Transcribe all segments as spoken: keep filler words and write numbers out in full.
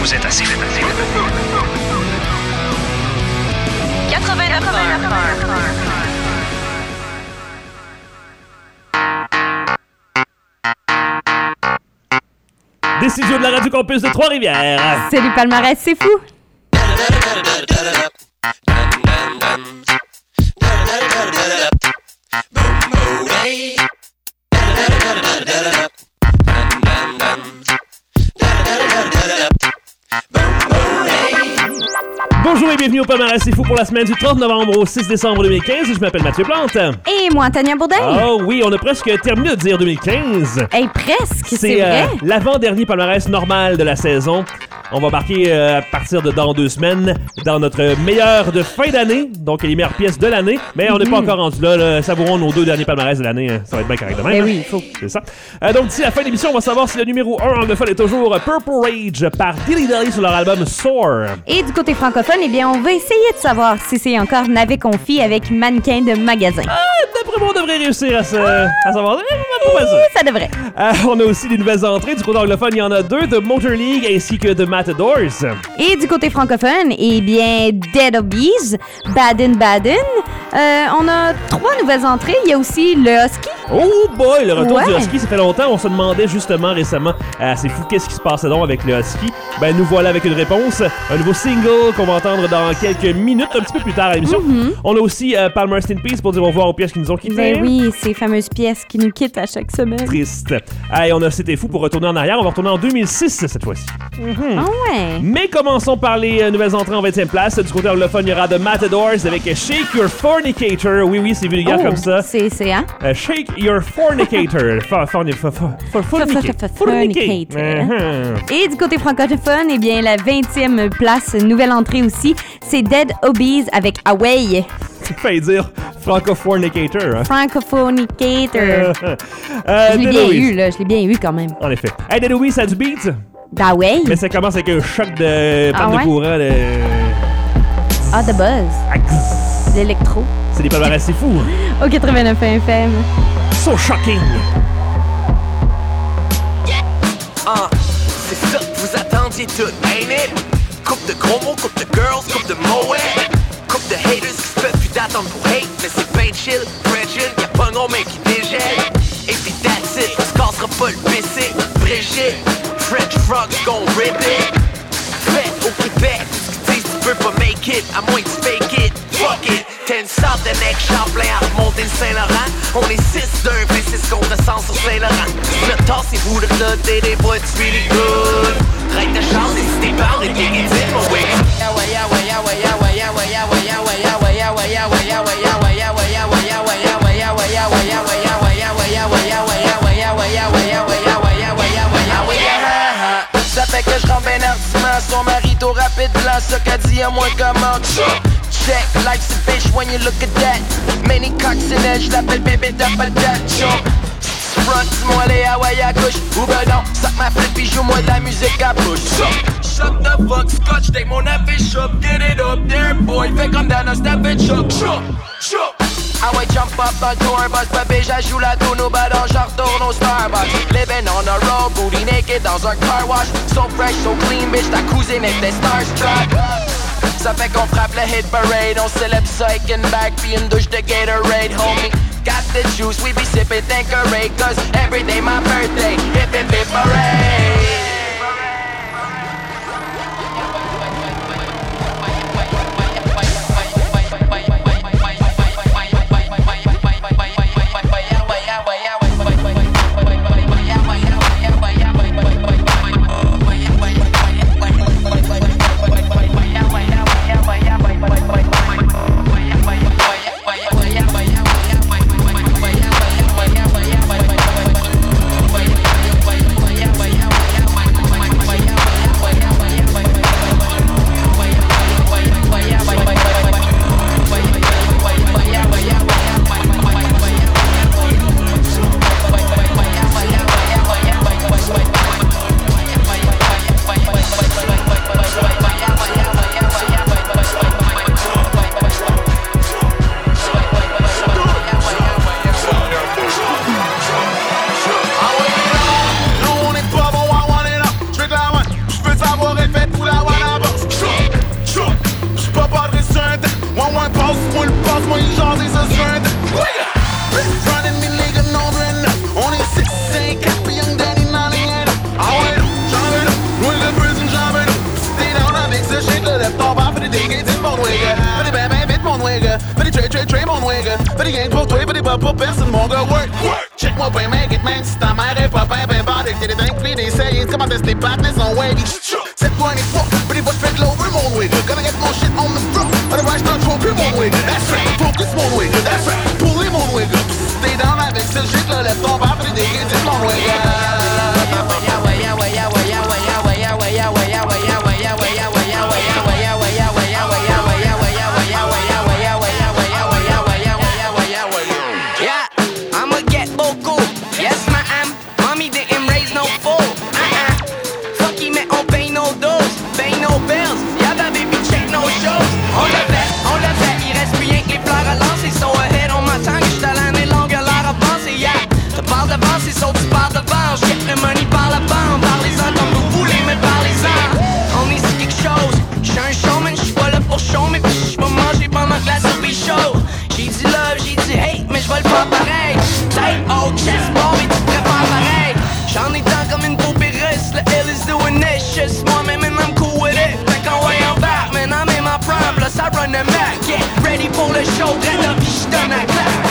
Vous êtes assez fou. quatre-vingt-neuf Des studios de la Radio Campus de Trois-Rivières. C'est du palmarès, c'est fou. Bonjour et bienvenue au Palmarès C'est Fou pour la semaine du trente novembre au six décembre deux mille quinze. Je m'appelle Mathieu Plante. Et moi, Tania Bourdin. Oh oui, on a presque terminé de dire deux mille quinze. Hey, presque, c'est, C'est vrai. euh, l'avant-dernier palmarès normal de la saison. On va marquer euh, à partir de dans deux semaines dans notre meilleur de fin d'année, donc les meilleures pièces de l'année. Mais on n'est Mm-hmm. pas encore rendu là, là. Savourons nos deux derniers palmarès de l'année. Hein. Ça va être bien correct de même. Ben hein. oui, il faut. C'est ça. Euh, donc d'ici la fin de l'émission, on va savoir si le numéro un anglophone est toujours Purple Rage par Dilly Dally sur leur album Soar. Et du côté francophone, eh bien, on va essayer de savoir si c'est encore Navet Confi avec Mannequin de magasin. Ah, d'après moi, on devrait réussir à, se, à savoir. Eh, pas sûr. Ça devrait. Euh, on a aussi des nouvelles entrées. Du côté anglophone, il y en a deux, de Motor League ainsi que de Matadors. Et du côté francophone, eh bien, Dead Obies, Baden Baden. Euh, on a trois nouvelles entrées. Il y a aussi le Husky. Oh boy, le retour Ouais. du Husky, ça fait longtemps. On se demandait justement récemment, euh, c'est fou, qu'est-ce qui se passait donc avec le Husky? Ben, nous voilà avec une réponse. Un nouveau single qu'on va entendre dans quelques minutes, un petit peu plus tard à l'émission. Mm-hmm. On a aussi euh, Palmer Rest in Peace pour dire au revoir aux pièces qui nous ont quittés. Ben oui, ces fameuses pièces qui nous quittent à chaque semaine. Triste. Hey, on a C'était fou pour retourner en arrière. On va retourner en deux mille six cette fois-ci. Ah ouais. Mais commençons par les euh, nouvelles entrées en vingtième place. Du côté anglophone, il y aura The Matadors avec Shake Your Fornicator. Oui, oui, c'est vulgaire Oh, comme ça. C'est, c'est, hein? Euh, Shake Your Fornicator. For- forni- for- for- for- fornicate. Fornicate. Uh-huh. Et du côté francophone, eh bien, la vingtième place, nouvelle entrée aussi, c'est Dead Obies avec Away. Tu fais dire Franco-fornicator. Hein? Francophonicator. Euh, Je l'ai Dead bien Obies. eu, là. Je l'ai bien eu quand même. En effet. Hey, Dead Obies, ça a du beat, D'Away. mais ça commence avec un choc de panne Ah ouais? de courant. De... Ah, The Buzz. Ah, L'électro. c'est des palmarès, c'est fou. Hein? Au quatre-vingt-neuf F M. So shocking. Ah, c'est ça que vous attendiez tout, ain't it? Coupe de gros mots, coupe de girls, coupe de moët. Coupe de haters qui se peuvent plus d'attendre pour hate. Mais c'est ben chill, fragile, y'a pas gros mec qui dégèle. Et puis that's it, on se cassera pas le P C. Brigitte, French frogs gon' rip it. Fait au Québec, tu dis tu peux pas make it, à moins que tu fake it. Fuck it, t'as une sorte de mec Champlain à remonter le Saint-Laurent. On est six d'un V six contre cent sur Saint-Laurent. Le tassez-vous de là, t'es des boys, it's really good. Traite de chance et si t'es parle, t'es guéridine, mon way. Ça fait que je rentre ben hardiment sur ma rideau rapide blanc, ça qu'a dit à moi comment check, life's a bitch when you look at that. Many cocks in edge, l'appelle bébé d'appel that. Front, dis-moi les Hawaii à gauche. Ou ben non, sac ma flûte pis joue-moi de la musique à bouche. Shut the fuck, scotch, take mon affiche up. Get it up there, boy, fais comme dans un step it chop. Chop, chop. Ah ouais, jump up dans le tour, boss, bébé, j'ajoute la toune au ballon, j'en retourne au Starbucks. Living on the road, booty naked dans un car wash. So fresh, so clean, bitch, ta cousine était starstruck. Ça fait qu'on frappe le hit parade, on célèbre ça avec une bague pis une douche de Gatorade, homie. Got the juice, we be sipping Tanqueray, cause every day my birthday, hip hip hip parade. Laisse-moi une chance et ce sera un running me league non runner. On est six cinq quatre puis Young Danny ninety-eight. Ah ouais, j'en veux là. Loin de prison, j'en veux là. Stay down avec ce shit là. Left off off for the day, c'est mon wigger. Fais des bang bang vite mon wigger. Fais des trade trade trade mon wigger. Fais des gangs pour toi, fais des bas pour personne mon gars. Work, work. Check moi ben make it man. Si ta mère est pas ben ben bad. T'es des dingues pis des saillies. Comment tester patness on wavy. Cette fois n'est pas. Fais des bois de fête l'over mon wigger. Gonna get mon shit on the front. Otherwise j't'en trop plus mon wigger. That's right. Focus mon wigger. That's right. Pull it mon wigger. Stay down avec ce shit là. Left off off for the day, c'est mon wigger. So tu parles devant, je get le money par la bande. Parlez-en comme vous voulez, mais parlez-en. On est ici quelque chose, j'suis un showman, j'suis pas là pour show, mais j'suis pas manger pendant que la soupe est chaude. J'ai dit love, j'ai dit hate, mais j'vais le faire pareil. Tight, oh, chest, bon, mais tu préfères pareil. J'en ai tant comme une poupée russe, le L is doing this, just moi-même and I'm cool with it. Fait qu'en voyant back, man, I'm in my prime, plus I run the Mac. Get ready pour le show, dread up, pis j'donne la claque.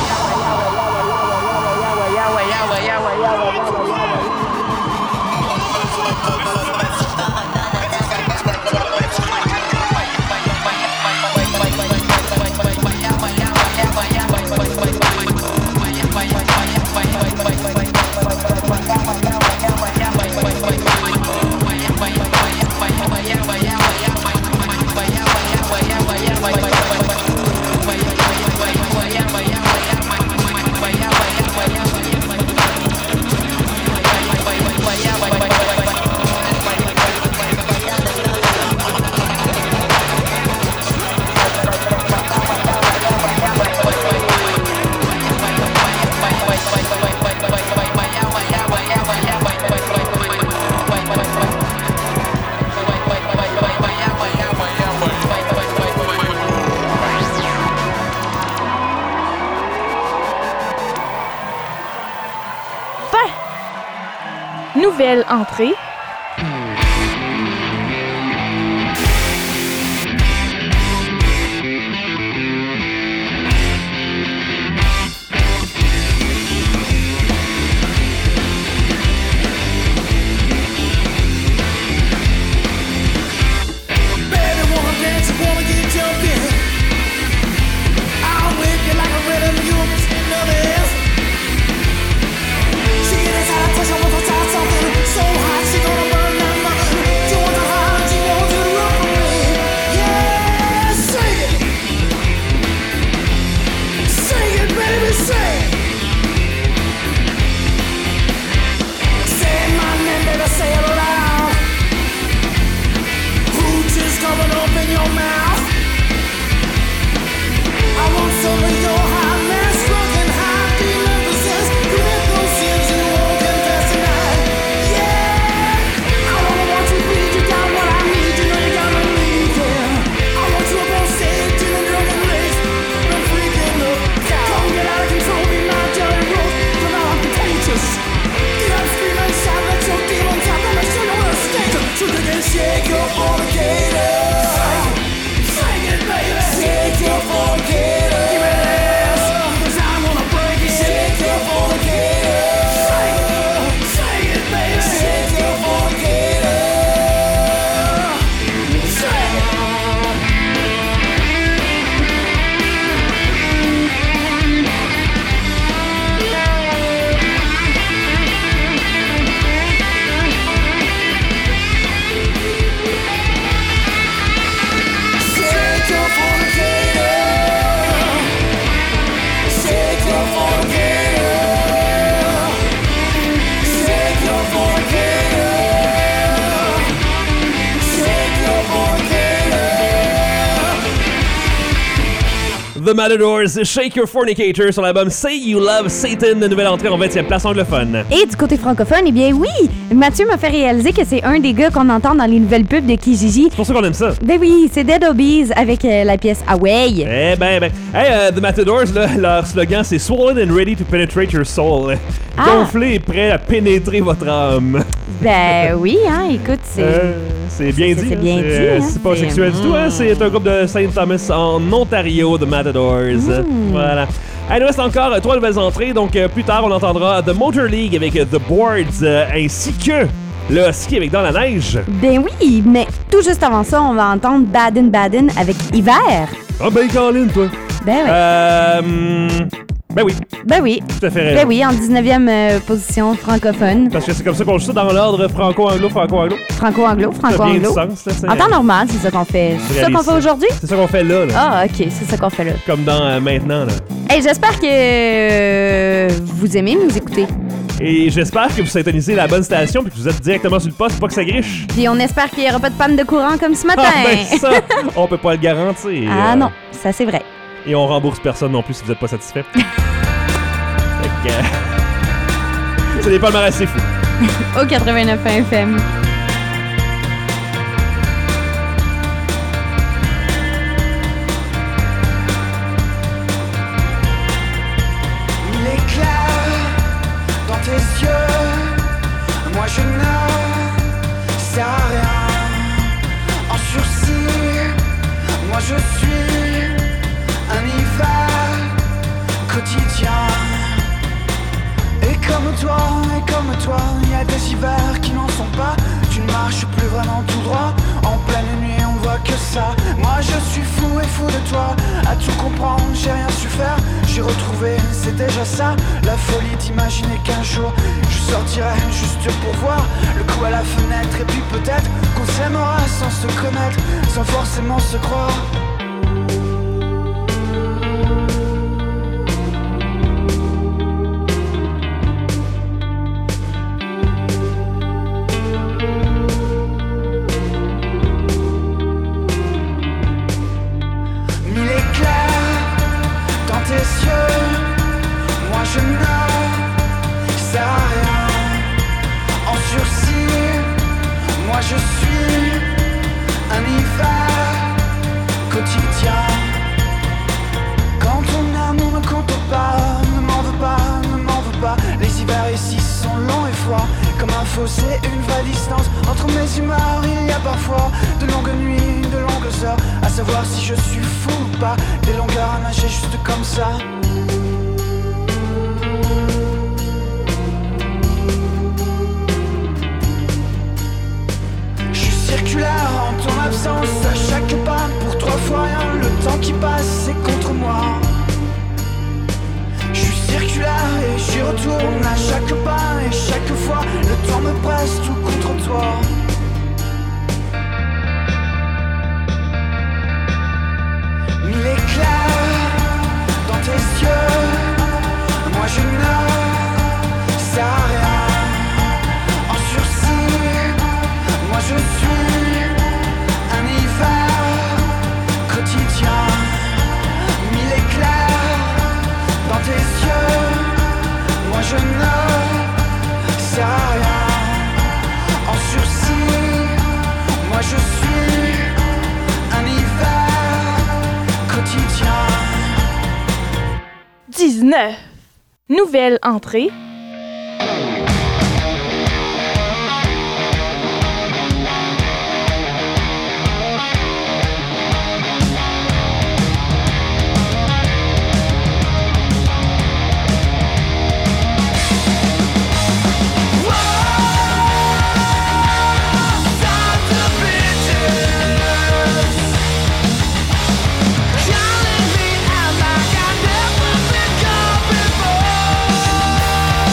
Nouvelle entrée. The Matadors, Shake Your Fornicator sur l'album Say You Love Satan, de nouvelle entrée en vingtième place anglophone. Et du côté francophone, eh bien oui, Mathieu m'a fait réaliser que c'est un des gars qu'on entend dans les nouvelles pubs de Kijiji. C'est pour ça qu'on aime ça. Ben oui, c'est Dead Obies avec euh, la pièce Away. Eh ben, ben. Hey, uh, The Matadors, là, leur slogan, c'est Swollen and ready to penetrate your soul. Ah. Gonflé et prêt à pénétrer votre âme. Ben oui, hein, écoute, c'est... Euh, c'est bien c'est- dit. c'est bien hein. dit, Euh, hein. C'est pas C'est- sexuel du tout, hein. C'est un groupe de Saint Thomas en Ontario, The Matadors. Mm. Voilà. Il nous reste encore euh, trois nouvelles entrées. Donc, euh, plus tard, on entendra The Motor League avec euh, The Boards, euh, ainsi que le ski avec Dans la neige. Ben oui, mais tout juste avant ça, on va entendre Baden Baden avec Hiver. Ah ben, Colin, toi. Ben oui, Euh... hum, Ben oui, ben oui, tout à fait raison. ben oui, en dix-neuvième euh, position francophone. Parce que c'est comme ça qu'on joue ça dans l'ordre franco-anglo, franco-anglo. Franco-anglo, Ça a bien du franco-anglo. sens, ça, c'est- En temps normal, c'est ça qu'on fait. C'est ça qu'on fait aujourd'hui? C'est ça qu'on fait là, là. Ah, ok, c'est ça qu'on fait là. Comme dans euh, maintenant, là. Hey, j'espère que euh, vous aimez nous écouter. Et j'espère que vous syntonisez la bonne station puis que vous êtes directement sur le poste pour pas que ça griche. Puis on espère qu'il n'y aura pas de panne de courant comme ce matin. Ah ben ça, on peut pas le garantir. Ah Euh, non, ça c'est vrai. Et on rembourse personne non plus si vous êtes pas satisfait. Fait que... euh, c'est des palmarès, c'est fou. Au quatre-vingt-neuf F M. Il est clair dans tes yeux. Moi je ne sers à rien. En sursis, moi je suis un hiver quotidien. Et comme toi, et comme toi, il y a des hivers qui n'en sont pas. Tu ne marches plus vraiment tout droit. En pleine nuit, on voit que ça. Moi je suis fou et fou de toi. À tout comprendre, j'ai rien su faire. J'ai retrouvé, c'est déjà ça. La folie d'imaginer qu'un jour je sortirai juste pour voir le coup à la fenêtre. Et puis peut-être qu'on s'aimera sans se connaître, sans forcément se croire. Mille éclairs dans tes yeux. Moi je ne sers à rien. En sursis, moi je suis un hiver quotidien. Quand ton amour ne compte pas, ne m'en veux pas, ne m'en veux pas. Les hivers ici sont longs et froids, comme un fossé, une vraie distance. Entre mes humeurs, il y a parfois de longues nuits, de longues heures, à savoir si je suis fou ou pas. Des longueurs à nager juste comme ça. Je suis circulaire en ton absence, à chaque pas, pour trois fois rien. Le temps qui passe, c'est contre moi. Je suis circulaire et j'y retourne à chaque pas. Et chaque fois, le temps me presse tout contre toi. Mille éclairs dans tes yeux. Moi je ne sers à rien. En sursis, moi je suis un hiver quotidien. Mille éclairs dans tes yeux. Moi je ne sers à rien. En sursis, moi je suis un hiver quotidien. dix-neuf. Nouvelle entrée. Calling me out like I've never been called before.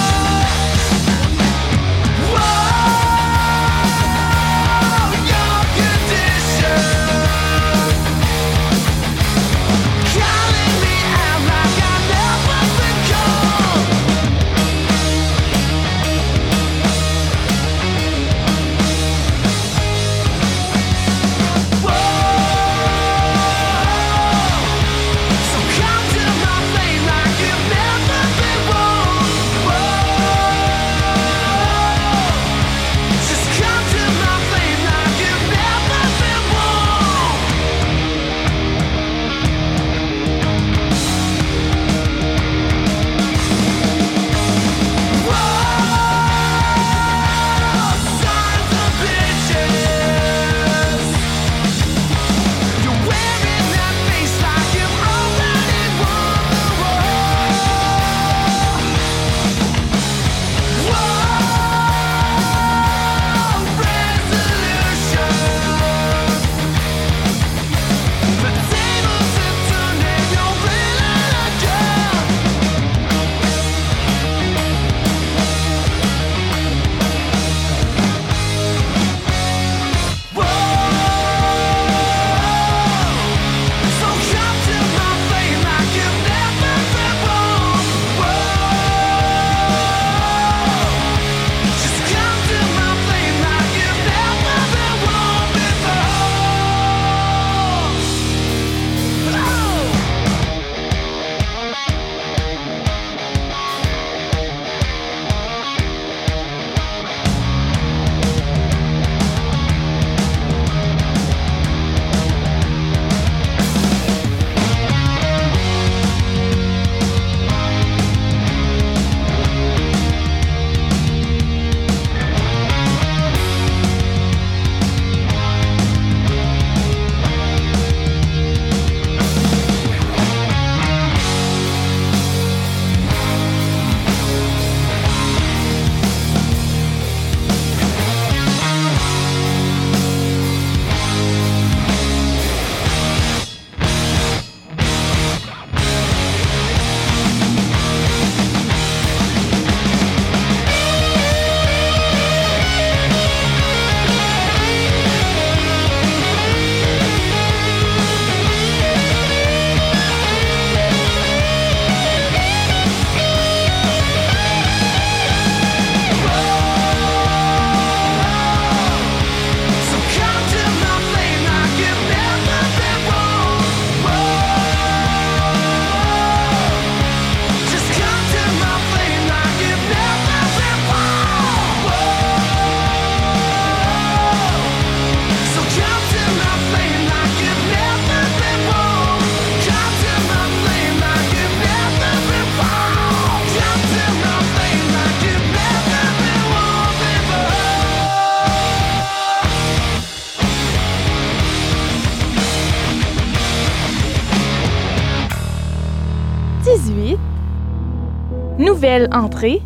Nouvelle entrée.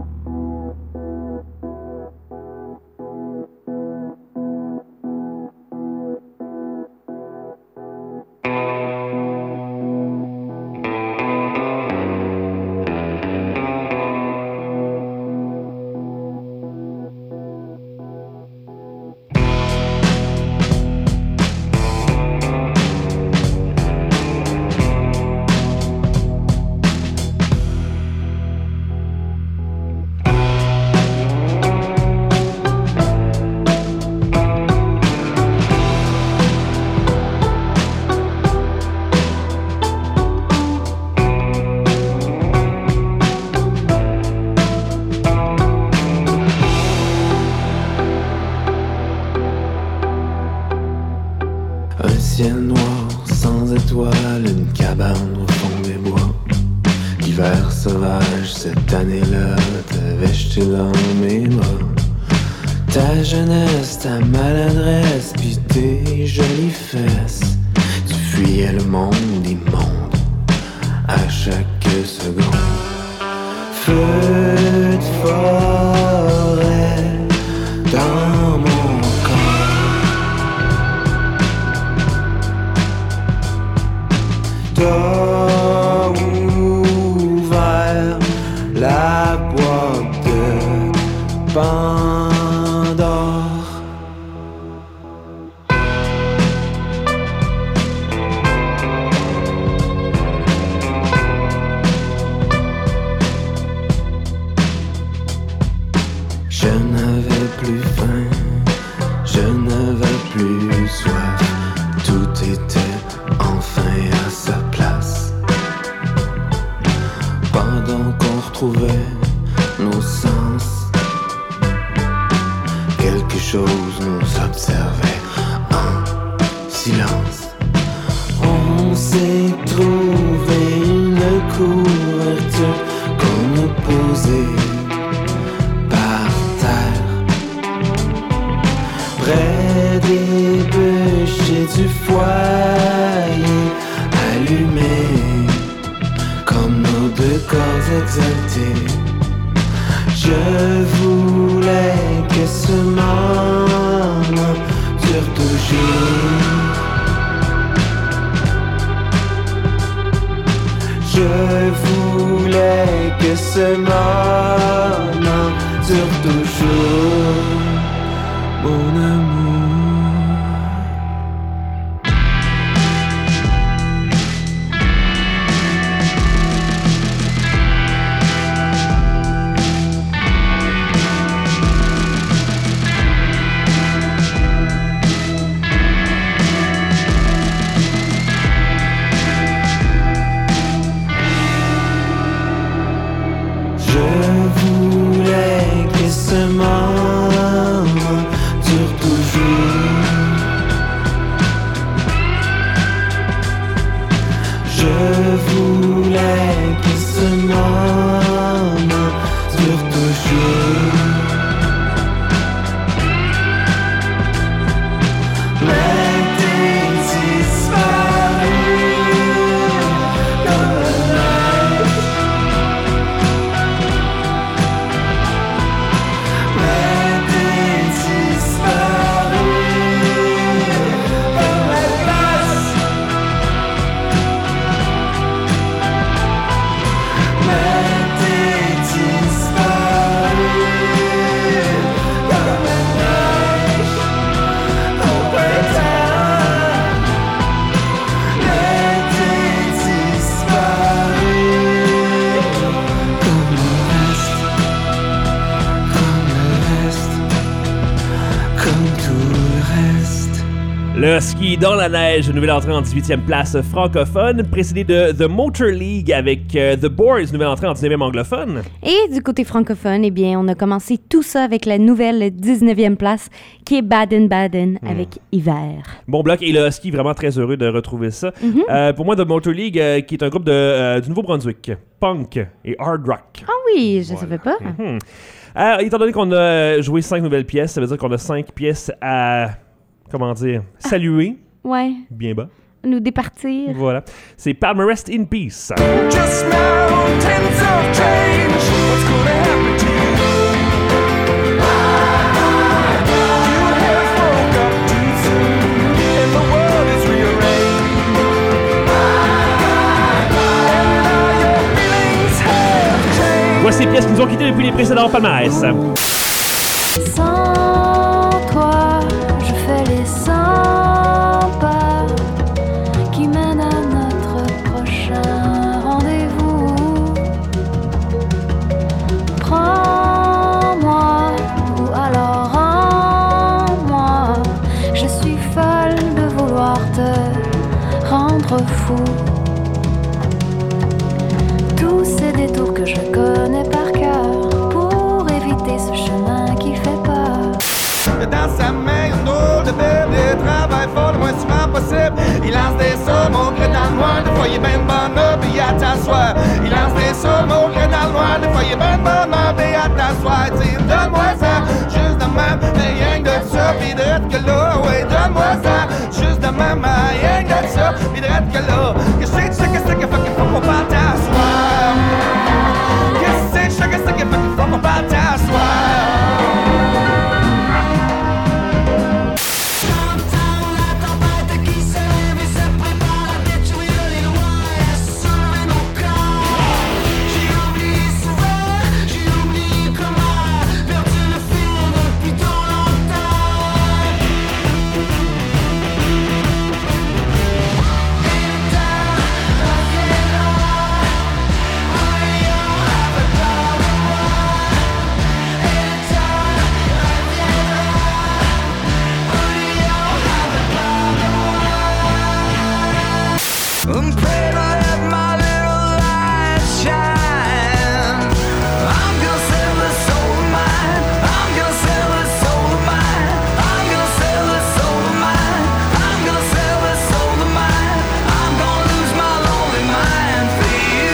Un ciel noir sans étoiles, une cabane au fond des bois. L'hiver sauvage, cette année-là, t'avais jeté dans mes bras. Ta jeunesse, ta maladresse, pis tes jolies fesses. Tu fuyais le monde immonde à chaque seconde. Feu de forêt dans mon t'as ouvert la boîte de Pandore. Je n'avais plus faim, je n'avais plus soif, tout était enfin à sa place. Pendant qu'on retrouvait nos sens, quelque chose nous observait en silence. On s'est trouvé une couverture qu'on a posée par terre, près des bûches et du foyer allumés, comme nos deux corps exaltés. Je voulais que ce moment dure toujours. Je voulais que ce moment dure toujours, mon amour. Je voulais que ce moment dure toujours. Je voulais que ce moment dure toujours. Mais t'es disparu comme la neige. Mais t'es disparu comme la glace. Mais t'es disparu comme la neige au printemps. Mais t'es disparu comme le reste, comme le reste, comme tout le reste. Le ski dans la neige, nouvelle entrée en dix-huitième place francophone, précédé de The Motor League avec euh, The Boys, nouvelle entrée en dix-neuvième anglophone. Et du côté francophone, eh bien, on a commencé tout ça avec la nouvelle dix-neuvième place qui est Baden-Baden avec Hiver. Bon bloc, et le husky, vraiment très heureux de retrouver ça. Mhm. Euh, pour moi, The Motor League, euh, qui est un groupe de, euh, du Nouveau-Brunswick, punk et hard rock. Ah oui, je ne Voilà. savais pas. Mhm. Euh, étant donné qu'on a joué cinq nouvelles pièces, ça veut dire qu'on a cinq pièces à, comment dire, saluer, Ouais. bien bas. nous départir. Voilà. C'est Palmarès in Peace. Just mountains of change. What's gonna happen to you? You have woke up too soon, and the world is rearranged. And now your feelings have changed. Voici les pièces qui nous ont quittés depuis les précédents palmarès. Sans toi, je fais les cent pas qui mènent à notre prochain rendez-vous. Prends-moi ou alors rends-moi. Je suis folle de vouloir te rendre fou. Tous ces détours que je connais par cœur pour éviter ce chemin qui fait peur. Dans sa main, une drôle de Bible, il travaille fort le moins souvent possible. Il lance des sommes au gré dans le noir, des fois il est ben bon up et à t'asseoir. Il lance des sommes au gré dans le noir, des fois il est ben bon up et à t'asseoir. Dis, donne-moi ça, juste de même, mais rien que de ça, pis drette que là, ouais, donne-moi ça, juste de même, rien que de ça, pis drette que là. Qu'est-ce que c'est, qu'est-ce que fucking faut qu'on parte t'asseoir? Qu'est-ce que c'est, qu'est-ce que fucking faut qu'on parte t'asseoir? I'm praying to let my little light shine. I'm gonna sell this soul of mine. I'm gonna sell this soul of mine. I'm gonna sell this soul of mine. I'm gonna sell this soul of mine. I'm gonna lose my lonely mind for you.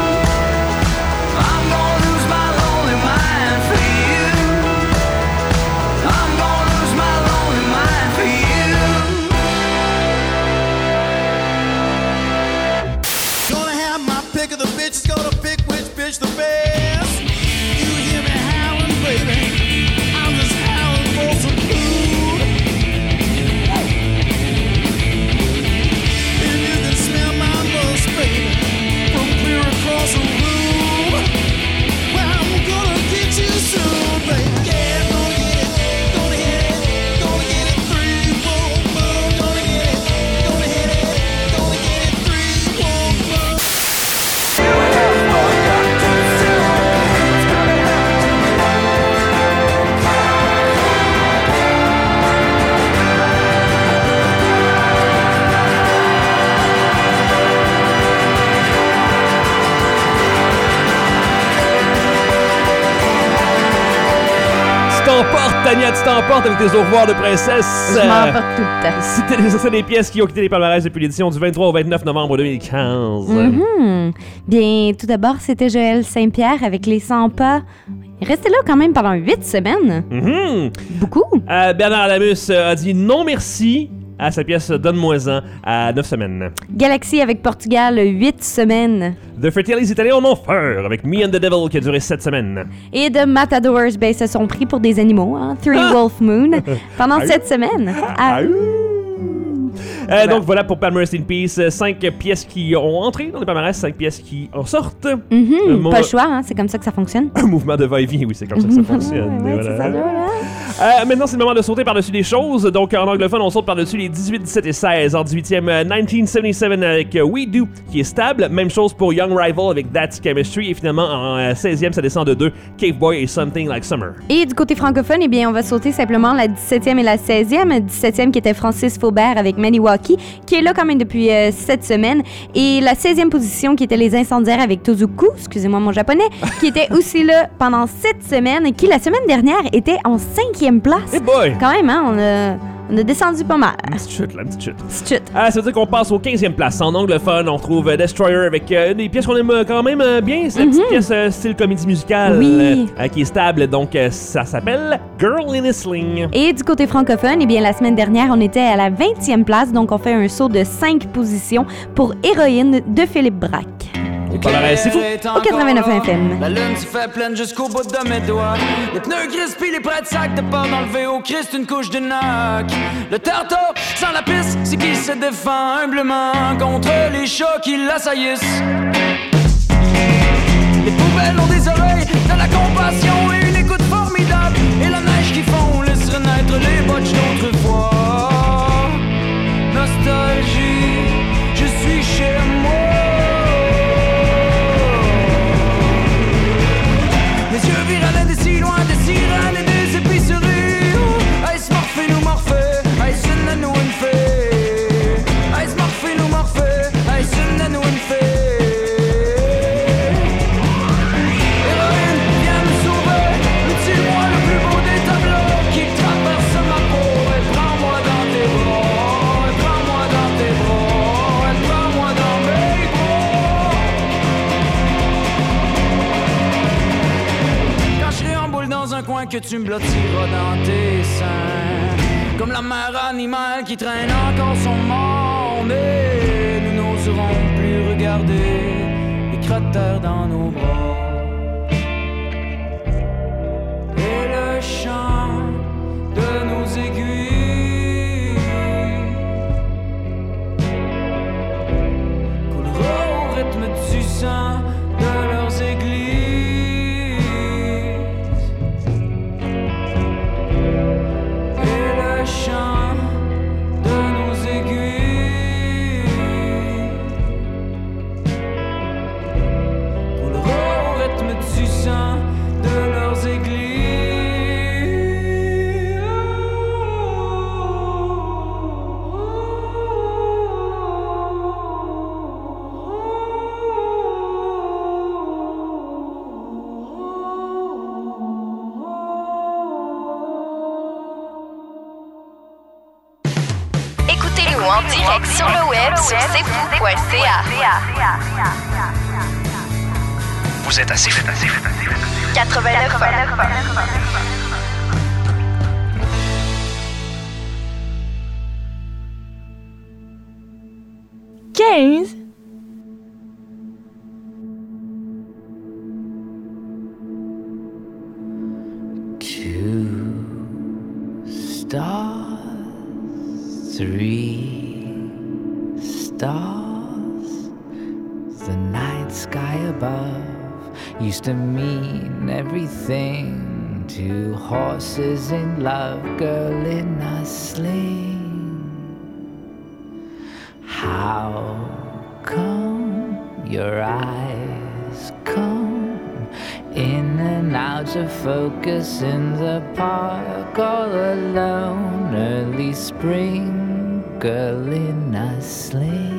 I'm gonna lose my lonely mind for you. I'm gonna lose my lonely mind for you. Gonna have my pick of the bitches, gonna pick which bitch the best. You hear me howling, baby, I'm just howling for some food. And you can smell my lust, baby, from clear across the room. Well, I'm gonna get you soon, baby. Yeah, gonna get it, gonna hit it, gonna get it three, four, four, gonna get it, gonna hit it, gonna get it three, four, four. You have woke up too soon. What's gonna happen to you? Tu t'emportes, Tania, tu t'emportes avec tes au revoir de princesse. Je Euh, m'emporte tout le temps. C'était des, c'était des pièces qui ont quitté les palmarès depuis l'édition du vingt-trois au vingt-neuf novembre deux mille quinze. Mhm. Bien, tout d'abord, c'était Joël Saint-Pierre avec les cent pas. Il restait là quand même pendant huit semaines. Mhm. Beaucoup. Euh, Bernard Adamus euh, a dit non merci à sa pièce Donne-moi-en à neuf semaines. Galaxy avec Portugal, huit semaines. The Fratellis Italiens en enfer avec Me and the Devil qui a duré sept semaines. Et de Matadors, ben, ils se sont pris pour des animaux, hein? Three Wolf Moon, pendant sept semaines. Ah, Euh, donc voilà pour Palmarès in Peace, euh, cinq pièces qui ont entré dans les palmarès, cinq pièces qui en sortent. mhm, Un mo- pas le choix, hein? C'est comme ça que ça fonctionne. Un mouvement de va-et-vient, oui, c'est comme ça que ça fonctionne. Ouais, Et c'est voilà. ça, voilà. Euh, maintenant, c'est le moment de sauter par-dessus des choses. Donc, en anglophone, on saute par-dessus les dix-huit, dix-sept et seize. En dix-huitième, euh, dix-neuf soixante-dix-sept avec euh, We Do, qui est stable. Même chose pour Young Rival avec That's Chemistry. Et finalement, en euh, seizième, ça descend de deux, Cave Boy et Something Like Summer. Et du côté francophone, eh bien, on va sauter simplement la dix-septième et la seizième. dix-septième qui était Francis Faubert avec Maniwaki, qui est là quand même depuis euh, sept semaines. Et la seizième position qui était Les Incendiaires avec Tozuku, excusez-moi mon japonais, qui était aussi là pendant sept semaines, qui la semaine dernière était en cinquième place. Hey boy! Quand même, hein, on a, On a descendu pas mal. Une petite chute, là, une petite chute. Petite chute. Ah, ça veut dire qu'on passe aux quinzième place. En anglophone, on retrouve euh, Destroyer avec euh, des pièces qu'on aime euh, quand même euh, bien. C'est la petite pièce euh, style comédie musicale Oui. euh, qui est stable. Donc, euh, ça s'appelle Girl in a Sling. Et du côté francophone, eh bien, la semaine dernière, on était à la vingtième place, donc on fait un saut de cinq positions pour Héroïne de Philippe Braque. Au palmarès, c'est fou. Au quatre-vingt-neuf F M. La lune se fait pleine jusqu'au bout de mes doigts. Les pneus gris pis les prêts de sac de porc enlevés au Christ une couche de nac. Le tartare sans la piste, c'est qui se défend humblement contre les chats qui l'assaillissent. Les poubelles ont des oreilles, de la compassion et une écoute formidable. Et la neige qui fond laisse renaître les botches d'autrefois. Nostalgie, je suis chez moi. Mes yeux viralaient de si loin, des sirènes et des épiceries. Est-ce morphé ou morphé? Est-ce une nano ou une fée? Est-ce morphé ou morphé? Est-ce une nano ou une fée? Héroïne, viens me sauver. Utile-moi le plus beau des tableaux qui traverse ma peau. Et prends-moi dans tes bras. Et prends-moi dans tes bras. Et prends-moi dans mes bras. Quand je serai en boule dans un coin que tu me blottiras dans tes seins. Comme la mère animale qui traîne encore son monde. Et nous n'oserons plus regarder les cratères dans nos bras. Et le chant de nos aiguilles coulera au rythme du sang de leurs églises. Et le chant de nos aiguilles coulera au rythme du sang de leurs églises. Écoutez-nous en direct sur le web sur c'est fou point c a. Vous êtes assez fou. quatre-vingt-neuf quinze. Two stars, three stars. The night sky above used to mean everything to horses in love, girl in a sling. How come your eyes come in and out of focus in the park all alone? Early spring, girl in a sling.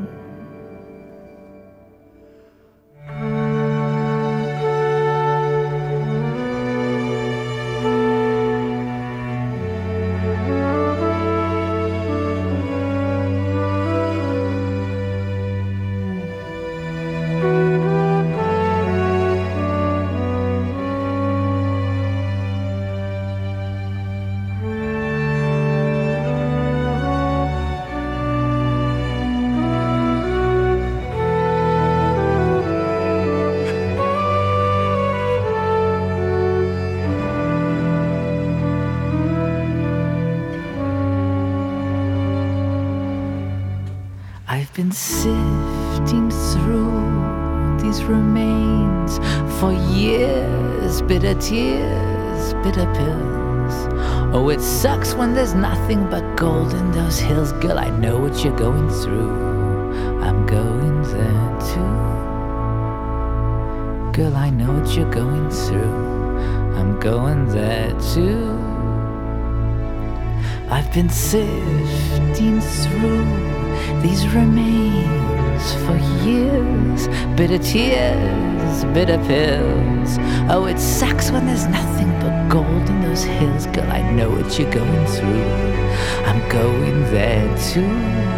I've been sifting through these remains for years, bitter tears, bitter pills. Oh, it sucks when there's nothing but gold in those hills. Girl, I know what you're going through. I'm going there too. Girl, I know what you're going through. I'm going there too. I've been sifting through these remains for years, bitter tears, bitter pills. Oh, it sucks when there's nothing but gold in those hills. Girl, I know what you're going through. going there too.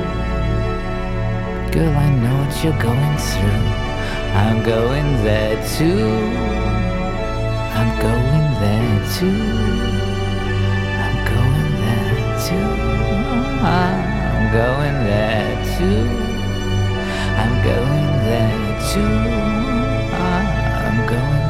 Girl, I know what you're going through. I'm going there too. I'm going there too. I'm going there too. I'm going there too. I'm going there too. I'm going there.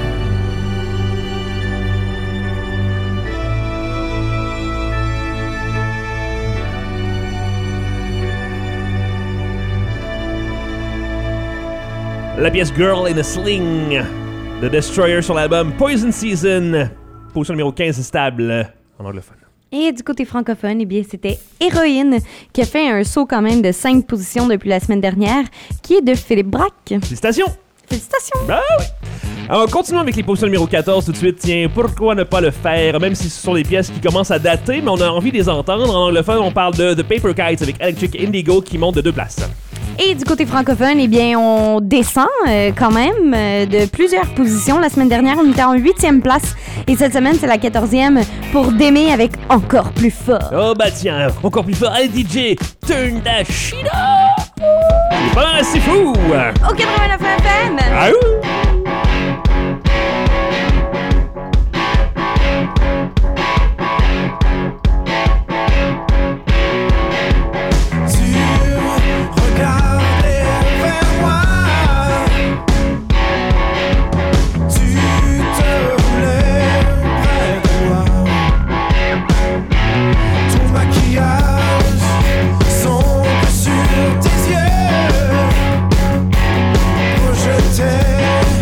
La pièce Girl in a Sling de Destroyer sur l'album Poison Season. Position numéro quinze stable en anglophone. Et du côté francophone, eh bien, c'était Héroïne qui a fait un saut quand même de cinq positions depuis la semaine dernière, qui est de Philippe Braque. Félicitations! Félicitations! Ah oui! Alors, continuons avec les positions numéro quatorze tout de suite. Tiens, pourquoi ne pas le faire? Même si ce sont des pièces qui commencent à dater, mais on a envie de les entendre. En anglophone, on parle de The Paper Kites avec Electric Indigo qui monte de deux places. Et du côté francophone, eh bien, on descend euh, quand même euh, de plusieurs positions. La semaine dernière, on était en huitième place. Et cette semaine, c'est la quatorzième pour D'aimer avec Encore plus fort. Oh bah tiens, encore plus fort. Allez, D J, turn that shit up! C'est pas assez fou! Au quatre-vingt-neuf F M! Ah oui! Sombre sur tes yeux, projeté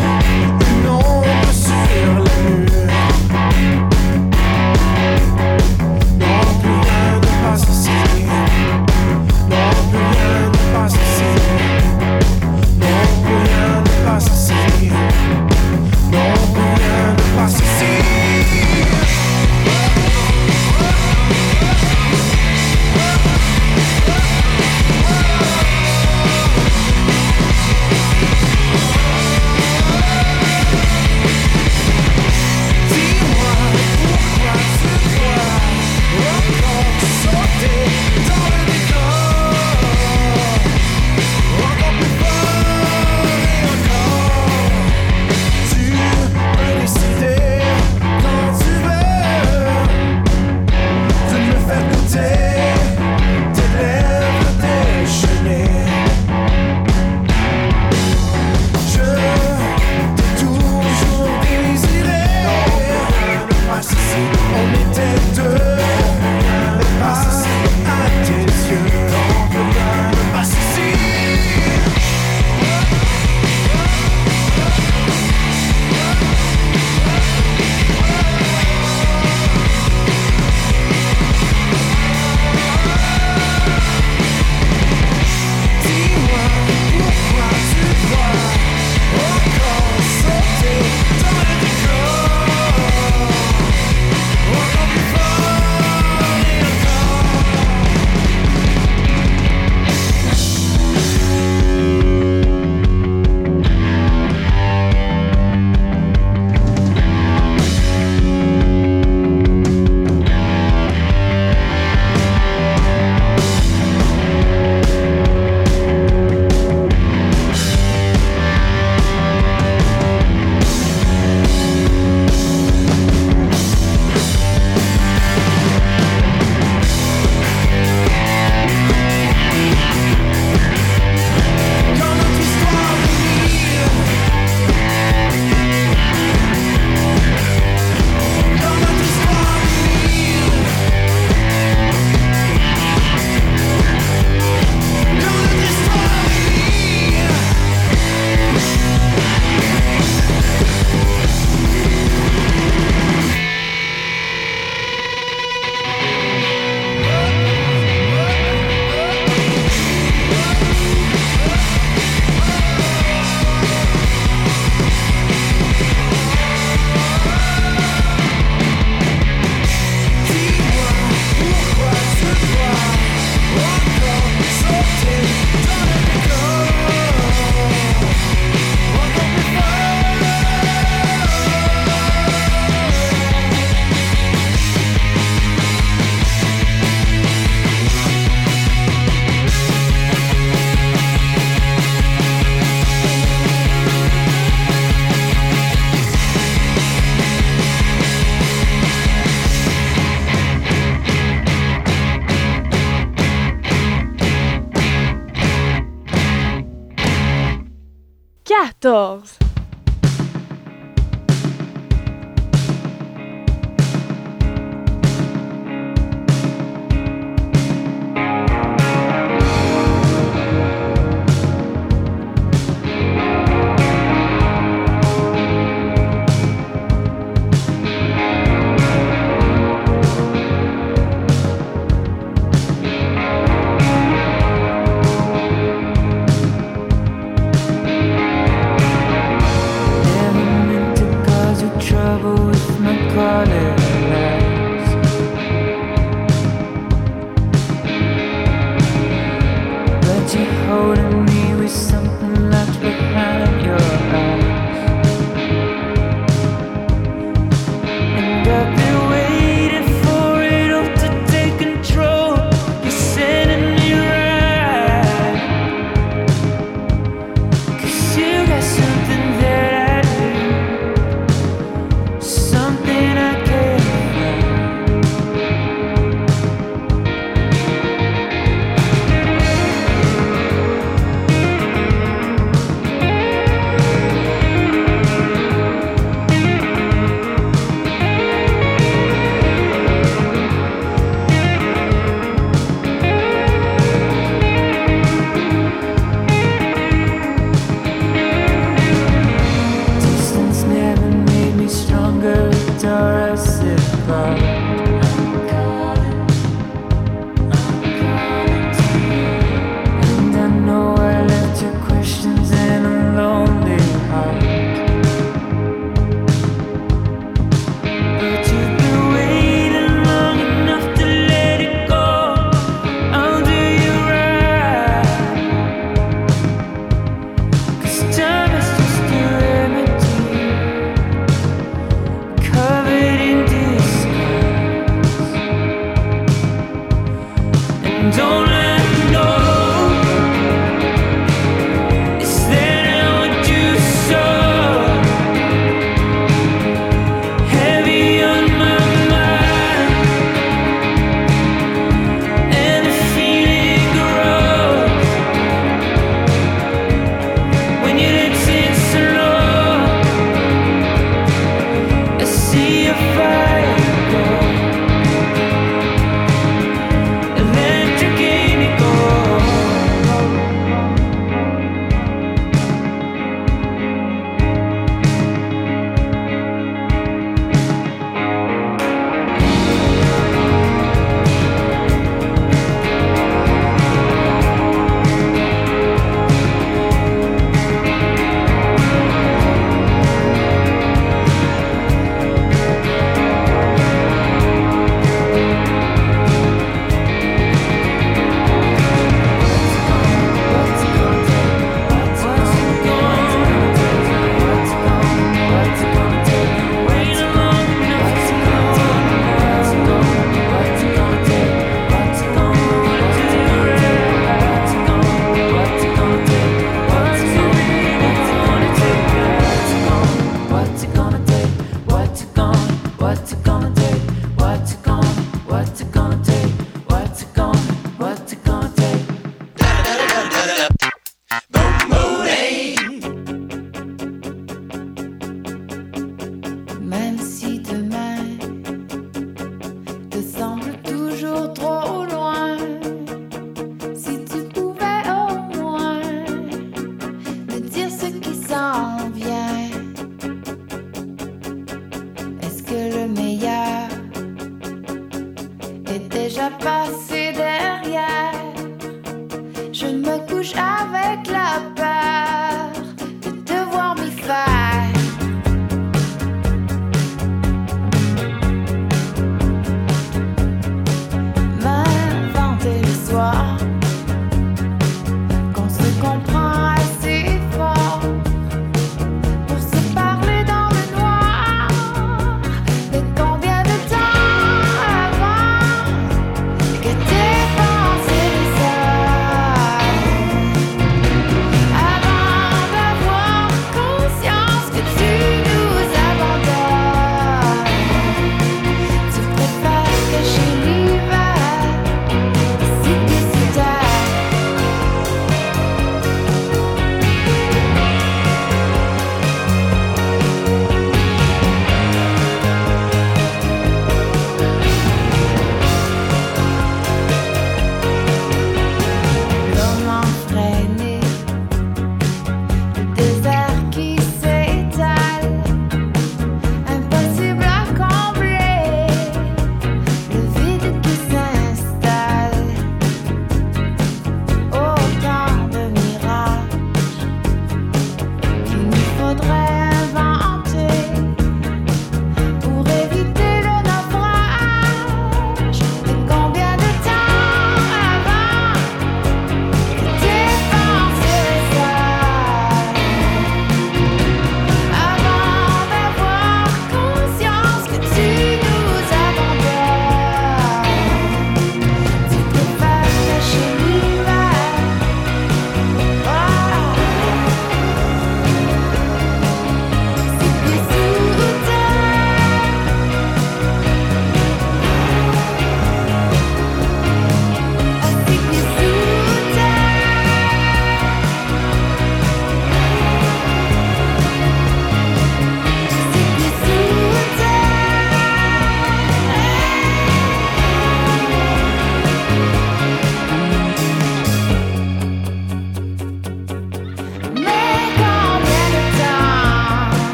quatorze.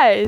seize.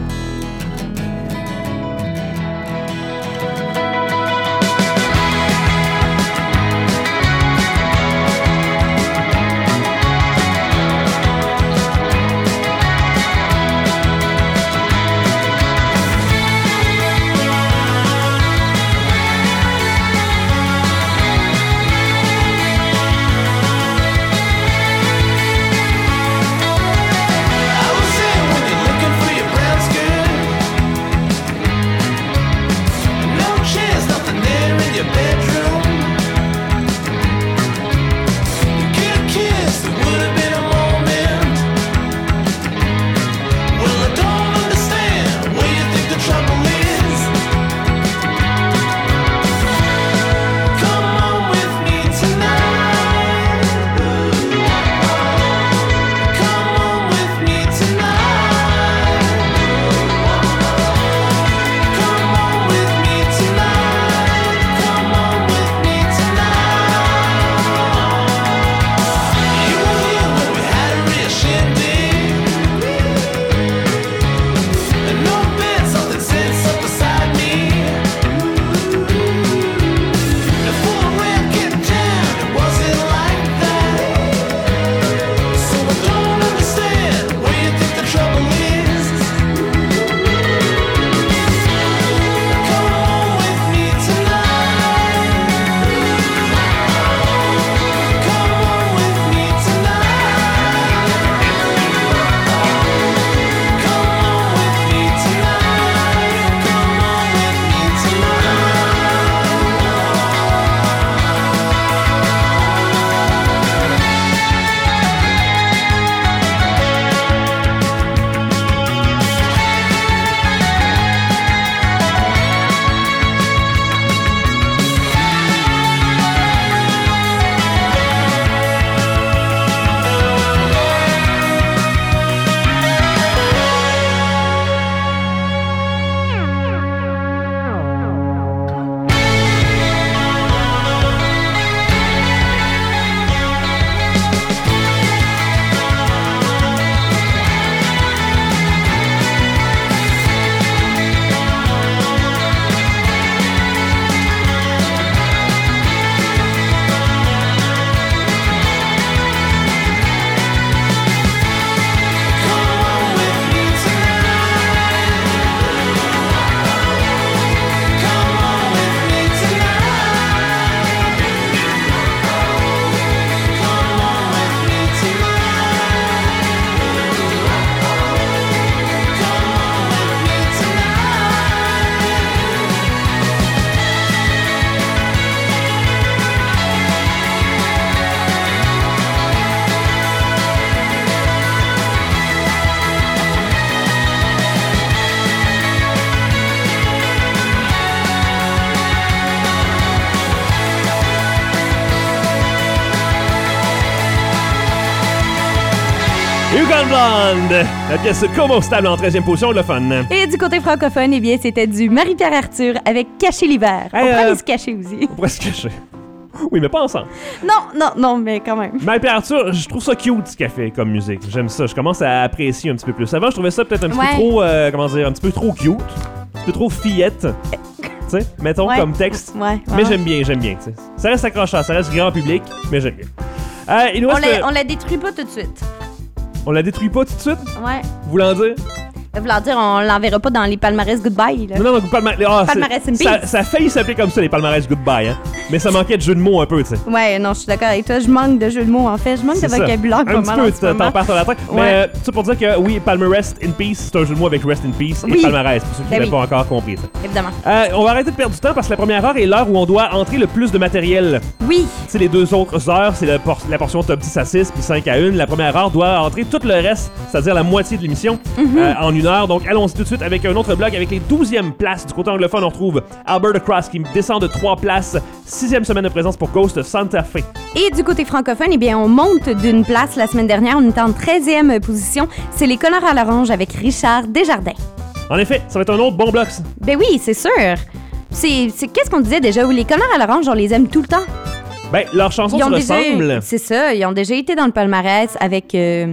Yukon Blonde, la pièce Como stable en treizième position, le fun. Et du côté francophone, eh bien, c'était du Marie-Pierre Arthur avec Cacher l'hiver. Hey, on pourrait euh, aller se cacher aussi. On pourrait se cacher. Oui, mais pas ensemble. Non, non, non, mais quand même. Marie-Pierre Arthur, je trouve ça cute ce qu'elle fait comme musique. J'aime ça. Je commence à apprécier un petit peu plus. Avant, je trouvais ça peut-être un petit Ouais. peu trop, euh, comment dire, un petit peu trop cute. Un petit peu trop fillette. Tu sais, mettons Ouais. comme texte. Ouais, ouais, Mais ouais. j'aime bien, j'aime bien. t'sais. Ça reste accrocheur, ça reste grand public, mais j'aime bien. Euh, il nous On reste, la, euh, on la détruit pas tout de suite. on la détruit pas tout de suite? Ouais. Voulant dire? Voulant dire, on l'enverra pas dans les palmarès Goodbye. Là. Non, non, non, palmarès. Ah, c'est- Palmarès in ça, peace. ça a failli s'appeler comme ça, les palmarès Goodbye, hein. Mais ça manquait de jeu de mots un peu, tu sais. Ouais, non, je suis d'accord avec toi. Je manque de jeux de mots, en fait. Je manque C'est de ça. vocabulaire pas Un petit mal en peu, ce t'en moment. perds sur la tête. Ouais. Mais euh, tout ça pour dire que oui, Palmarès in Peace, c'est un jeu de mots avec Rest in Peace et Oui. palmarès, pour ceux qui Ben n'avaient oui. pas encore compris ça. Évidemment. Euh, on va arrêter de perdre du temps parce que la première heure est l'heure où on doit entrer le plus de matériel. Oui. C'est les deux autres heures, c'est la, por- la portion top dix à six puis cinq à un. La première heure doit entrer tout le reste, c'est-à-dire la moitié de l'émission, Mhm. euh, en une heure. Donc allons-y tout de suite avec un autre bloc avec les douzièmes places. Du côté anglophone, on retrouve Alberta Cross qui descend de trois places. Sixième semaine de présence pour Ghost Santa Fe. Et du côté francophone, eh bien, on monte d'une place. La semaine dernière, on était en treizième position. C'est les Connards à l'orange avec Richard Desjardins. En effet, ça va être un autre bon bloc. ça. Ben oui, c'est sûr. C'est, c'est qu'est-ce qu'on disait déjà? Oui, les Connards à l'orange, on les aime tout le temps. Ben, leurs chansons Ils se ont déjà, ressemblent. c'est ça, ils ont déjà été dans le palmarès avec euh,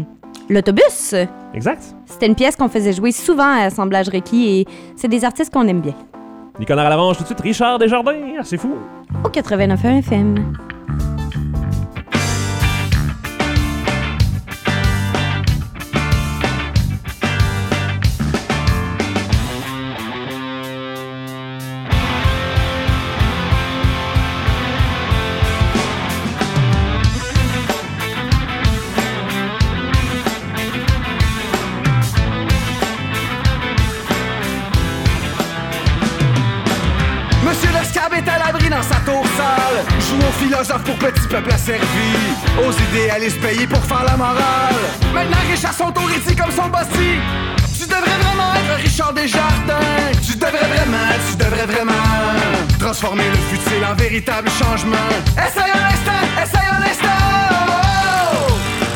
L'autobus. Exact. C'était une pièce qu'on faisait jouer souvent à Assemblage Requis et c'est des artistes qu'on aime bien. Nicolas à l'avance tout de suite, Richard Desjardins, ah, c'est fou. Au quatre-vingt-neuf point un F M. Dans sa tour sale, joue aux philosophes pour petit peuple asservi, aux idéalistes payés pour faire la morale. Maintenant Richard son tour est dit comme son bossi. Tu devrais vraiment être Richard Desjardins. Tu devrais vraiment, tu devrais vraiment transformer le futile en véritable changement. Essaye un instant, essaye un instant. Oh!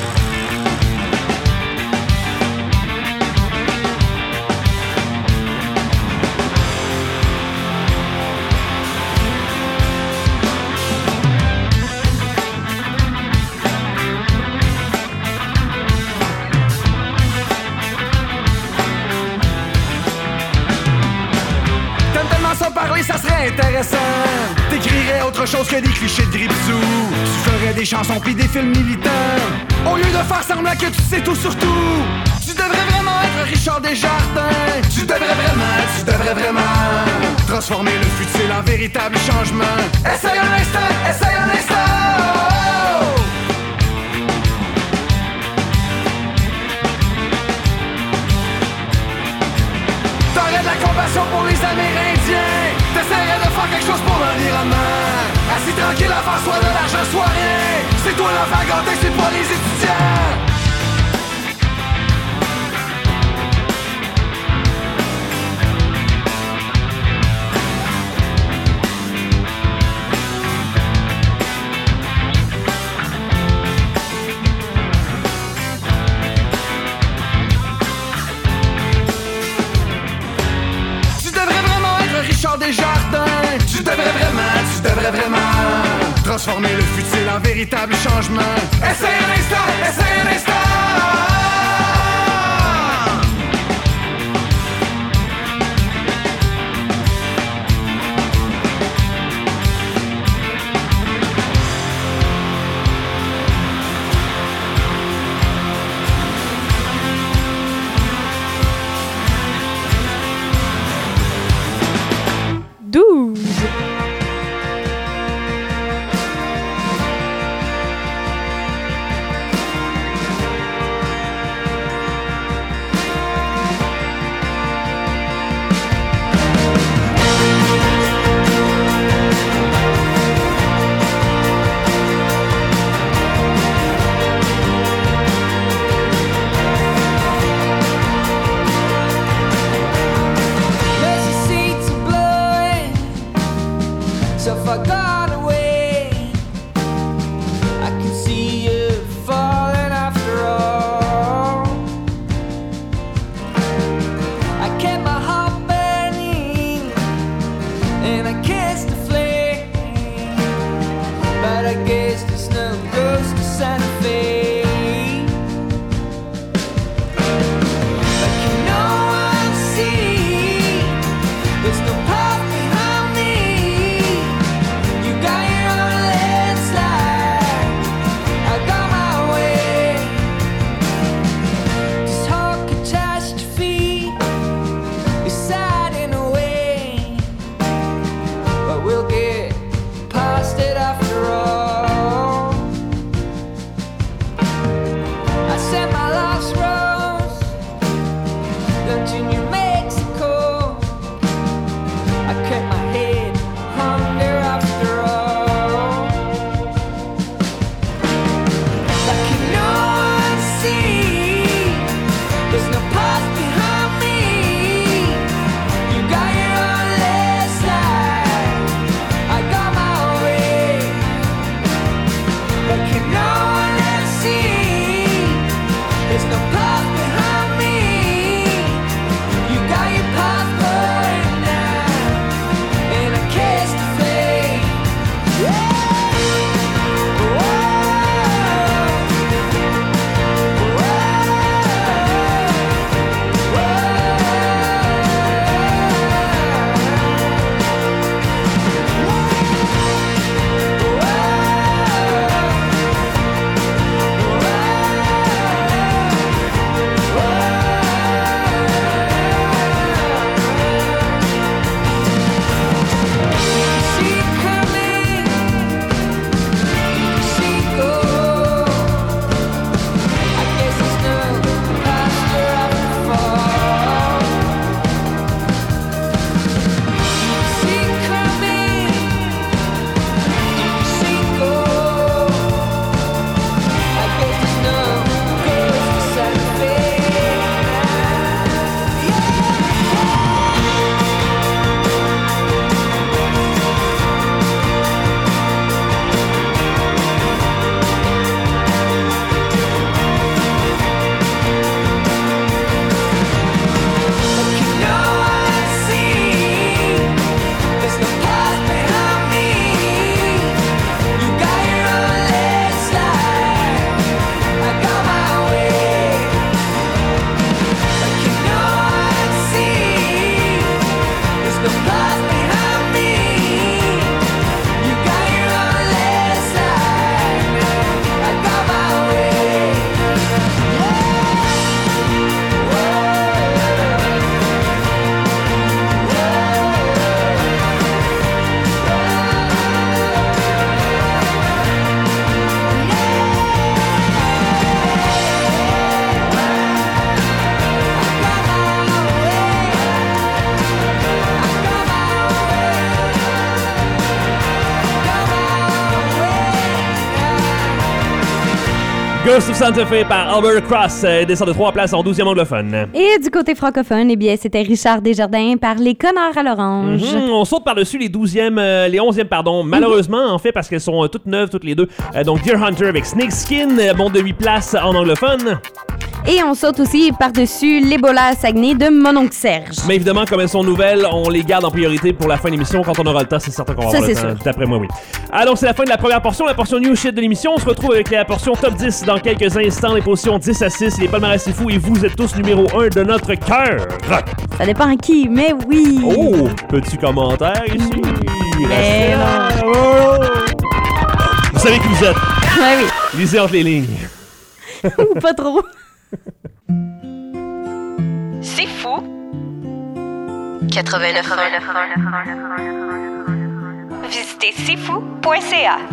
Parler, ça serait intéressant. T'écrirais autre chose que des clichés de Gripsou. Tu ferais des chansons pis des films militants. Au lieu de faire semblant que tu sais tout sur tout. Tu devrais vraiment être Richard Desjardins. Tu devrais vraiment, tu devrais vraiment transformer le futile en véritable changement. Essaye un instant, essaye un instant. Oh! T'aurais de la compassion pour les Amérindiens. T'essaierais de faire quelque chose pour l'environnement. Assis tranquille à faire soit de l'argent, soit rien. C'est toi l'enfant gâté, c'est pas les étudiants. Richard Desjardins. Tu devrais vraiment, tu devrais vraiment transformer le futile en véritable changement. Essaye un instant, essaye un instant. douze. Ghost of Santa Fe par Albert Cross euh, descend de trois places en douzième anglophone. Et du côté francophone, eh bien, c'était Richard Desjardins par Les Connards à l'orange. Mm-hmm. On saute par-dessus les douzièmes, euh, les onzièmes, pardon, malheureusement, mm-hmm. en fait, parce qu'elles sont euh, toutes neuves, toutes les deux. Euh, donc, Deer Hunter avec Snakeskin, euh, monte de huit places en anglophone. Et on saute aussi par-dessus l'Ebola à Saguenay de Mononcle Serge. Mais évidemment, comme elles sont nouvelles, on les garde en priorité pour la fin de l'émission. Quand on aura le temps, c'est certain qu'on va Ça, avoir le c'est temps. sûr. D'après moi, oui. Ah, donc c'est la fin de la première portion, la portion new shit de l'émission. On se retrouve avec la portion top dix dans quelques instants, les positions dix à six, les palmarès c'est fou et vous êtes tous numéro un de notre cœur. Ça dépend à qui, mais oui. Oh, petit commentaire ici. Mais non. Oh. Vous savez qui vous êtes. Ouais, oui. Lisez entre les lignes. Ou pas trop. C'est fou. quatre-vingt-neuf Visitez c'est fou point c a.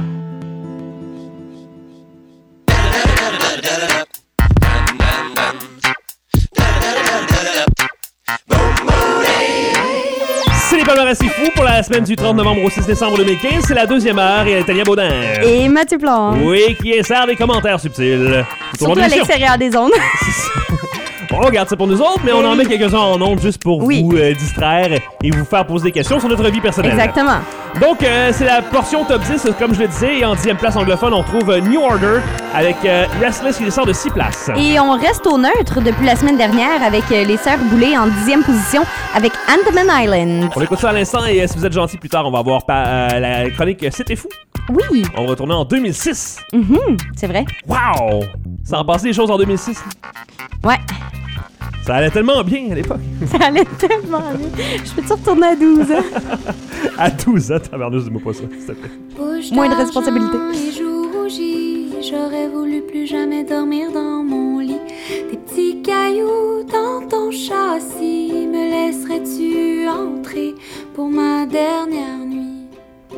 C'est les palmarès c'est fou pour la semaine du trente novembre au six décembre deux mille quinze. C'est la deuxième heure et Tania Baudin. Et Mathieu Plante. Oui, qui insère des commentaires subtils. Surtout à l'extérieur des ondes. On regarde ça pour nous autres, mais on en met quelques-uns en ondes juste pour oui. vous euh, distraire et vous faire poser des questions sur notre vie personnelle. Exactement. Donc, euh, c'est la portion top dix, comme je le disais, et en dixième place anglophone, on trouve euh, New Order avec euh, Restless qui descend de six places. Et on reste au neutre depuis la semaine dernière avec euh, les Sœurs Boulay en dixième position avec Andaman Island. On écoute ça à l'instant et euh, si vous êtes gentils, plus tard, on va avoir euh, la chronique euh, C'était fou. Oui. On va retourner en deux mille six. Mm-hmm, c'est vrai. Wow! Ça en passait des choses en deux mille six. Ouais. Ça allait tellement bien à l'époque. Ça allait tellement bien. Je peux-tu retourner à douze ans? À douze ans, tabarnouche, dis-moi pas ça, s'il te plaît. Moins de responsabilité. Les jours rougis, j'aurais voulu plus jamais dormir dans mon lit. Des petits cailloux dans ton châssis, me laisserais-tu entrer pour ma dernière nuit?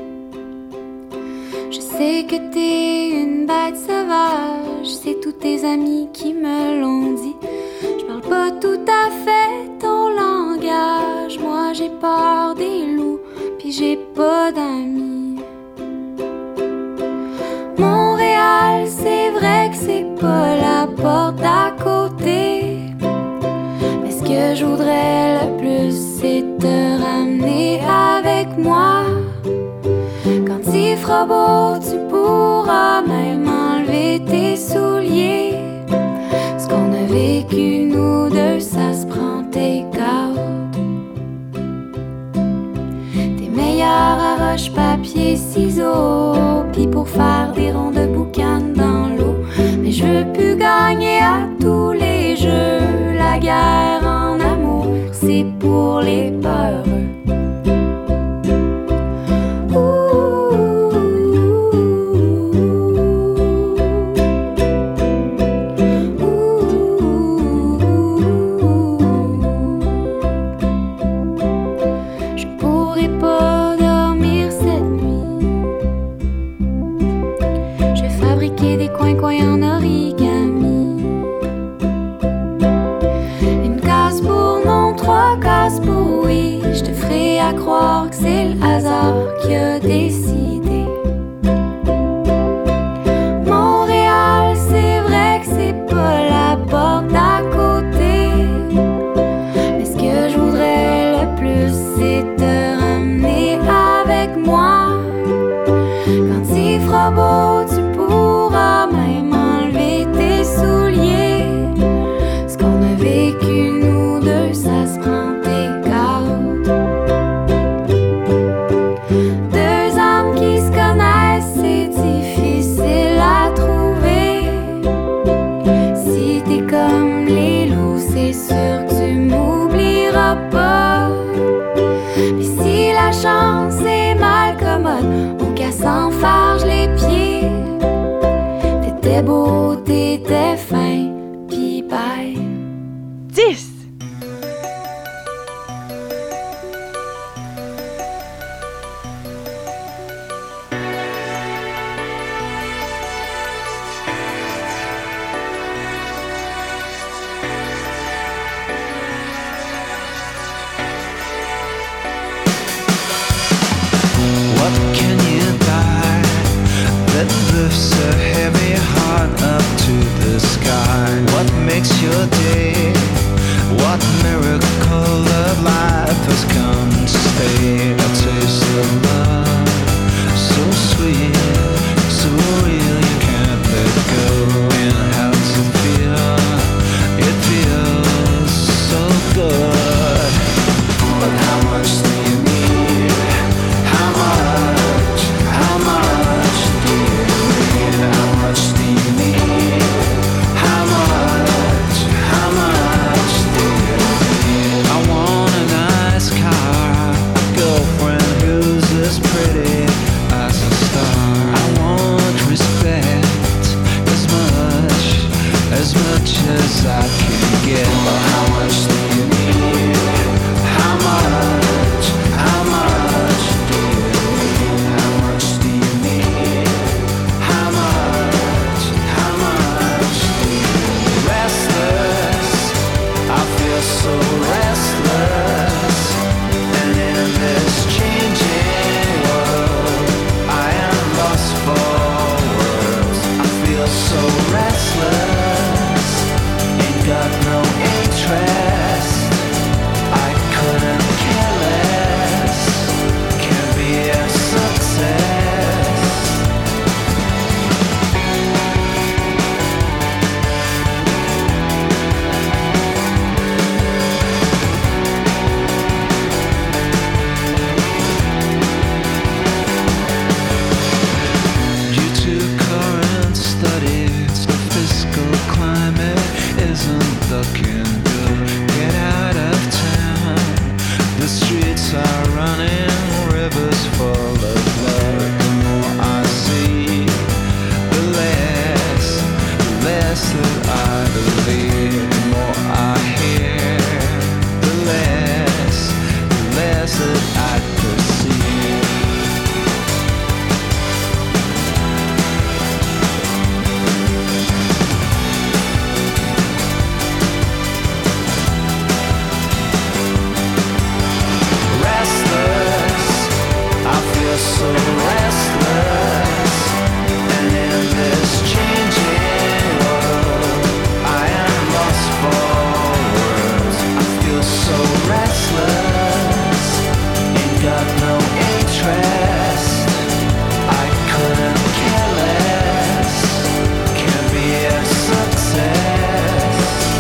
Je sais que t'es une bête sauvage, c'est tous tes amis qui me l'ont dit. Je parle pas tout à fait ton langage, moi j'ai peur des loups, pis j'ai pas d'amis. Montréal, c'est vrai que c'est pas la porte d'à côté, mais ce que je voudrais le plus, c'est te ramener avec moi. Quand il fera beau, tu pourras même enlever tes souliers. Ce qu'on a vécu, nous deux, ça se prend tes gardes. T'es meilleur à roche, papier, ciseaux, pis pour faire des ronds de boucan dans l'eau. Mais je veux plus gagner à tous les jeux. La guerre en amour, c'est pour les peureux. En origami. Une case pour non, trois cases pour oui. Je te ferai à croire que c'est le hasard qui a décidé. Montréal, c'est vrai que c'est pas la porte d'à côté, mais ce que je voudrais le plus, c'est te ramener avec moi. Quand il fera beau, tu pourras même enlever tes souliers. Ce qu'on a vécu, nous deux, ça se prend tes gardes. Deux âmes qui se connaissent, c'est difficile à trouver. Si t'es comme les loups, c'est sûr que tu m'oublieras pas. Mais si la chance est mal commode, au cas sans farge les pieds. T'étais beau, t'étais fin, pis bye. dix. What can you buy that lifts a heavy heart up to much as I can get. But how much do you need? How much? How much do you need? How much do you need? How much? How much do you need? Restless, I feel so restless. And in this changing world, I am lost for words. I feel so restless, ain't got no interest. I couldn't care less, can be a success. Due to current studies, the fiscal climate isn't looking good. Get out of town, the streets are running, rivers full of blood. The more I see, the less, the less that I believe. The more I hear, the less, the less that I perceive. Restless, I feel so restless. And in this changing world, I am lost for words. I feel so restless, ain't got no interest. I couldn't care less, can be a success.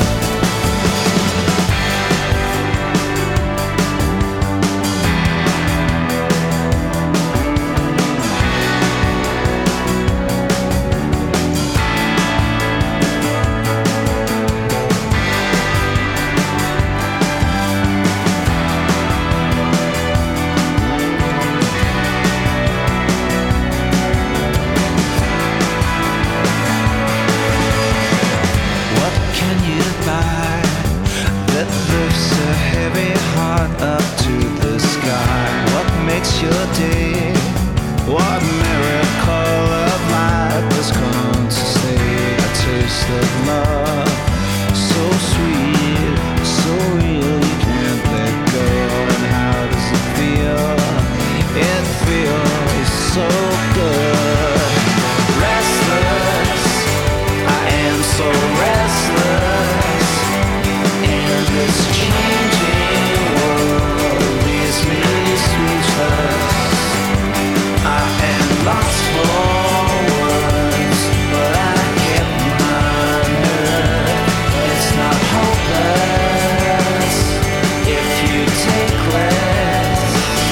What can you buy that lifts a heavy heart up to the sky? What makes your day? What miracle of life has come to stay? A taste of love, so sweet, so real, you can't let go. And how does it feel? It feels so good. Restless, I am so restless. And this changing world leaves me speechless. I am lost for words, but I kept my nerve. It's not hopeless if you take less.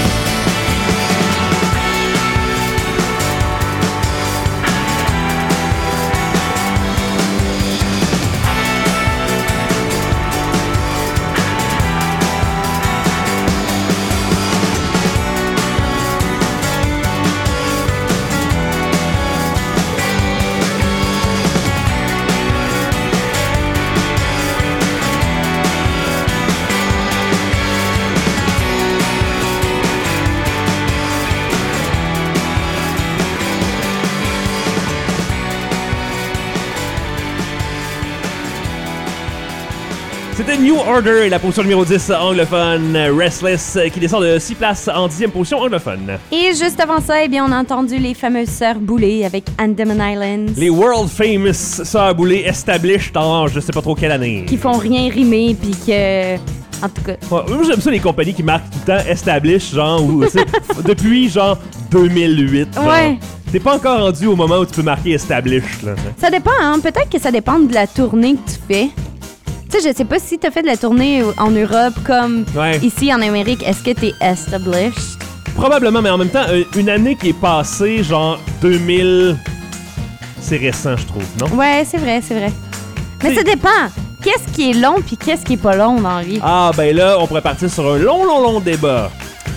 C'était New Order et la position numéro dix anglophone, Restless, qui descend de six places en dixième position anglophone. Et juste avant ça, eh bien, on a entendu les fameuses Sœurs Boulay avec Andaman Islands. Les world famous Sœurs Boulay established en je sais pas trop quelle année. Qui font rien rimer, puis que... En tout cas. Ouais, moi, j'aime ça les compagnies qui marquent tout le temps establish, genre, ou, depuis genre deux mille huit. Genre. Ouais. T'es pas encore rendu au moment où tu peux marquer establish, là. Ça dépend, hein. Peut-être que ça dépend de la tournée que tu fais. Tu sais, je sais pas si t'as fait de la tournée en Europe comme ouais. ici en Amérique. Est-ce que t'es established? Probablement, mais en même temps, une année qui est passée, genre deux mille... C'est récent, je trouve, non? Ouais, c'est vrai, c'est vrai. Mais ça dépend. Qu'est-ce qui est long puis qu'est-ce qui est pas long dans la vie? Ah, ben là, on pourrait partir sur un long, long, long débat.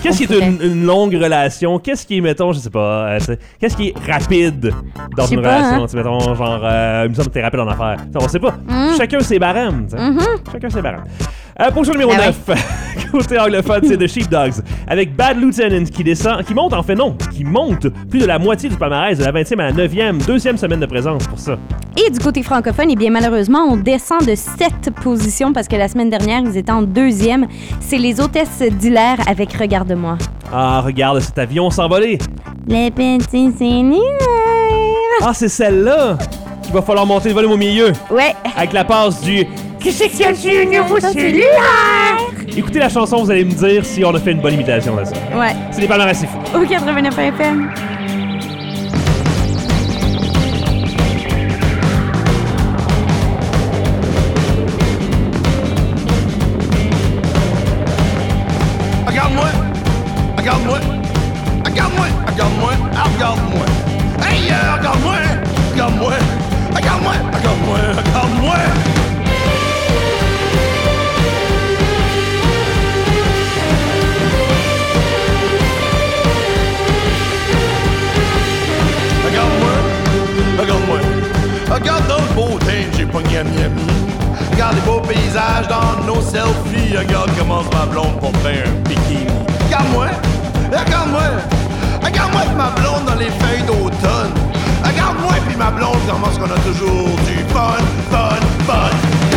Qu'est-ce qui est pourrait. une, une longue relation? Qu'est-ce qui est, mettons, je sais pas, euh, c'est- qu'est-ce qui est rapide dans Je sais une pas, relation? hein. Tu sais, mettons, genre, euh, il me semble que t'es rapide en affaires. Tu sais, on sait pas. Mm. Chacun ses barèmes. tu sais. Mm-hmm. Chacun ses barèmes. Euh, position numéro Ah neuf. Côté anglophone, c'est The Sheepdogs. Avec Bad Lieutenant qui descend, qui monte, en fait, non, qui monte plus de la moitié du palmarès, de la vingtième à la neuvième, deuxième semaine de présence pour ça. Et du côté francophone, eh bien malheureusement, on descend de sept positions parce que la semaine dernière, ils étaient en deuxième. C'est les hôtesses d'Hilaire avec Regarde-moi. Ah, regarde cet avion s'envoler. Les petits cellulaires. Ah, c'est celle-là qu'il va falloir monter le volume au milieu. Ouais. Avec la passe du Qu'est-ce qu'il y a du nouveau cellulaire? Écoutez la chanson, vous allez me dire si on a fait une bonne imitation de ça. Ouais. C'est des palmarès, c'est fou. Au quatre-vingt-neuf F M. Regarde-moi, regarde-moi, regarde-moi, regarde-moi, regarde-moi. Hey, euh, regarde-moi, regarde-moi, regarde-moi, regarde-moi, regarde-moi. Regarde-moi, regarde-moi, regarde notre beauté, j'ai pogné à Miami. Regarde les beaux paysages dans nos selfies. Regarde comment ma blonde pour faire un bikini. Regarde-moi, regarde-moi, regarde-moi pis ma blonde dans les feuilles d'automne. Regarde-moi pis ma blonde comment est-ce qu'on a toujours du fun, fun, fun.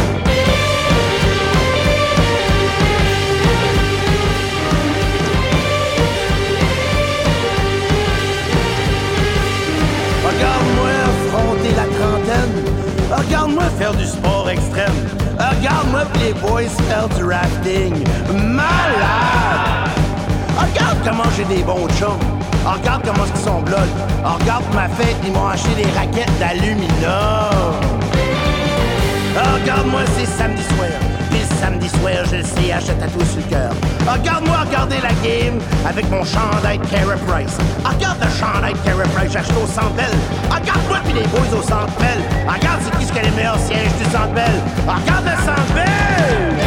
Regarde-moi affronter la trentaine. Regarde-moi faire du sport extrême. Regarde-moi pis les boys faire du rafting. Malade! Regarde comment j'ai des bons chums. Regarde comment ils sont blood. Regarde ma fête, ils m'ont acheté des raquettes d'aluminium. Regarde-moi, c'est samedi soir. Puis samedi soir, je le sais, achète à tout sur le cœur. Regarde-moi regarder la game avec mon chandail de Carey Price. Regarde le chandail de Carey Price, j'ai acheté au Centre Bell. Regarde-moi puis les boys au Centre Bell. Regarde c'est qui ce qui a les meilleurs sièges du Centre Bell. Regarde le Centre Bell!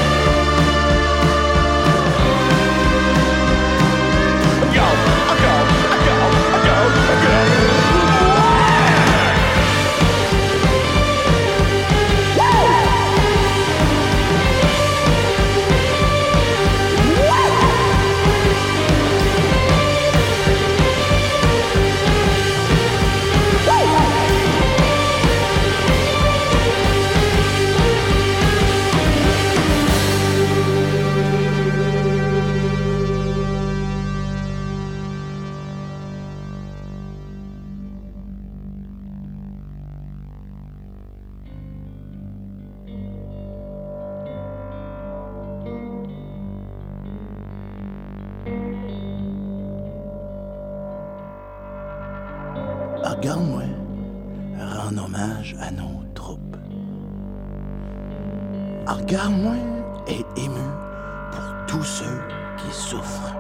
Regarde, regarde, regarde, regarde, regarde. Regarde-moi, rends hommage à nos troupes. Regarde-moi être ému pour tous ceux qui souffrent.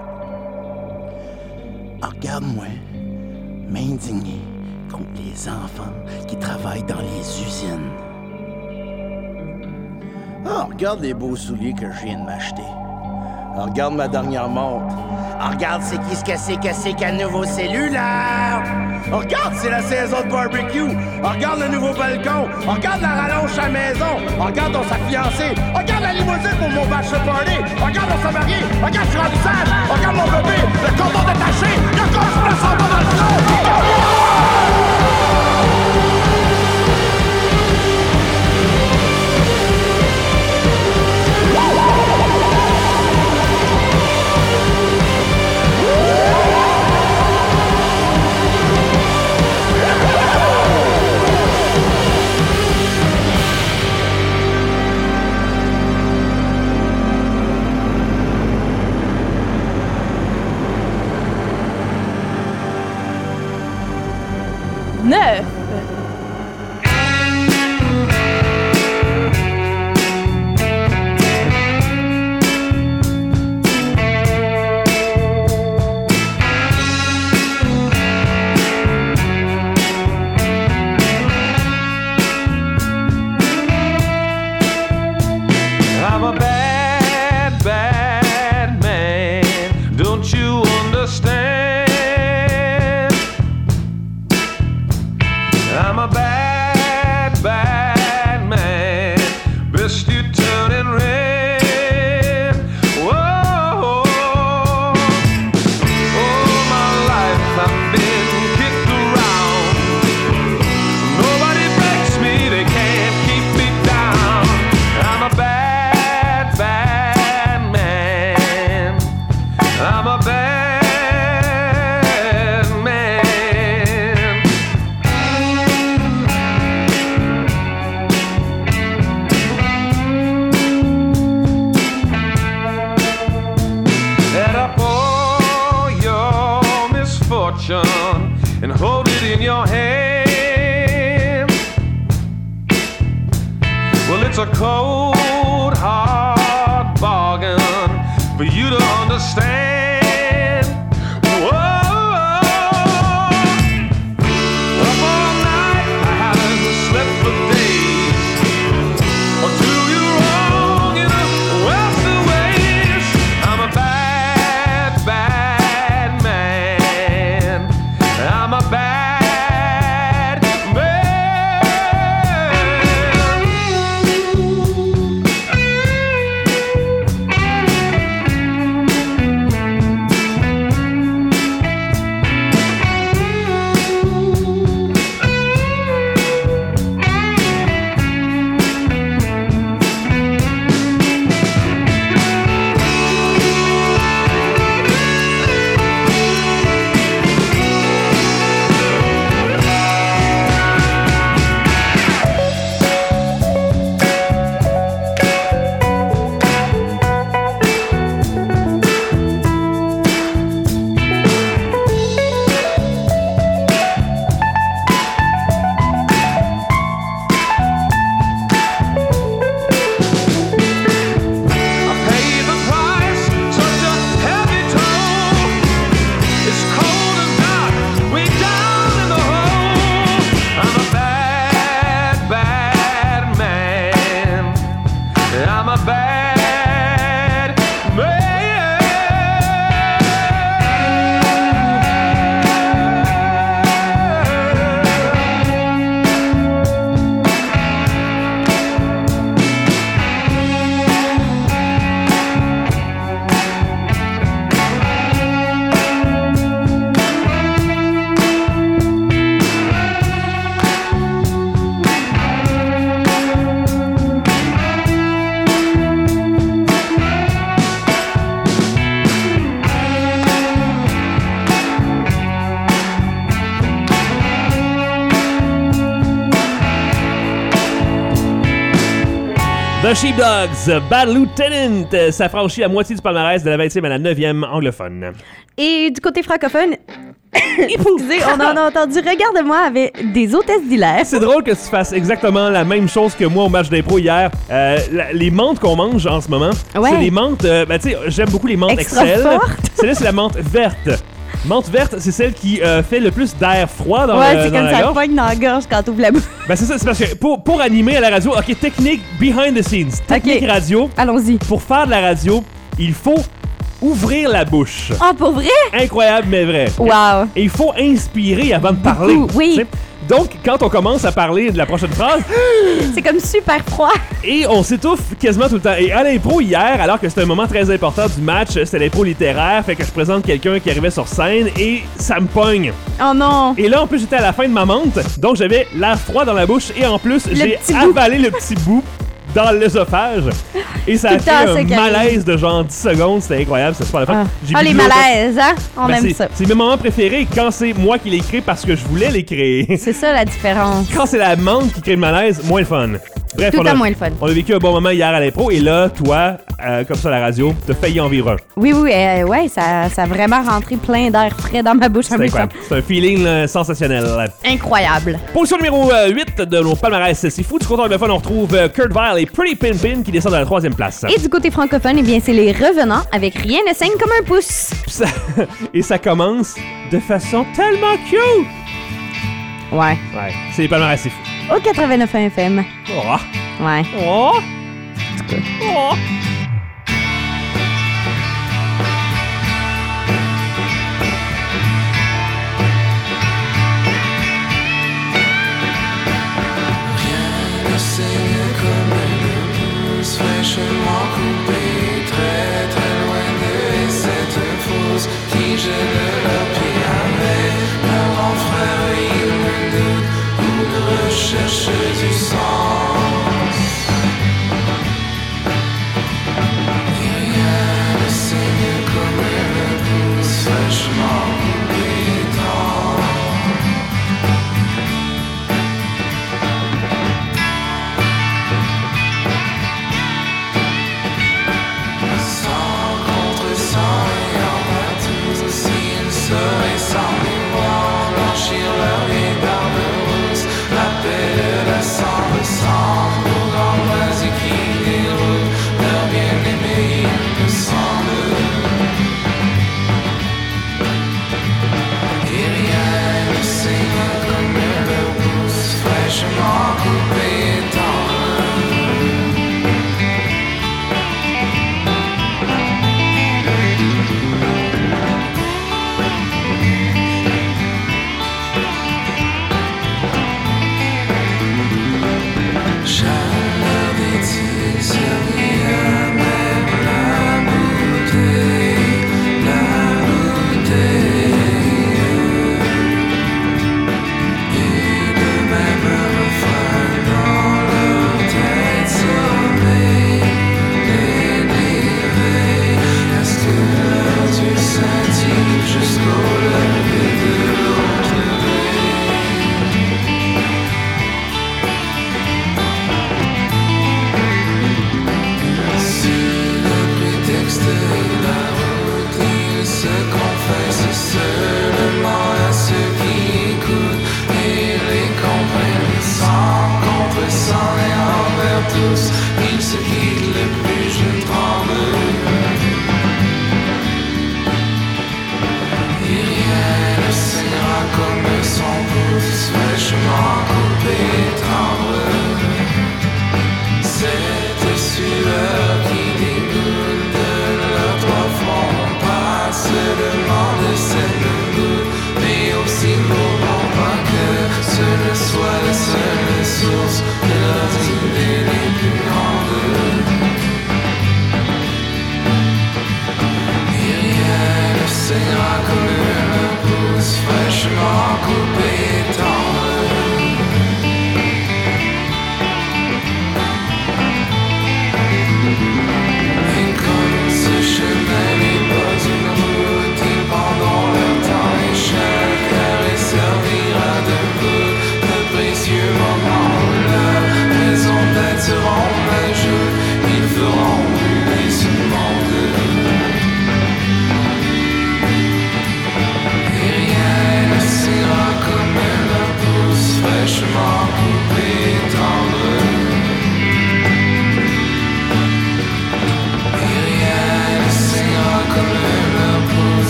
Regarde-moi m'indigner contre les enfants qui travaillent dans les usines. Ah, regarde les beaux souliers que je viens de m'acheter. Ah, regarde ma dernière montre. Ah, regarde c'est qui ce que c'est que c'est qu'un nouveau cellulaire. Ah, regarde, c'est la saison de barbecue. Ah, regarde le nouveau balcon. Ah, regarde la rallonge à la maison. Ah, regarde on s'est fiancé. Ah, regarde la limousine pour mon bachelor party. Ah, regarde on s'est marié. Ah, regarde je suis rendu sage. Ah, regarde mon bébé. Le cordon détaché. Le corps se s'en va dans le front. It's a cold, hard bargain for you to understand. Whoa. Up all night, I haven't slept for days. Or do you wrong in the western ways? I'm a bad, bad man. I'm a bad The Sheepdogs, Bad Lieutenant, ça franchit la moitié du palmarès de la vingtième à la neuvième anglophone. Et du côté francophone, excusez, on en a entendu Regarde-moi avec des hôtesses d'hilaire. C'est drôle que tu fasses exactement la même chose que moi au match d'impro hier. Euh, la, les menthes qu'on mange en ce moment, ouais. c'est les menthes, euh, ben tu sais, j'aime beaucoup les menthes Extra Excel. forte. Celle-là, c'est la menthe verte. Menthe verte, c'est celle qui euh, fait le plus d'air froid dans, ouais, le, c'est dans comme la ça gorge. pogne dans la gorge quand t'ouvres la bouche. Ben c'est ça, c'est parce que pour, pour animer à la radio, ok, technique behind the scenes, technique okay. radio. Allons-y. Pour faire de la radio, il faut ouvrir la bouche. Ah, oh, pour vrai? Incroyable, mais vrai. Wow. Et il faut inspirer avant de parler. Beaucoup, oui. T'sais? Donc, quand on commence à parler de la prochaine phrase, c'est comme super froid. Et on s'étouffe quasiment tout le temps. Et à l'impro hier, alors que c'était un moment très important du match, c'était l'impro littéraire, fait que je présente quelqu'un qui arrivait sur scène et ça me pogne. Oh non. Et là, en plus, j'étais à la fin de ma menthe, donc j'avais l'air froid dans la bouche et en plus, le j'ai avalé le petit bout dans l'œsophage. Et ça a fait un malaise de genre dix secondes. C'était incroyable, c'était super le fun. Ah, ah les malaises, hein? On ben aime c'est, ça. C'est mes moments préférés quand c'est moi qui les crée parce que je voulais les créer. C'est ça la différence. Quand c'est la menthe qui crée le malaise, moins le fun. Bref, Tout on a, moins le fun. On a vécu un bon moment hier à l'impro et là, toi, euh, comme ça à la radio, t'as failli en vivre un. Oui, oui, euh, ouais, ça, ça a vraiment rentré plein d'air frais dans ma bouche en même temps. C'est un feeling là, sensationnel. Incroyable. Position numéro euh, huit de nos palmarès. C'est fou. Du côté anglophone, on retrouve euh, Kurt Vile et Pretty Pimpin qui descendent à la troisième place. Et du côté francophone, eh bien, c'est les Revenants avec Rien ne saigne comme un pouce. Ça, et ça commence de façon tellement cute. Ouais. Ouais, c'est les palmarès, c'est fou. Au quatre-vingt-neuf F M. Oh. Ouais. Oh. En tout cas. Oh. Fraîchement coupé, très très loin de cette fosse qui jette leur pied avec leur grand frère. Il me doute ou de recherche du sens. Et rien ne saigne comme un pouce fraîchement coupé dans.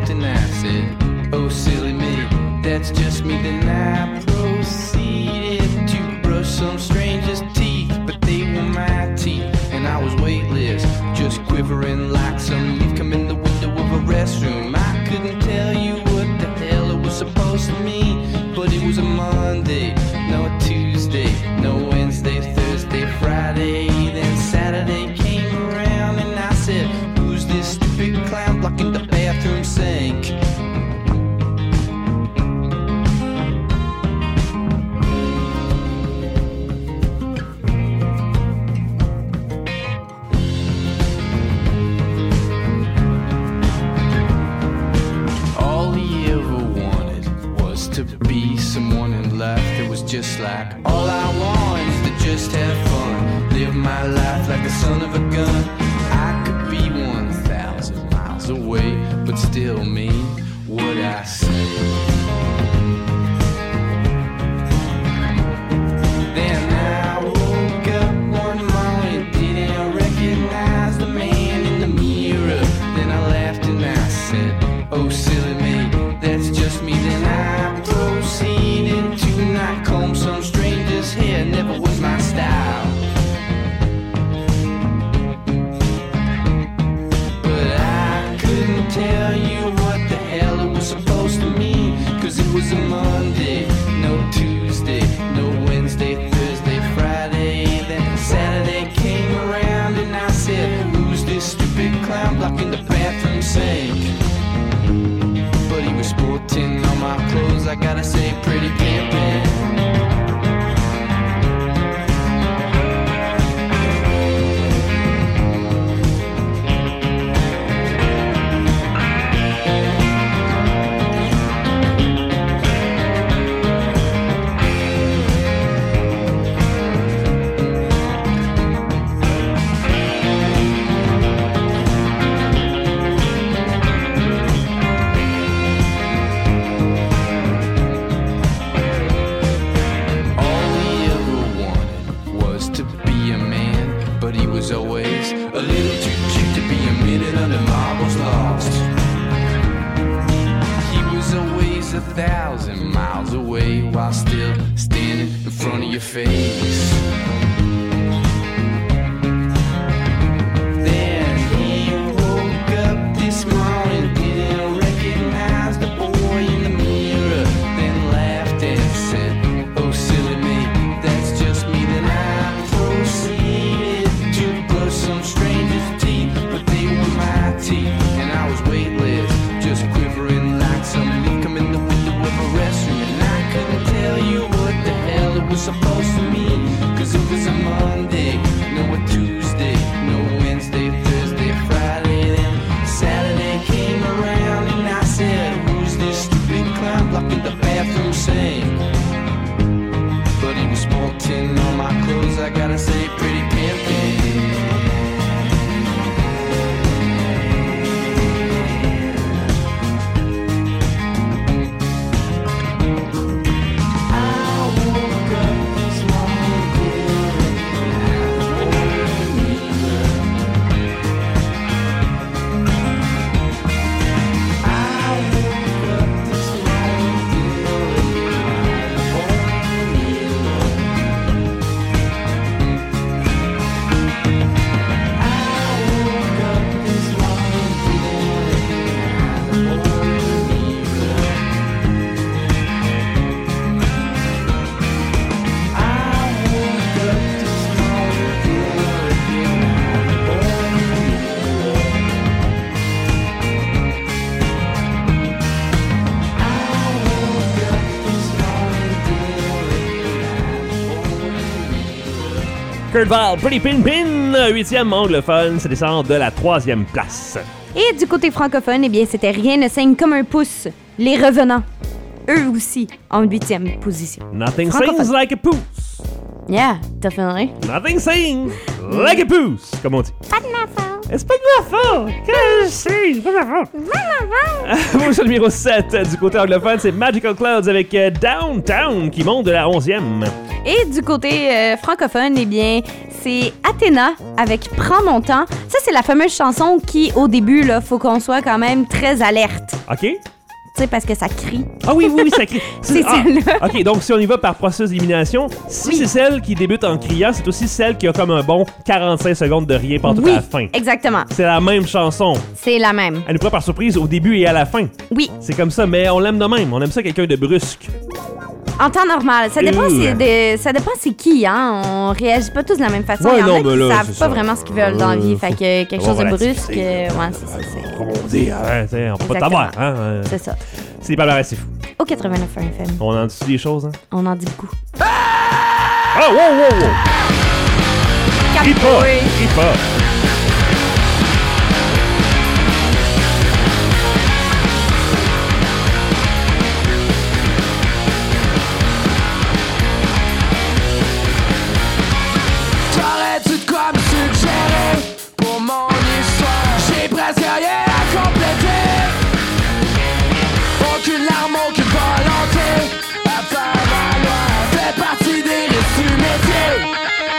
laughed and I said, oh silly me, that's just me. Then I proceeded to brush some stranger's teeth, but they were my teeth, and I was weightless, just quivering like some leaf come in the window of a restroom. I couldn't tell you what the hell it was supposed to mean, but it was a Monday, no Tuesday, no Wednesday, Thursday, Friday. Then Saturday came around and I said, who's this stupid clown blocking the bathroom sink? Just like all I want is to just have fun, live my life like the son of a gun. I could be one thousand miles away, but still mean what I say. Then I woke up one morning, didn't recognize the man in the mirror. Then I laughed and I said, oh silly me, that's just me. Then I proceeded to not comb some stranger's hair, never was my style. But I couldn't tell you what the hell it was supposed to mean, cause it was a Monday, no Tuesday, no Wednesday, Thursday, Friday. Then Saturday came around and I said, who's this stupid clown blocking the bathroom sink? But he was sporting all my clothes, I gotta say, pretty pimpin'. Always a little too cute to be a minute under marbles lost. He was always a thousand miles away while still standing in front of your face. Then he woke up this morning, didn't recognize the boy in the mirror, then laughed and said, oh silly me, that's just me. Then I proceeded some stranger's teeth, but they were my teeth, and I was weightless, just quivering like some leaf come in the window of a restroom. And I couldn't tell you what the hell it was supposed to mean, cause it was a Monday, no a Tuesday, no Wednesday, Thursday, Friday. Then Saturday came around and I said, who's this stupid clown blocking the bathroom sink? But he was sporting all my clothes, I gotta say, pretty pimpin'. Kurt Vile, Pretty Pin Pin, huitième anglophone, ça descend de la troisième place. Et du côté francophone, eh bien, c'était Rien ne saigne comme un pouce. Les Revenants, eux aussi, en huitième position. Nothing sings like a pouce. Yeah, definitely. Nothing sings like a pouce, comme on dit. Pas de ma faute. C'est pas de ma faute! Qu'est-ce que c'est? C'est pas de ma faute! Position numéro sept du côté anglophone, c'est Magical Clouds avec euh, Downtown qui monte de la onzième. Et du côté euh, francophone, eh bien, c'est Athéna avec Prends mon temps. Ça, c'est la fameuse chanson qui, au début, là, faut qu'on soit quand même très alerte. OK. Tu sais, parce que ça crie. Ah oui, oui, oui, ça crie. C'est ah, celle-là. OK, donc si on y va par processus d'élimination, si Oui. c'est celle qui débute en criant, c'est aussi celle qui a comme un bon quarante-cinq secondes de rien pendant Oui, à la fin. exactement. C'est la même chanson. C'est la même. Elle nous prend par surprise au début et à la fin. Oui. C'est comme ça, mais on l'aime de même. On aime ça quelqu'un de brusque. En temps normal. Ça dépend, Euh. c'est de- ça dépend c'est qui, hein. On réagit pas tous de la même façon. Ouais, Il y en non, a mais qui là, savent c'est pas ça. vraiment ce qu'ils veulent dans la vie. Euh, Fait que quelque faut chose de relativiser. brusque, euh, ouais, c'est ça. c'est- Comme on dit, hein, tu sais, on peut pas Exactement. t'avoir. Hein, euh, C'est ça. c'est des palmarès, c'est fou. Au quatre-vingt-neuf F M. On en dit des choses, hein? On en dit beaucoup. Oh, wow, wow, wow! Crie pas! Crie pas! T'aurais-tu de quoi me suggérer pour mon histoire? J'ai presque rien à compléter. Aucune larme, aucune volonté à faire valoir. Fait partie des risques du métier.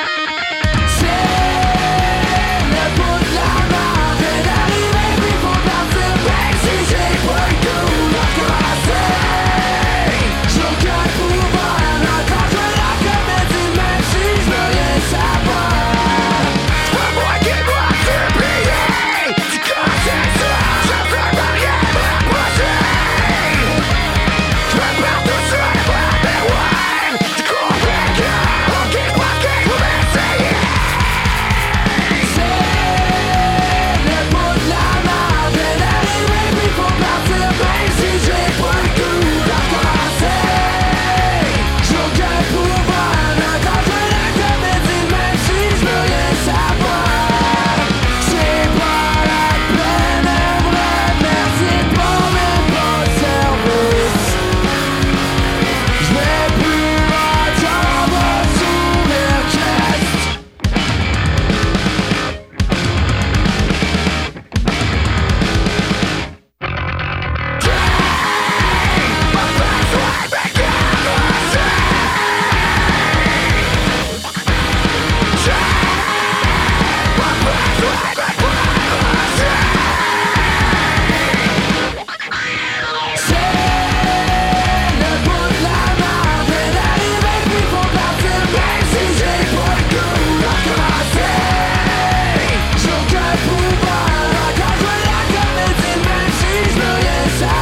C'est le bout de la mort et d'arriver puis faut partir. Même si j'ai pas le goût de recommencer. J'ai aucun pouvoir, non, quand je la comédie, même si je veux rien savoir. À moins qu'il doit te plier, tu connais ça, je veux pas rien me rapprocher. Je me perds tout seul, voir mes ouais, tu comprends que, ok, ok, vous m'essayez. C'est le bout de la mort, et d'arriver puis faut partir, même si j'ai pas le goût de recommencer. J'ai aucun pouvoir, non, quand je la comédie, même si je veux rien savoir. C'est pas la peine de me remercier pour mes bons services. Je vais plus attendre sous l'orchestre. Le bout de la mort et d'arriver puis faut partir, même si j'ai pas le goût de recommencer. J'ai aucun pouvoir, quand je veux la comédie, même si je veux rien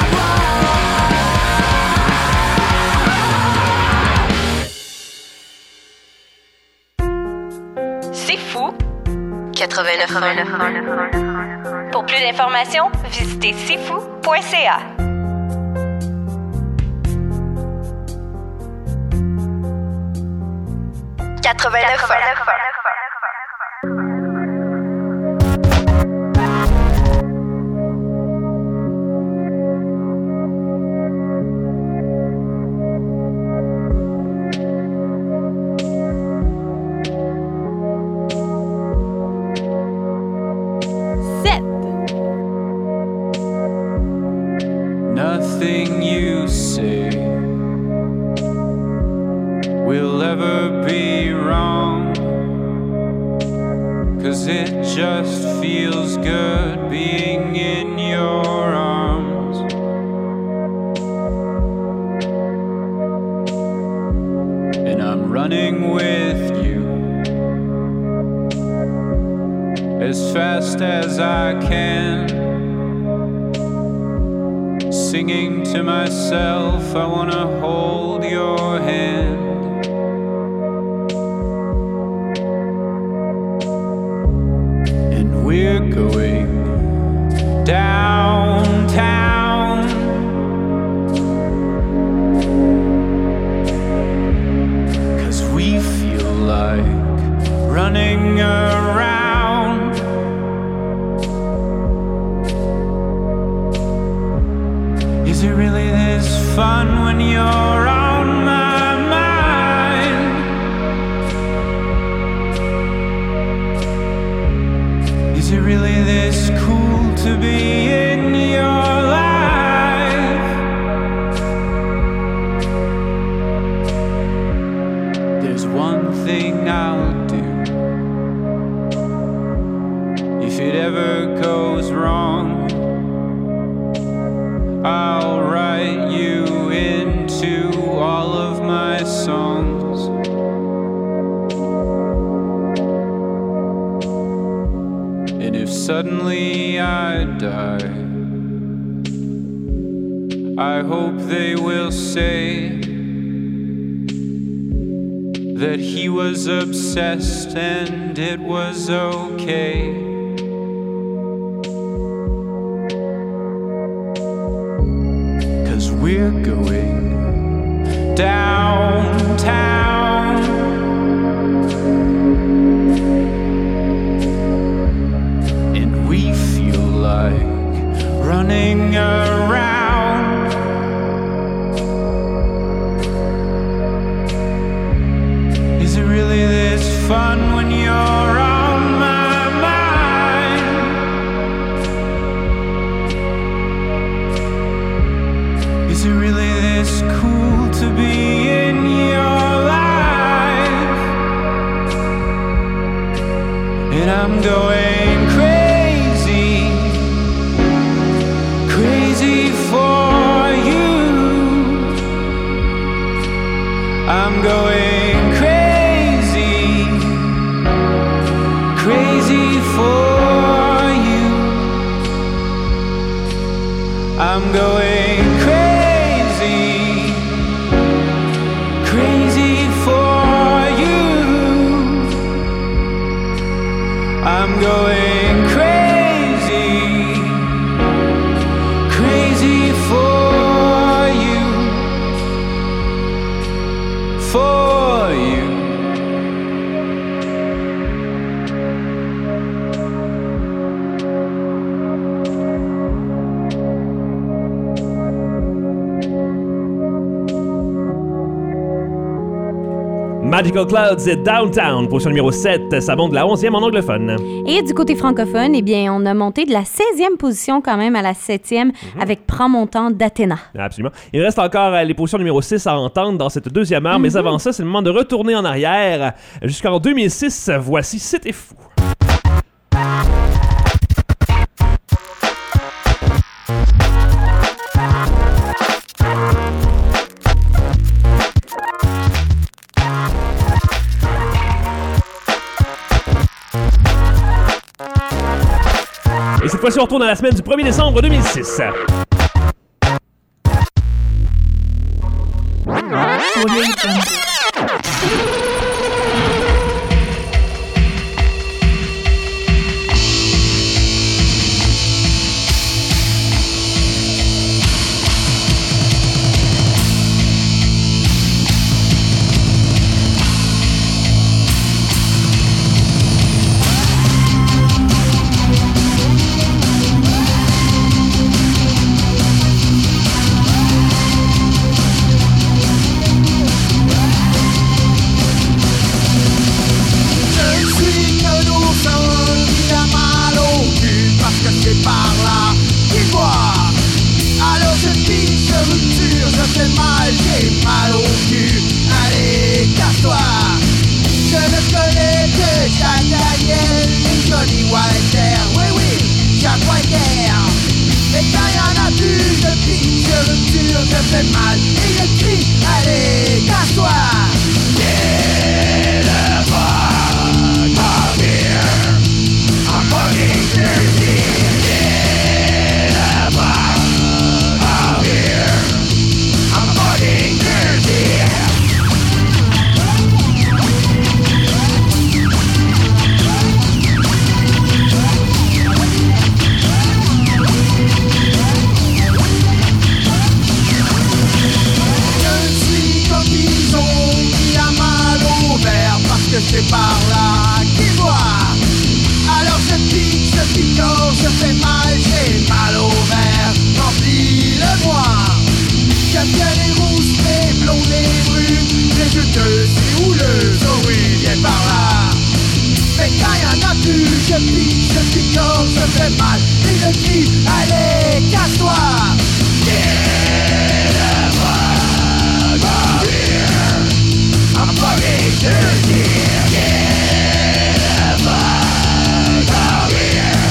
savoir. C'est fou. quatre-vingt-neuf Pour plus d'informations, visitez c'est fou point c a. quatre-vingt-neuf sept. Nothing you say will ever be wrong, 'cause it just feels good being in your arms. And I'm running with you as fast as I can, singing to myself, I wanna hold your hand. And we're going downtown, 'cause we feel like running around. Is it really this fun when you're on my mind? Is it really this cool to be in your life? There's one thing I'll do if it ever goes wrong. I'll write you into all of my songs. And if suddenly I die, I hope they will say that he was obsessed and it was okay. We're going downtown, and we feel like running around. Is it really this fun when you're on my mind? Is it really this cool to be in your life? And I'm going crazy, crazy for you. I'm going crazy, crazy for you. I'm going crazy. I'm going crazy, crazy for you, for you. Magical Clouds et Downtown, position numéro sept, ça monte de la onzième en anglophone. Et du côté francophone, eh bien, on a monté de la seizième position quand même à la septième mm-hmm. avec Prends mon temps d'Athéna. Absolument. Il reste encore les positions numéro six à entendre dans cette deuxième heure, mm-hmm. mais avant ça, c'est le moment de retourner en arrière. Jusqu'en deux mille six, voici C'était fou. Et cette fois-ci, on retourne à la semaine du premier décembre deux mille six. Quand y'en a plus, je plie, je picore, je fais mal. Et je crie, allez, casse-toi. Get the fuck out here. I'm fucking thirsty. Get the fuck out here.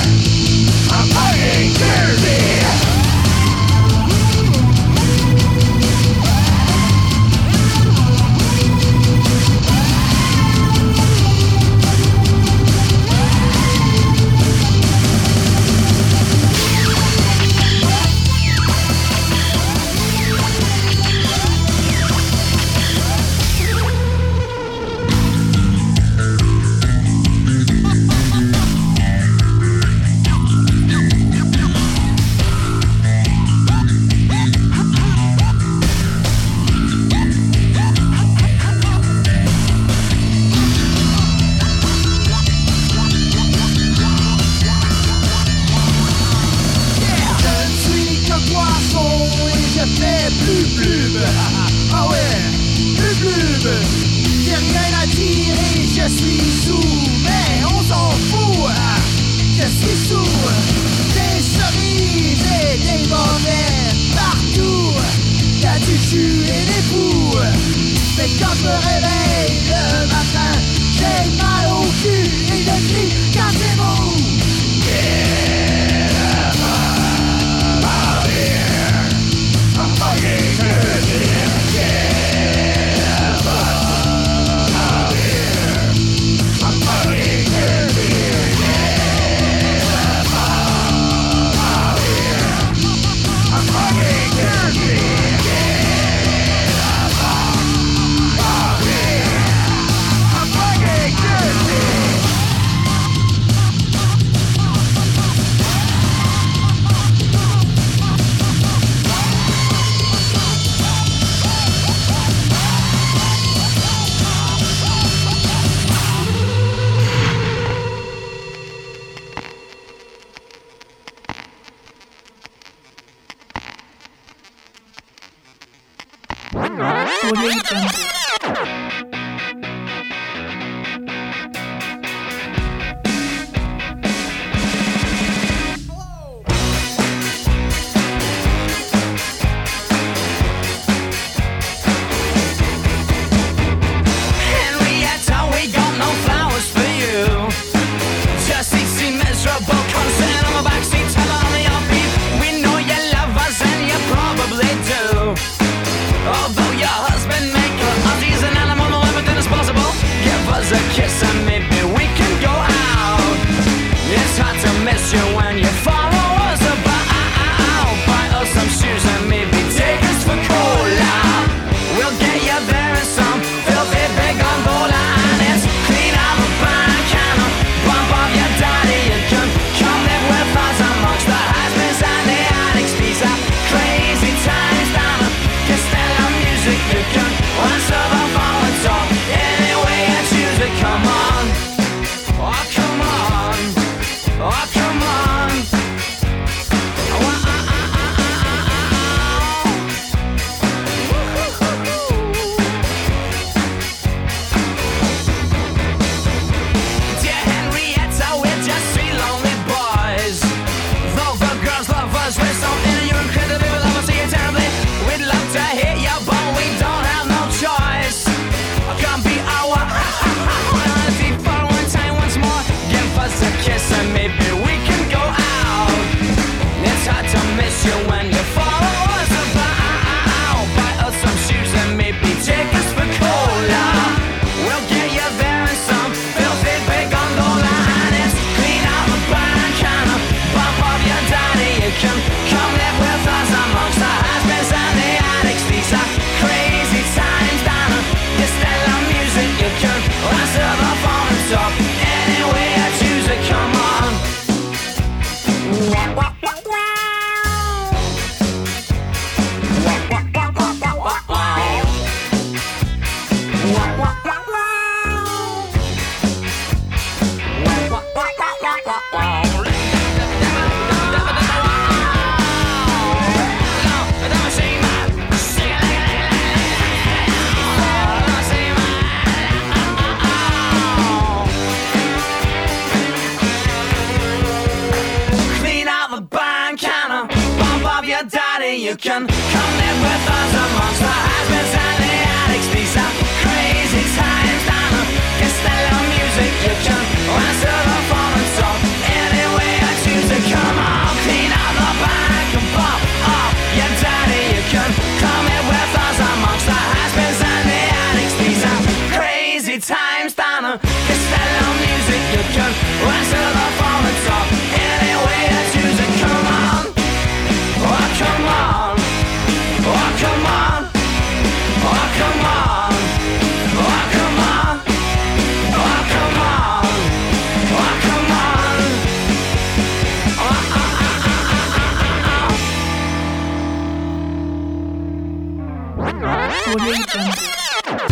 I'm fucking thirsty. Although your husband make her Aussies and animal living can come live with us amongst the husbands and the addicts. These are crazy times down on Castello Music. You can answer the phone and talk any way I choose to. Come on, clean out the back and pop up your daddy. You can come live with us amongst the husbands and the addicts. These are crazy times down on Castello Music. You can answer the phone and talk any way I choose to. Come on, oh come on, oh come on, oh come on, oh come on, oh come on, oh come on, oh uh uh uh uh uh uh.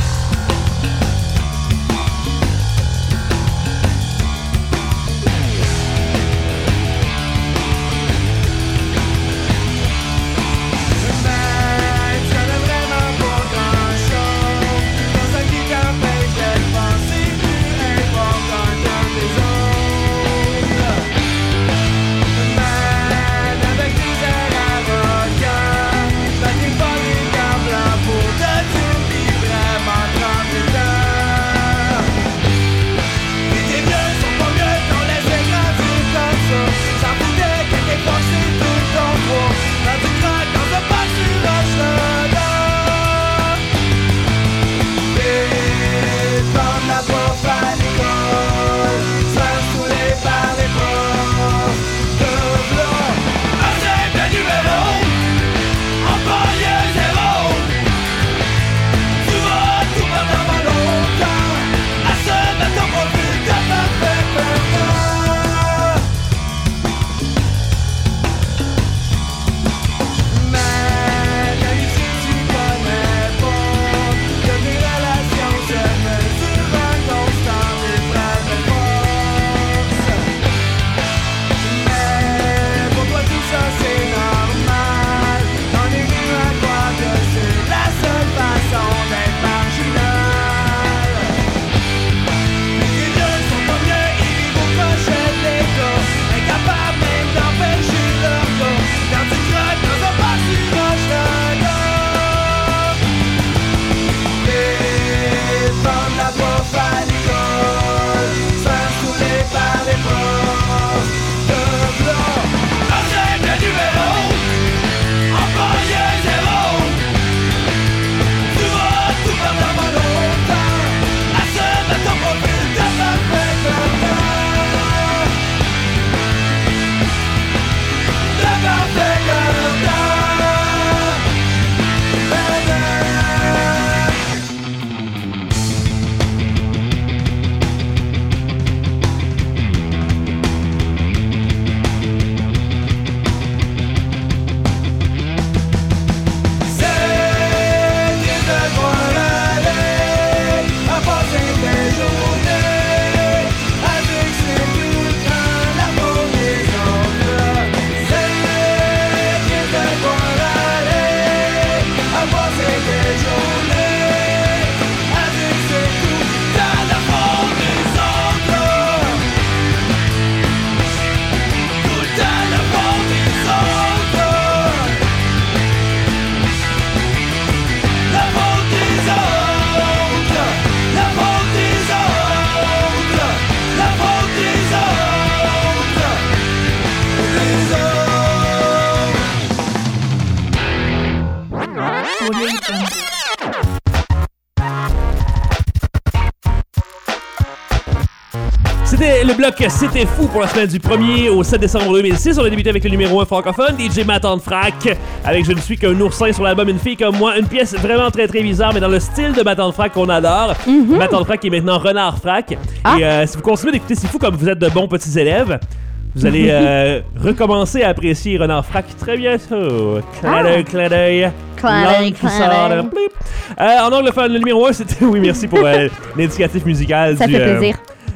C'était le bloc C'était fou pour la semaine du premier au sept décembre deux mille six. On a débuté avec le numéro un francophone, D J Ma Tante Frac, avec Je ne suis qu'un oursin sur l'album Une fille comme moi. Une pièce vraiment très très bizarre, mais dans le style de Ma Tante Frac qu'on adore. Mm-hmm. Ma Tante Frac qui est maintenant Renard Frac. Ah. Et euh, si vous continuez d'écouter C'est fou comme vous êtes de bons petits élèves, vous allez euh, recommencer à apprécier Renard Frac très bientôt. Clin d'œil, clin d'œil. Clin d'œil, clin d'œil. Euh, en anglophone, le numéro un, c'était... Oui, merci pour euh, l'indicatif musical Ça du... fait euh, plaisir.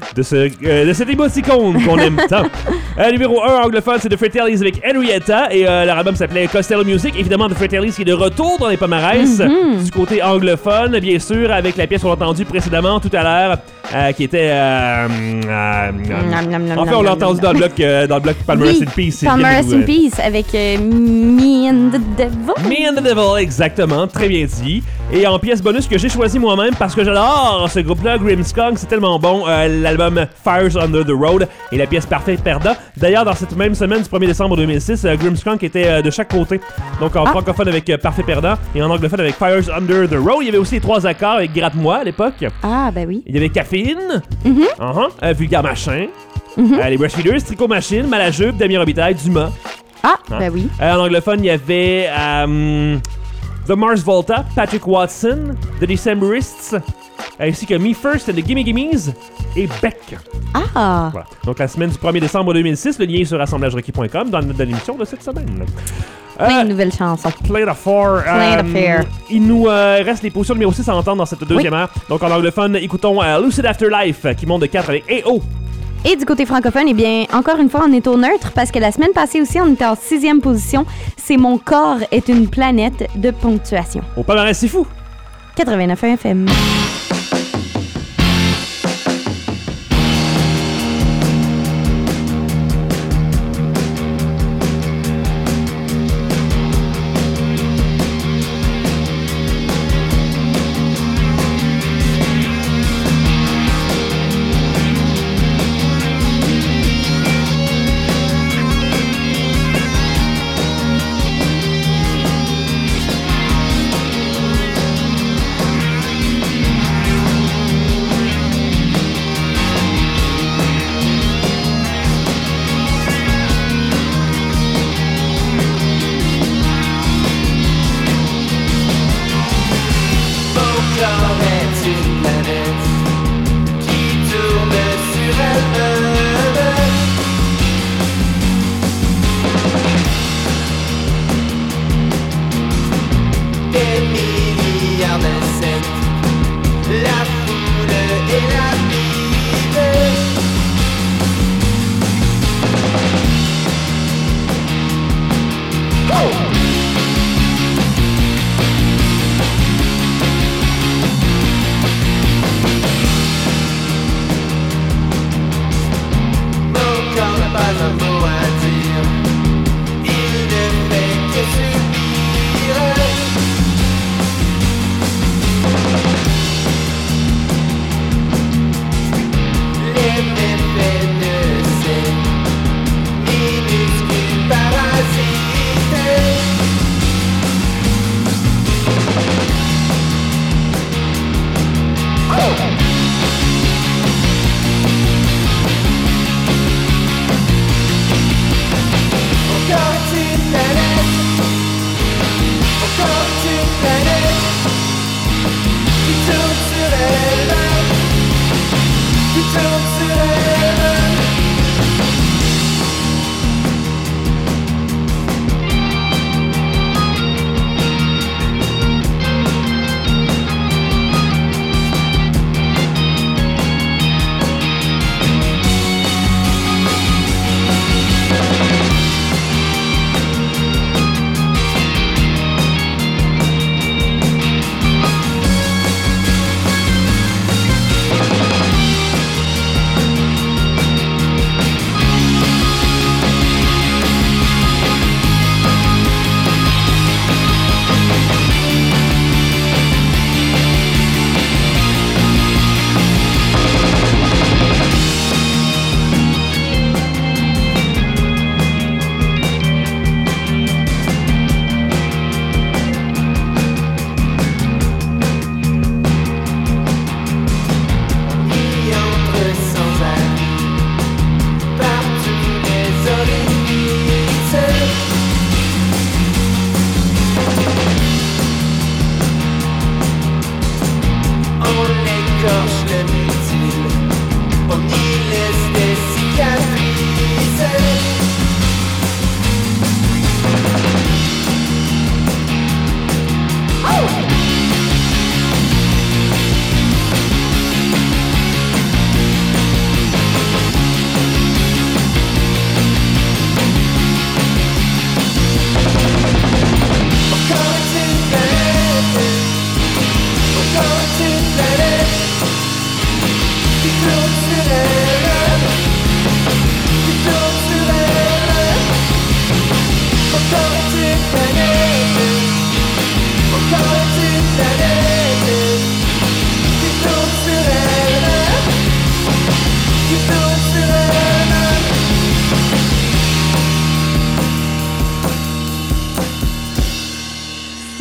de, ce, euh, de cette émoticône qu'on aime tant. Euh, numéro un anglophone, c'est The Fratellis avec Henrietta et euh, leur album s'appelait Costello Music. Évidemment, The Fratellis qui est de retour dans les palmarès Mm-hmm. du côté anglophone, bien sûr, avec la pièce qu'on a entendue précédemment tout à l'heure, euh, qui était... Euh, euh, Nom, nom, nom, en fait, nom, on l'a nom, entendu nom. dans le bloc, euh, dans le bloc Palmer's Oui, in Peace. c'est Palmer's bien in de- Peace avec euh, Me and the Devil. Me and the Devil, exactement, très bien dit. Et en pièce bonus que j'ai choisi moi-même parce que j'adore ce groupe-là, Grimmskunk, c'est tellement bon, euh, l'album Fires Under the Road et la pièce Parfait Perdant. D'ailleurs, dans cette même semaine du premier décembre deux mille six, euh, Grimmskunk était euh, de chaque côté. Donc en Ah. francophone avec euh, Parfait Perdant et en anglophone avec Fires Under the Road. Il y avait aussi les trois accords avec Gratte-moi à l'époque. Ah, ben oui. Il y avait Caféine, Mhm. uh-huh, euh, Vulgaire Machin, Mhm. euh, les Breastfeeders, Tricot Machine, Malajube, Damien Robitaille, Dumas. Ah, Hein? ben oui. Euh, en anglophone, il y avait euh, The Mars Volta, Patrick Watson, The Decemberists, ainsi que Me First and the Gimme Gimmes et Beck. Ah. Voilà. Donc la semaine du premier décembre deux mille six, le lien est sur assemblage requis point com dans notre l'émission de cette semaine. Plein Euh, de nouvelles chansons. Plein d'affaires. Plein d'affaires. Il nous euh, reste les positions numéro six à entendre dans cette deuxième heure. Donc en anglophone, écoutons euh, Lucid Afterlife euh, qui monte de quatre avec A O. Et du côté francophone, eh bien, encore une fois, on est au neutre parce que la semaine passée aussi, on était en sixième position. C'est Mon corps est une planète de ponctuation. Au palmarès, c'est fou. quatre-vingt-neuf F M.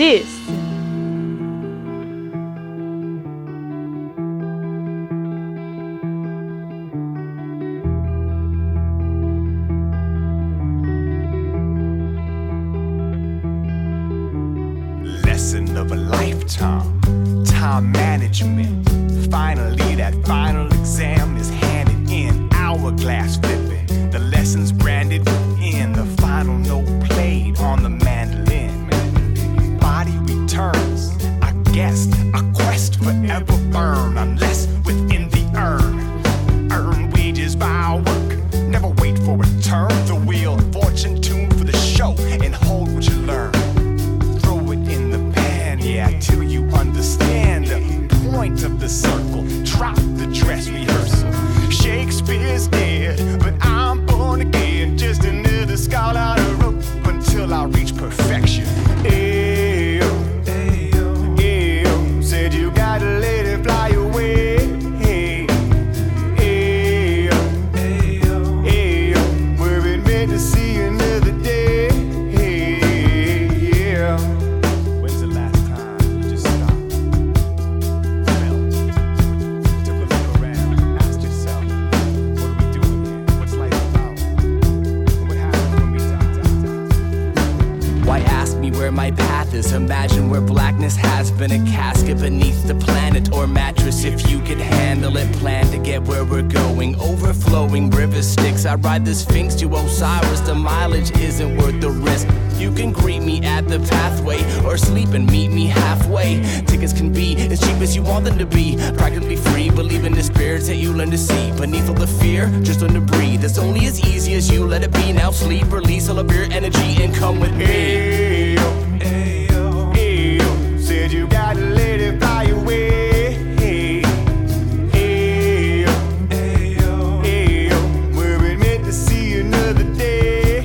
dix. Lesson of a lifetime, time management. Finally, that final exam is handed in. Hourglass flipping, the lessons branded in. The final note played on the mandolin. Body returns, I guessed, a quest forever burn. Unless within the urn, earn wages by our work. Never wait for return. The wheel, fortune tuned for the show, and hold what you learn. Yeah, till you understand the point of the circle. Drop the dress rehearsal. Shakespeare's dead, but I'm born again. Just another skull out of rope until I reach perfection. Ayo, ayo, ayo. Said you gotta let it fly away. Ayo, ayo, ayo. We're meant to see another day. Yeah. Where my path is, imagine where blackness has been a casket beneath the planet or mattress. If you could handle it, plan to get where we're going. Overflowing river Styx, I ride the Sphinx to Osiris. The mileage isn't worth the risk. You can greet me at the pathway or sleep and meet me halfway. Tickets can be as cheap as you want them to be, practically free. Believe in the spirits that you learn to see. Beneath all the fear, just learn to breathe. It's only as easy as you let it be. Now sleep, release all of your energy and come with me. Ayo, ayo, ayo. Said you gotta let it fly away. Ayo, ayo, ayo. We're meant to see another day.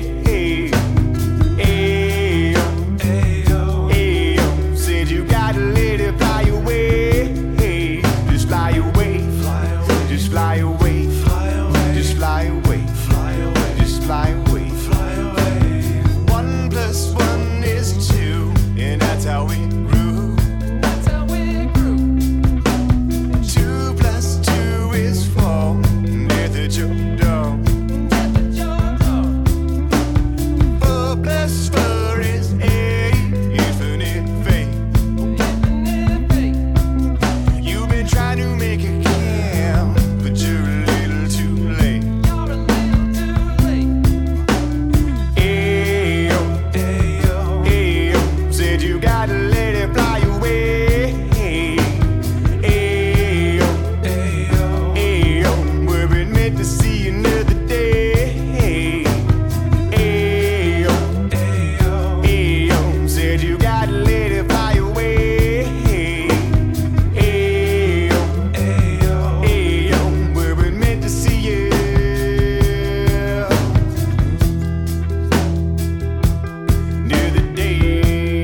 Ayo, ayo, ayo. Said you gotta let it fly away. Just fly away, just fly away, just fly away, just fly away. One plus one is two, and that's how we grew. That's how we grew. Two plus two is four, death at your door. Death at your door. Four plus four is eight, infinite fate. Infinite fate. You've been trying to make it count, but you're a little too late. You're a little too late. Ayo, ayo, ayo. Said you gotta let it fly away. Ayo, ayo, ayo. We're meant to see another day. Ayo, ayo, ayo. Said you gotta let it fly away. Ayo, ayo, ayo. We're meant to see you. Another day.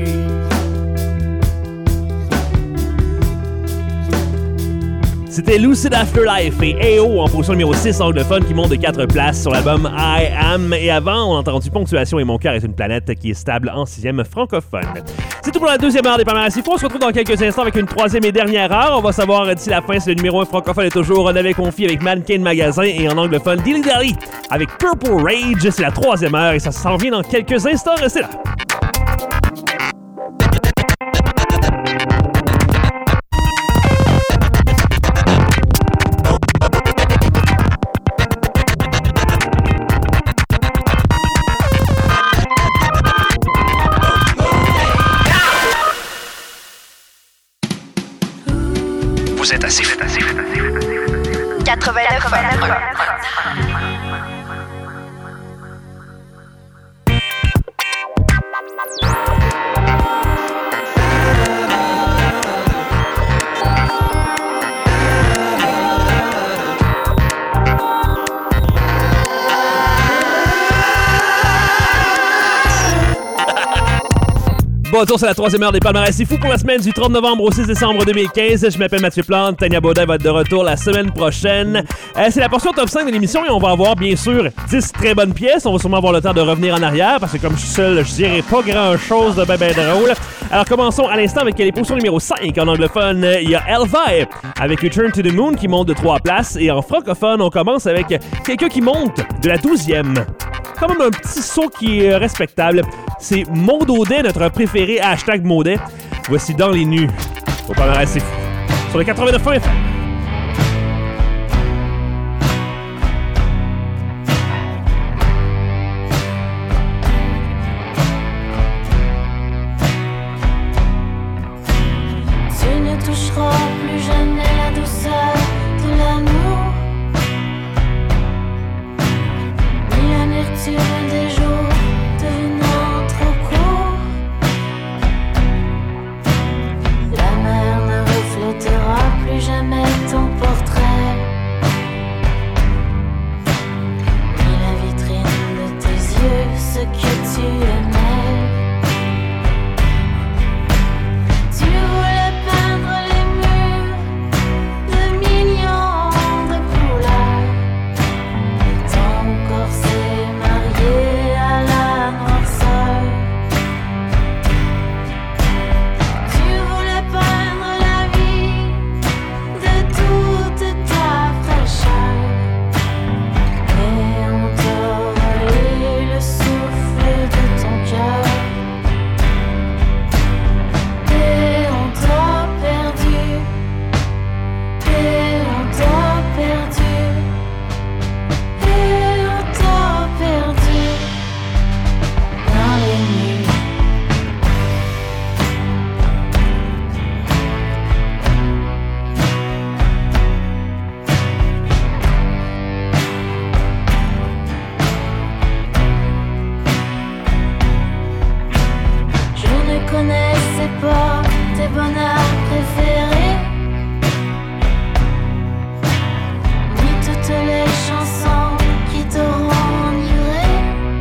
C'était Lucid Afterlife et A O en position numéro six anglophone qui monte de quatre places sur l'album I Am. Et avant, on a entendu Ponctuation et Mon cœur est une planète qui est stable en sixième francophone. C'est tout pour la deuxième heure des Palmarès Info. On se retrouve dans quelques instants avec une troisième et dernière heure. On va savoir d'ici la fin si le numéro un francophone est toujours On avait confié avec Mannequin Magasin et en anglophone Dilly Dally avec Purple Rage. C'est la troisième heure et ça s'en vient dans quelques instants. Restez là. Vous êtes assez, vous êtes assez, vous êtes assez, vous êtes assez. quatre-vingt-neuf. Bonjour, c'est la troisième heure des palmarès. C'est fou pour la semaine du trente novembre au six décembre deux mille quinze. Je m'appelle Mathieu Plante. Tania Baudin va être de retour la semaine prochaine. Euh, c'est la portion top cinq de l'émission et on va avoir bien sûr dix très bonnes pièces. On va sûrement avoir le temps de revenir en arrière parce que comme je suis seul, je dirais pas grand-chose de ben ben drôle. Alors commençons à l'instant avec les positions numéro cinq. En anglophone, il y a Elvi avec Return to the Moon qui monte de trois places. Et en francophone, on commence avec quelqu'un qui monte de la douzième. Quand même un petit saut qui est respectable. C'est Maud Audet, notre préféré, hashtag Maudet. Voici Dans les nus. Au palmarès, c'est fou. Sur le quatre-vingt-neuf F M. Tu ne toucheras plus jamais la douceur de l'amour, ni l'amertume des jours devenant trop courts. La mer ne reflétera plus jamais ton portrait, ni la vitrine de tes yeux, ce que tu aimais. Tu voulais peindre les murs de millions de couleurs, et ton corps s'est marié à la noirceur. Tu voulais peindre la vie de toute ta fraîcheur, et on t'a volé le souffle de ton cœur. Et on t'a perdu, et on t'a perdu, et on t'a perdu dans les nuits. Je ne connaissais pas tes bonheurs préférés, ni toutes les chansons qui t'auront enivré.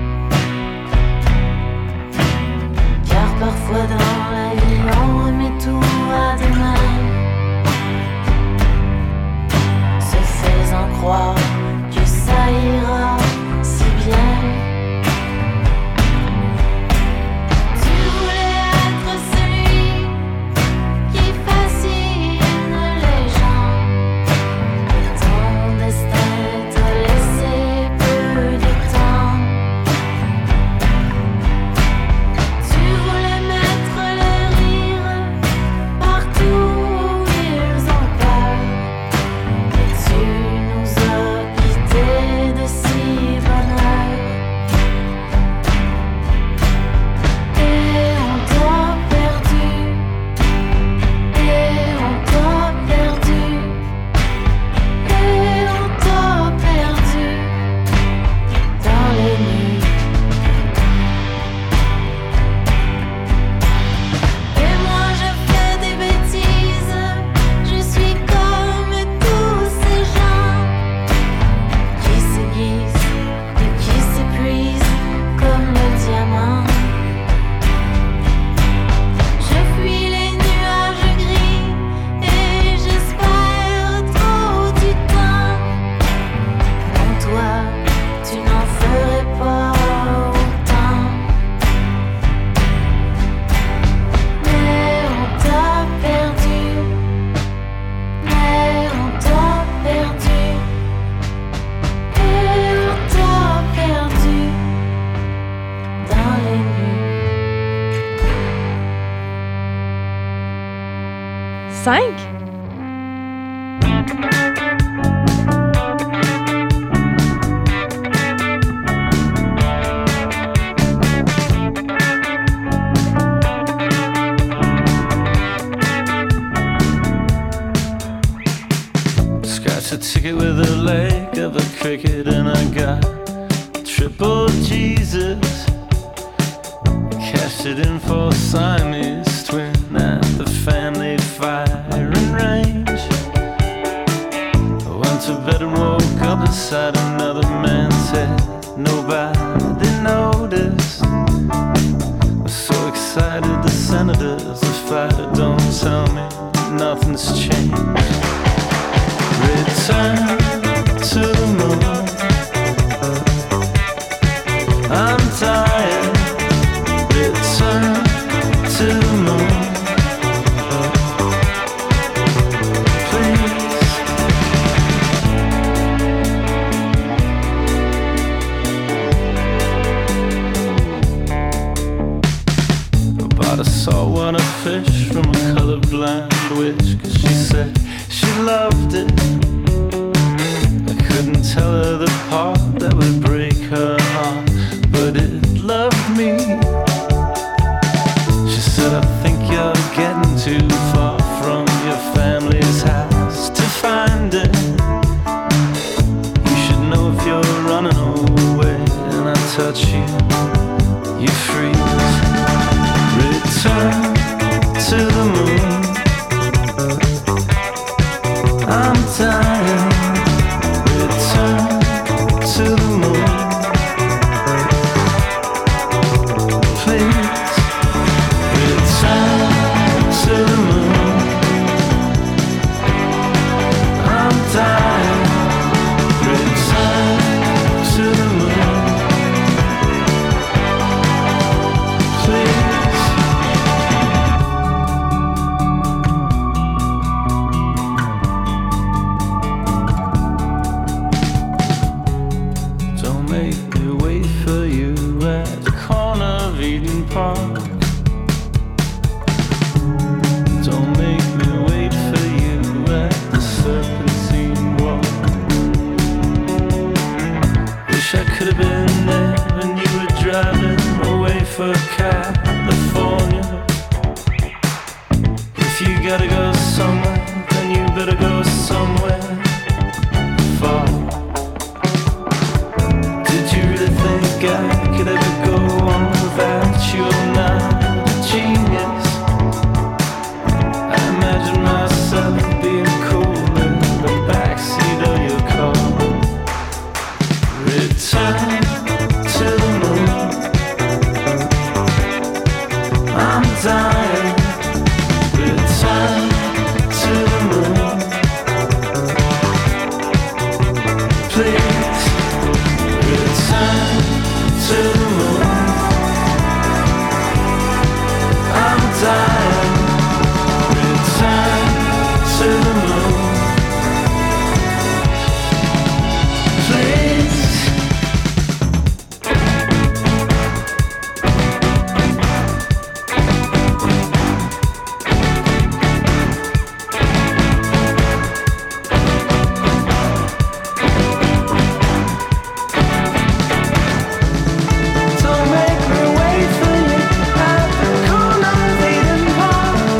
Car parfois dans la vie on remet tout à demain, se faisant croire que ça ira si bien. Tu voulais être celui qui fascine les gens, et ton destin t'a laissé peu de temps. Tu voulais mettre le rire partout où ils ont peur, et tu nous as quittés de si bonne heure. Et on t'a perdu, et on t'a perdu, et on t'a perdu dans les nuits. Et moi je fais des bêtises, je suis comme tous ces gens qui s'aiguisent et qui s'épuisent comme le diamant. Je fuis les nuages gris et j'espère trop du temps. Pour toi, tu n'en ferais pas autant. Mais on t'a perdu, mais on t'a perdu, et on t'a perdu dans les nuits. cinq. Scratch a ticket with a leg of a cricket, and I got triple Jesus. Cashed it in for Siamese twin at the family firing range. I went to bed and woke up inside another man's head. Nobody noticed. Was so excited to fire, don't tell me nothing's changed. Return to the moon. I'm tired. Return to the moon. I saw one a fish from a colorblind witch, 'cause she said she loved it. I couldn't tell her the part that would break her heart, but it loved me. She said, I think you're getting too far from your family's house to find it. You should know if you're running away and I touch you, you freeze. Return to the moon. I'm tired. Return to the moon. Please. Return to the moon. I'm tired. Return to the moon. Please. Don't make me wait for you at the Serpentine Walk. Wish I could have been there when you were driving away for California. If you gotta go somewhere, then you better go somewhere far. Did you really think I could ever go on without you? I'm not a genius. I imagine myself being cool in the backseat of your car. Return to the moon. I'm dying. Return to the moon. Please. Return to the moon. I'm dying. Return to the moon. Please. Don't make me wait for you at the corner of Eden Park.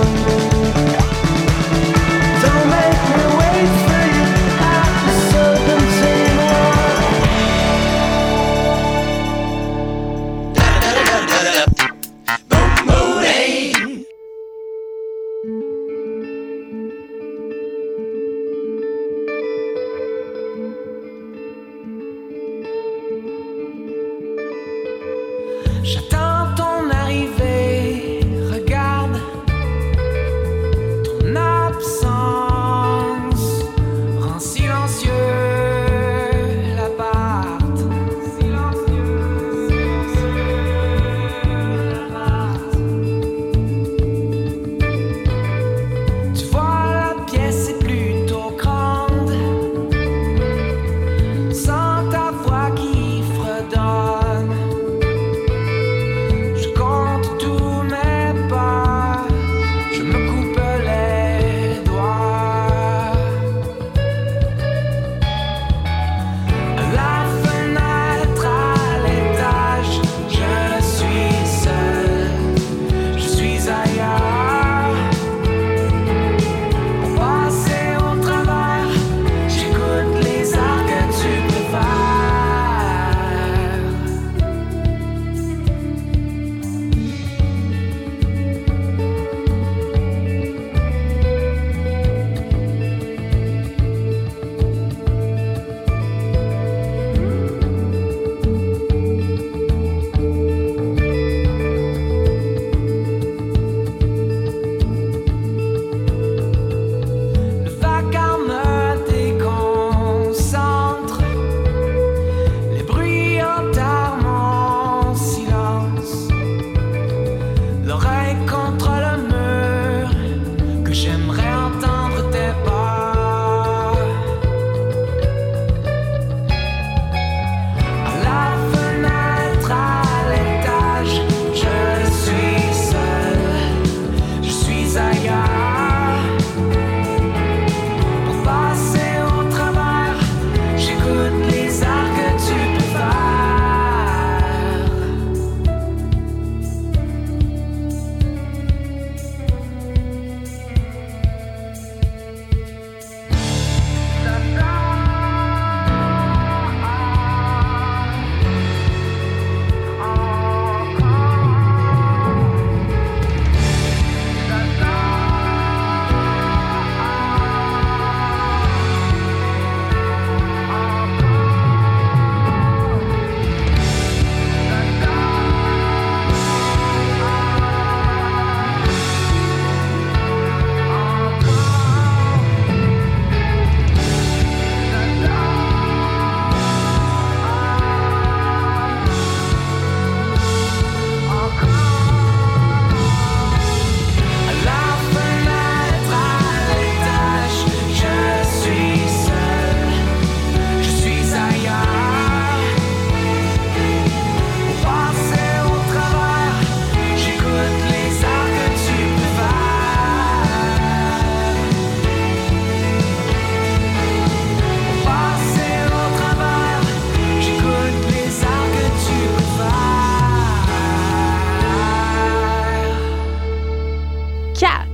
Don't make me wait for you at the Serpentine J'attends ton arrivée, regarde ton absence, rend silencieux l'appart, silencieux l'appart. quatre.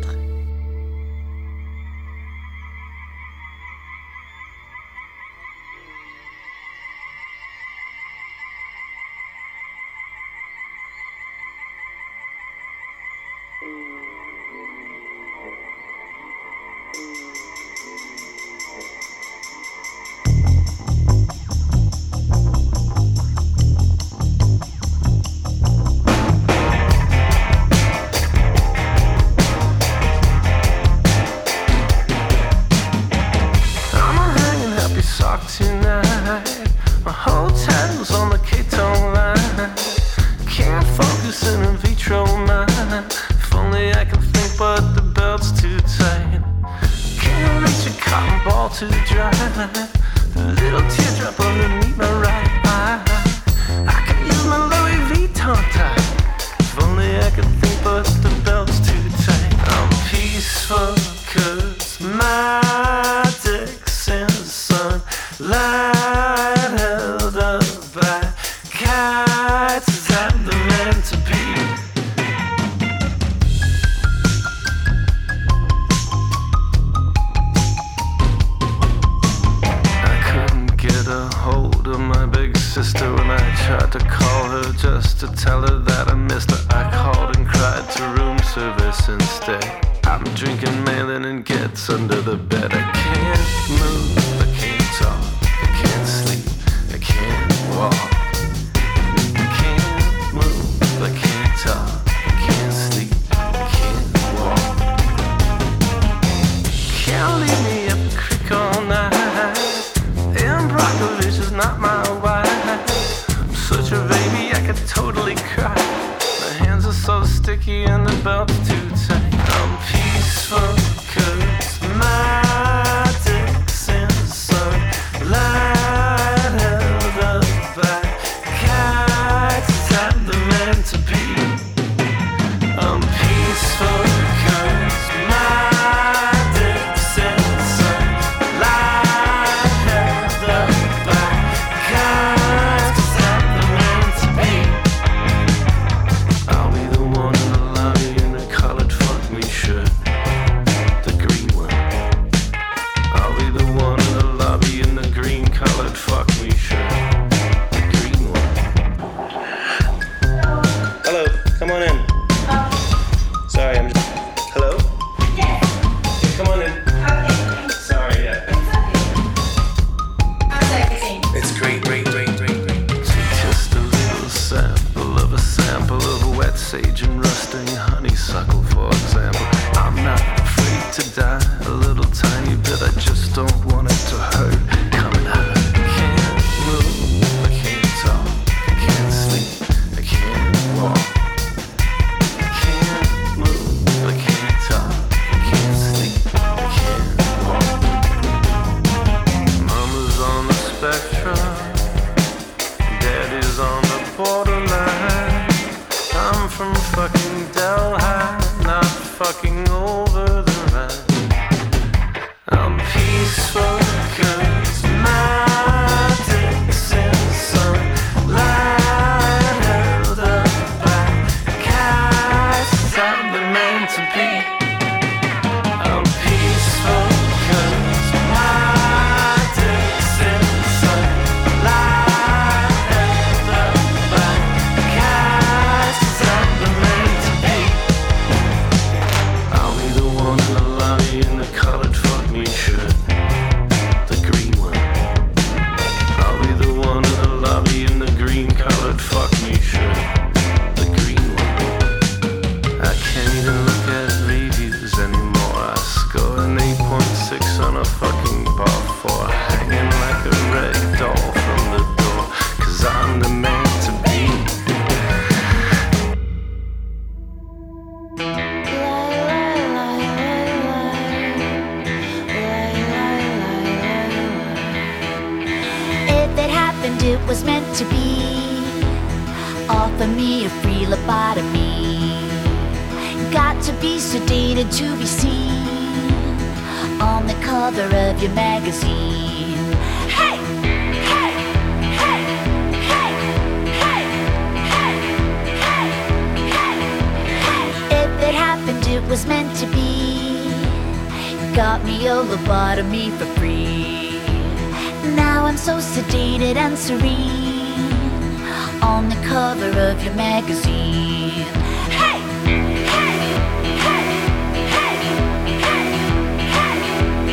it was meant to be. Got me a lobotomy for free. Now I'm so sedated and serene on the cover of your magazine. Hey! Hey! Hey! Hey! Hey! Hey!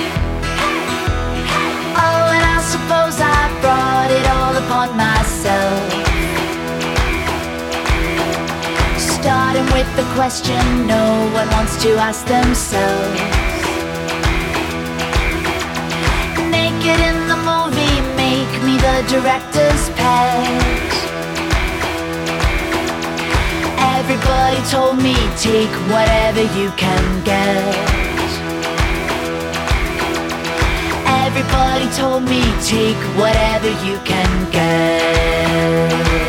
Hey! Oh, and I suppose I brought it all upon myself. Starting with the question no one wants to ask themselves. Naked in the movie, make me the director's pet. Everybody told me take whatever you can get. Everybody told me take whatever you can get.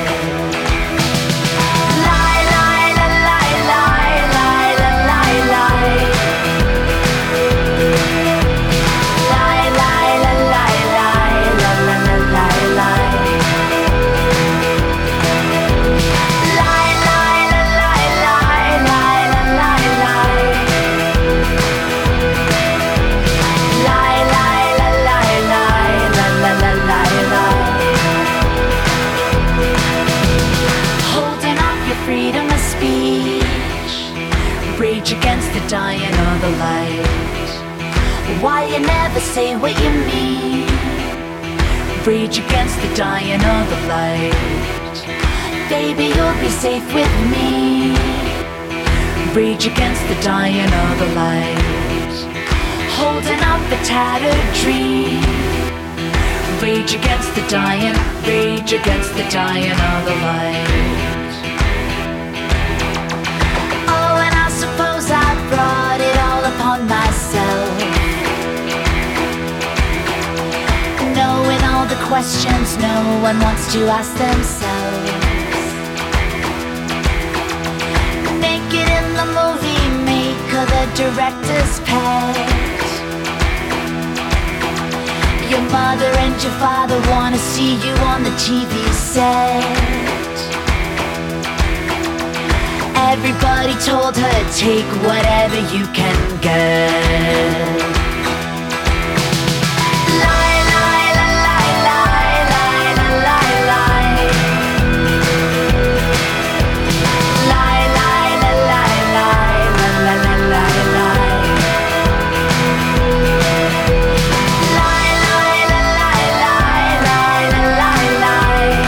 Against the dying of the light. Why you never say what you mean? Rage against the dying of the light. Baby, you'll be safe with me. Rage against the dying of the light. Holding up a tattered dream. Rage against the dying, rage against the dying of the light. I brought it all upon myself. Knowing all the questions no one wants to ask themselves. Naked in the movie, make her the director's pet. Your mother and your father wanna see you on the T V set. Everybody told her take whatever you can get. Lie, lie, lie, lie, lie, lie, lie, lie, lie. Lie, lie, lie, lie, lie, lie, lie, lie, lie. Lie, lie, lie, lie, lie, lie, lie, lie.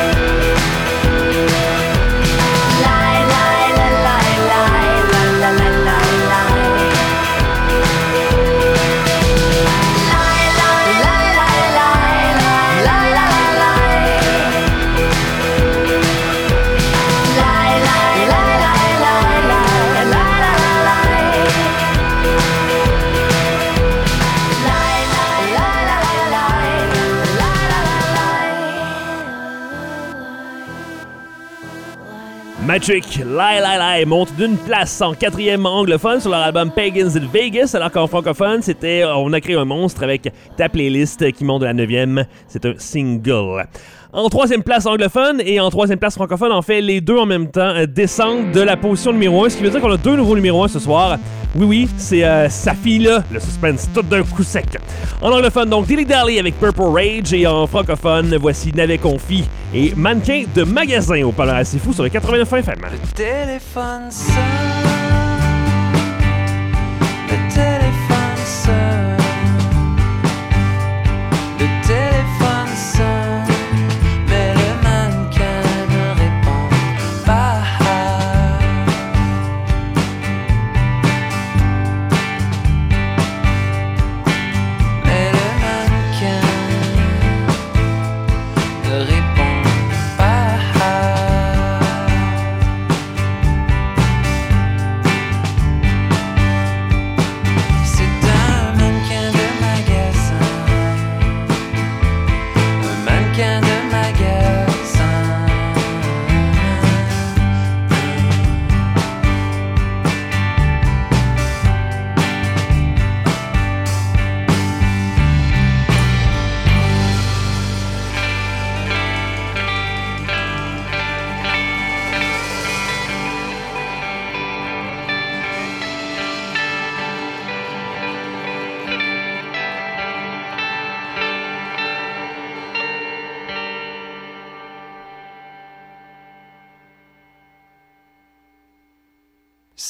Matrick, Lie Lie Lie monte d'une place en quatrième anglophone sur leur album Pagans in Vegas, alors qu'en francophone, c'était On a créé un monstre avec ta playlist qui monte de la neuvième. C'est un single. En troisième place anglophone et en troisième place francophone, en fait, les deux en même temps euh, descendent de la position numéro un, ce qui veut dire qu'on a deux nouveaux numéro un ce soir. Oui, oui, c'est euh, sa fille-là, le suspense tout d'un coup sec. En anglophone, donc, Dilly Dally avec Purple Rage, et en francophone, voici N'avait Confi et Mannequin de magasin au Parleur assez fou sur le quatre-vingt-neuf F M. Le téléphone sonne, le téléphone sonne, le téléphone sonne, mais le mannequin ne répond pas. Mais le mannequin ne répond pas.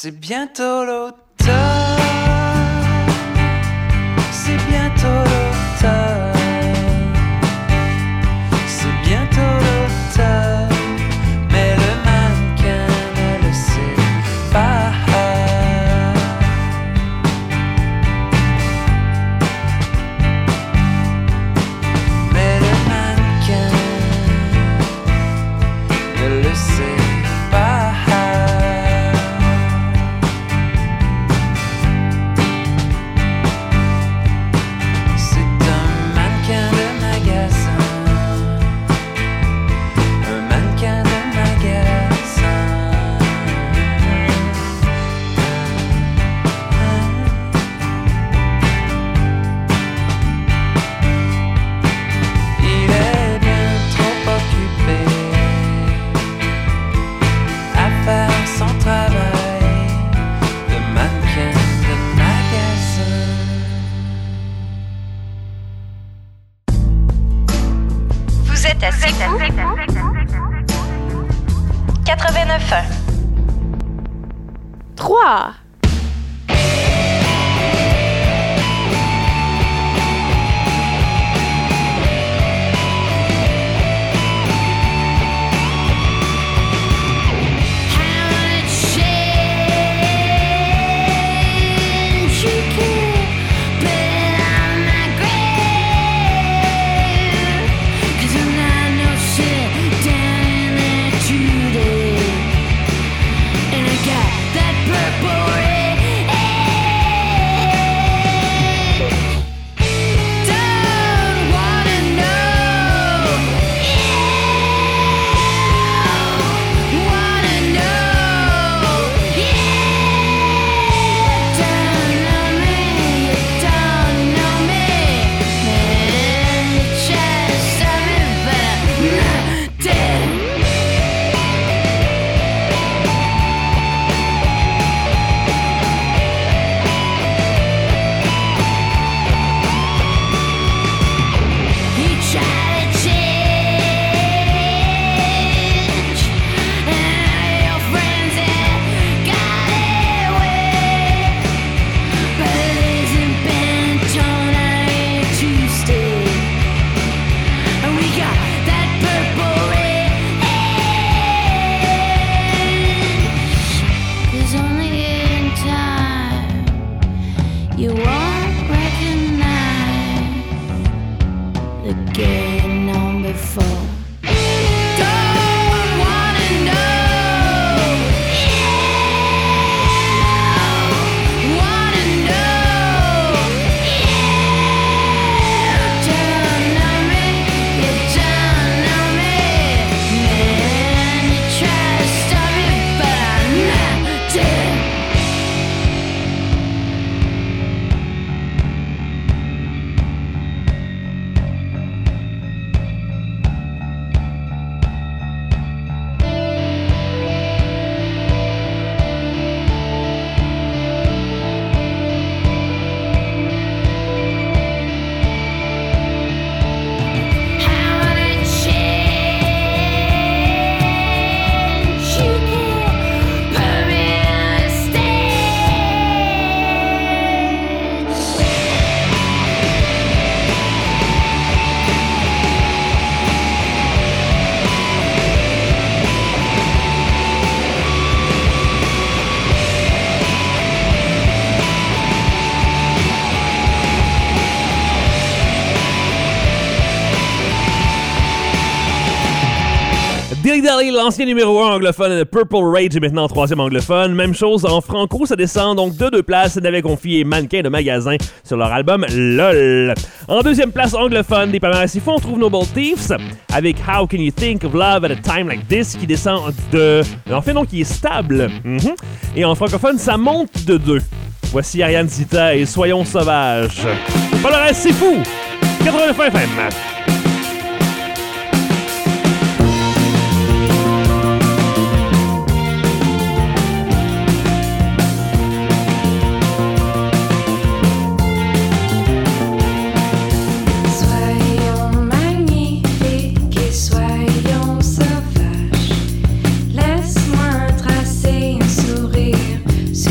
C'est bientôt l'automne, c'est bientôt l'automne, c'est bientôt l'automne, mais le mannequin ne le sait pas. Mais le mannequin ne le sait pas. quatre-vingt-neuf un. trois. Dilly Dally, l'ancien numéro un anglophone de Purple Rage est maintenant troisième anglophone. Même chose en franco, ça descend donc de deux places. N'avait confié Mannequin de Magasin sur leur album LOL. En deuxième place anglophone des palmarès si fou, on trouve Noble Thieves avec How Can You Think of Love at a Time Like This qui descend de... En fait, donc, qui est stable. Mm-hmm. Et en francophone, ça monte de deux. Voici Ariane Zita et Soyons Sauvages. Palmarès c'est fou! quatre-vingt-neuf F M. Laisse-moi tracer un sourire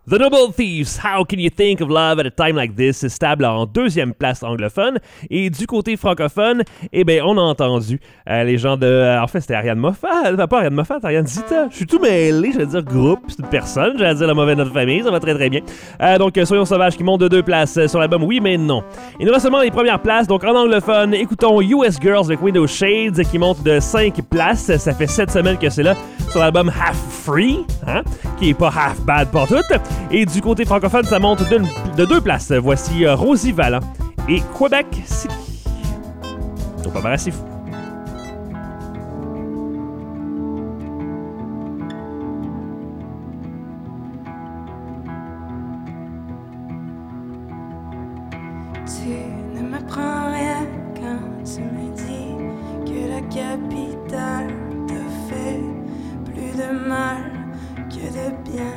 The Noble Thieves, How Can You Think of Love at a Time Like This, c'est stable en deuxième place anglophone. Et du côté francophone, eh bien, on a entendu euh, les gens de... Euh, en fait, c'était Ariane Moffat. Pas Ariane Moffat, Ariane Zita. Je suis tout mêlé, je vais dire groupe, c'est une personne. Je vais dire la mauvaise de notre famille, ça va très très bien. Euh, donc, euh, Soyons Sauvages qui monte de deux places euh, sur l'album Oui, mais non. Il nous reste seulement les premières places. Donc, en anglophone, écoutons U S Girls avec Window Shades qui monte de cinq places. Ça fait sept semaines que c'est là sur l'album Half Free, hein, qui est pas half bad pour tout. Et du côté francophone, ça monte de, de deux places. Voici euh, Rosie Vallant et Québec City. Donc, pas mal assez fou. Tu ne m'apprends rien quand tu me dis que la capitale te fait plus de mal que de bien.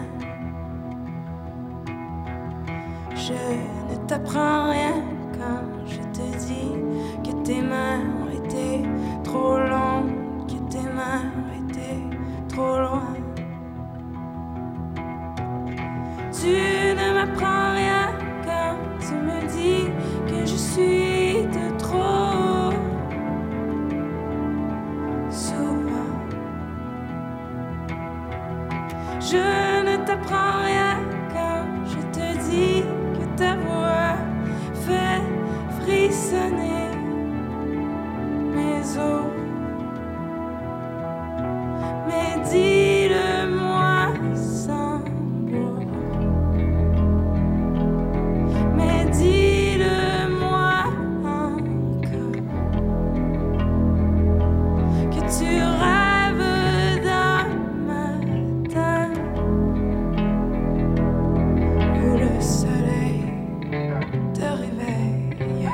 Je ne t'apprends rien quand je te dis que tes mains ont été trop longues, que tes mains ont été trop loin. Tu ne m'apprends rien quand tu me dis que je suis de trop souvent. Je ne t'apprends rien quand je te dis que ta voix fait frissonner mes os. Mais dis-le-moi sans mots. Mais dis-le-moi encore. Que tu rêves d'un matin où le soleil te réveille.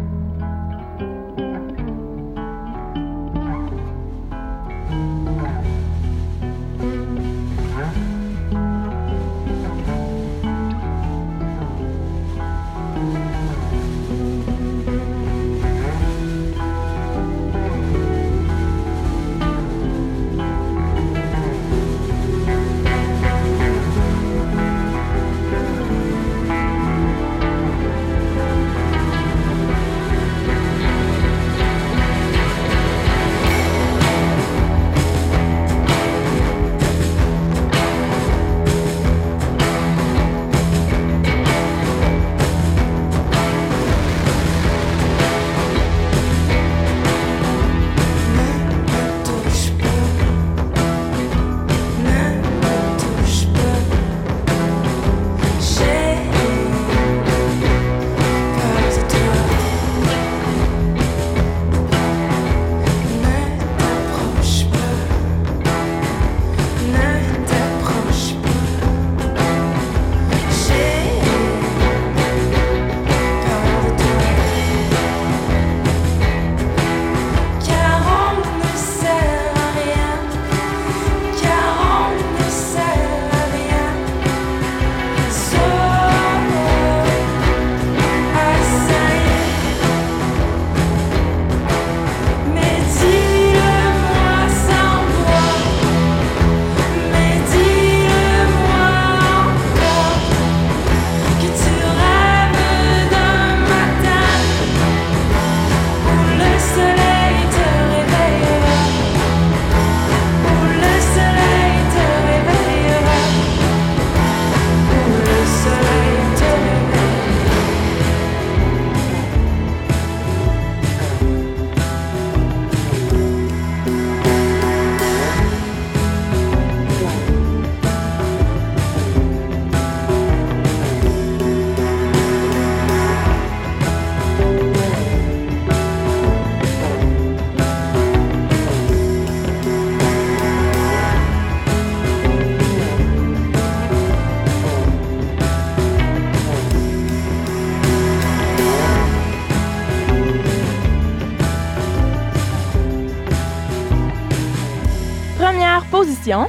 Première position.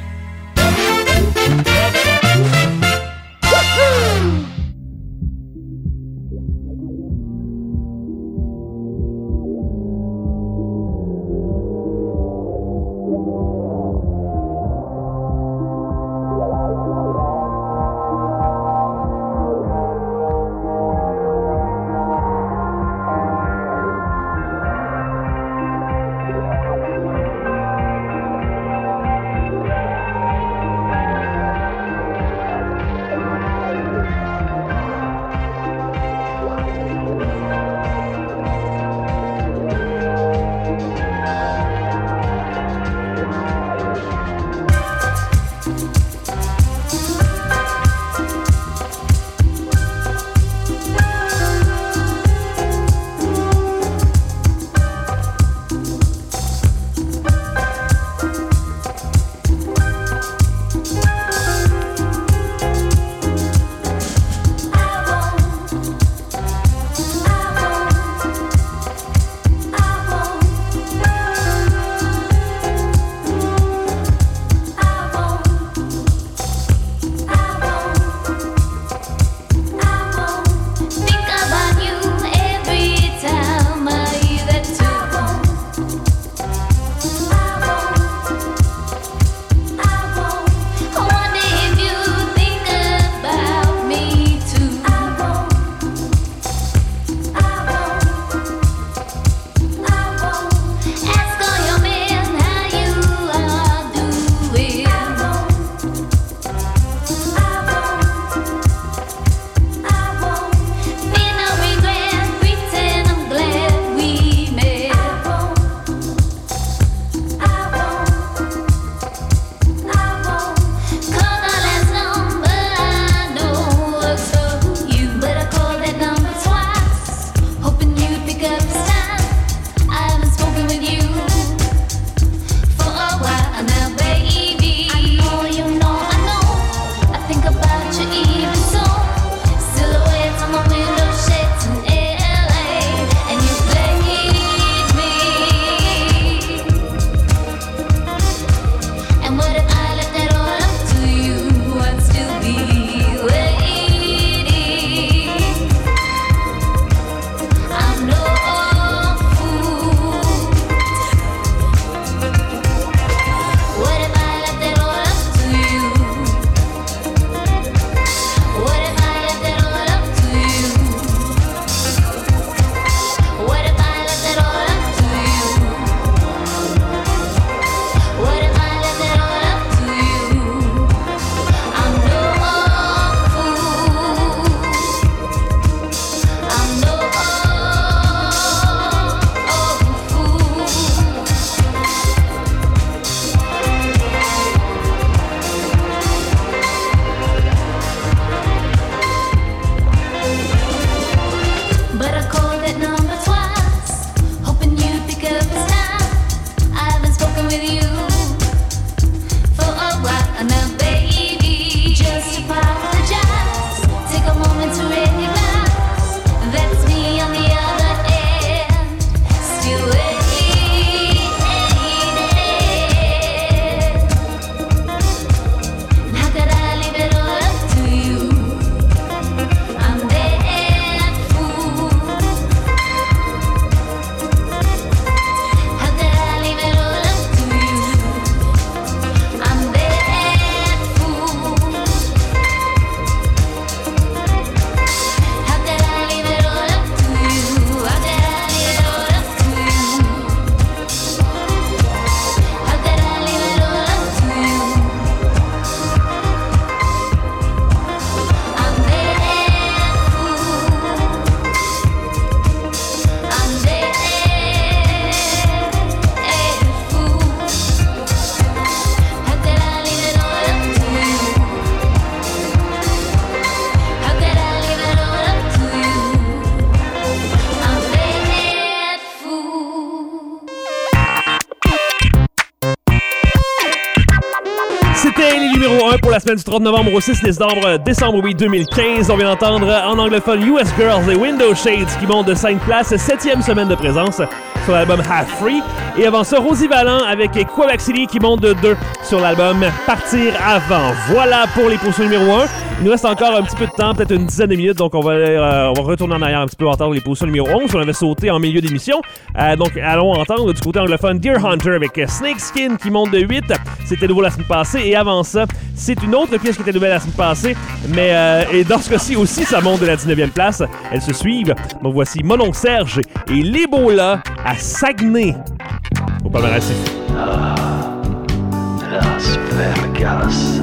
la semaine du trente novembre au six décembre, décembre oui, deux mille quinze. On vient d'entendre en anglophone U S Girls et Window Shades qui montent de cinq places, septième semaine de présence sur l'album Half Free. Et avant ça, Rosie Vallant avec Quebec City qui monte de deux sur l'album Partir Avant. Voilà pour les positions numéro un. Il nous reste encore un petit peu de temps, peut-être une dizaine de minutes, donc on va, euh, on va retourner en arrière un petit peu, entendre les positions numéro onze. On avait sauté en milieu d'émission. Euh, donc allons entendre du côté anglophone Deer Hunter avec Snakeskin qui monte de huit. C'était nouveau la semaine passée. Et avant ça, c'est une autre pièce qui était nouvelle la semaine passée. Mais euh, et dans ce cas-ci aussi, ça monte de la dix-neuvième place. Elles se suivent. Donc voici Mon oncle Serge et Les Beaux-Là à Saguenay. Au palmarès. Ah, Las Vegas,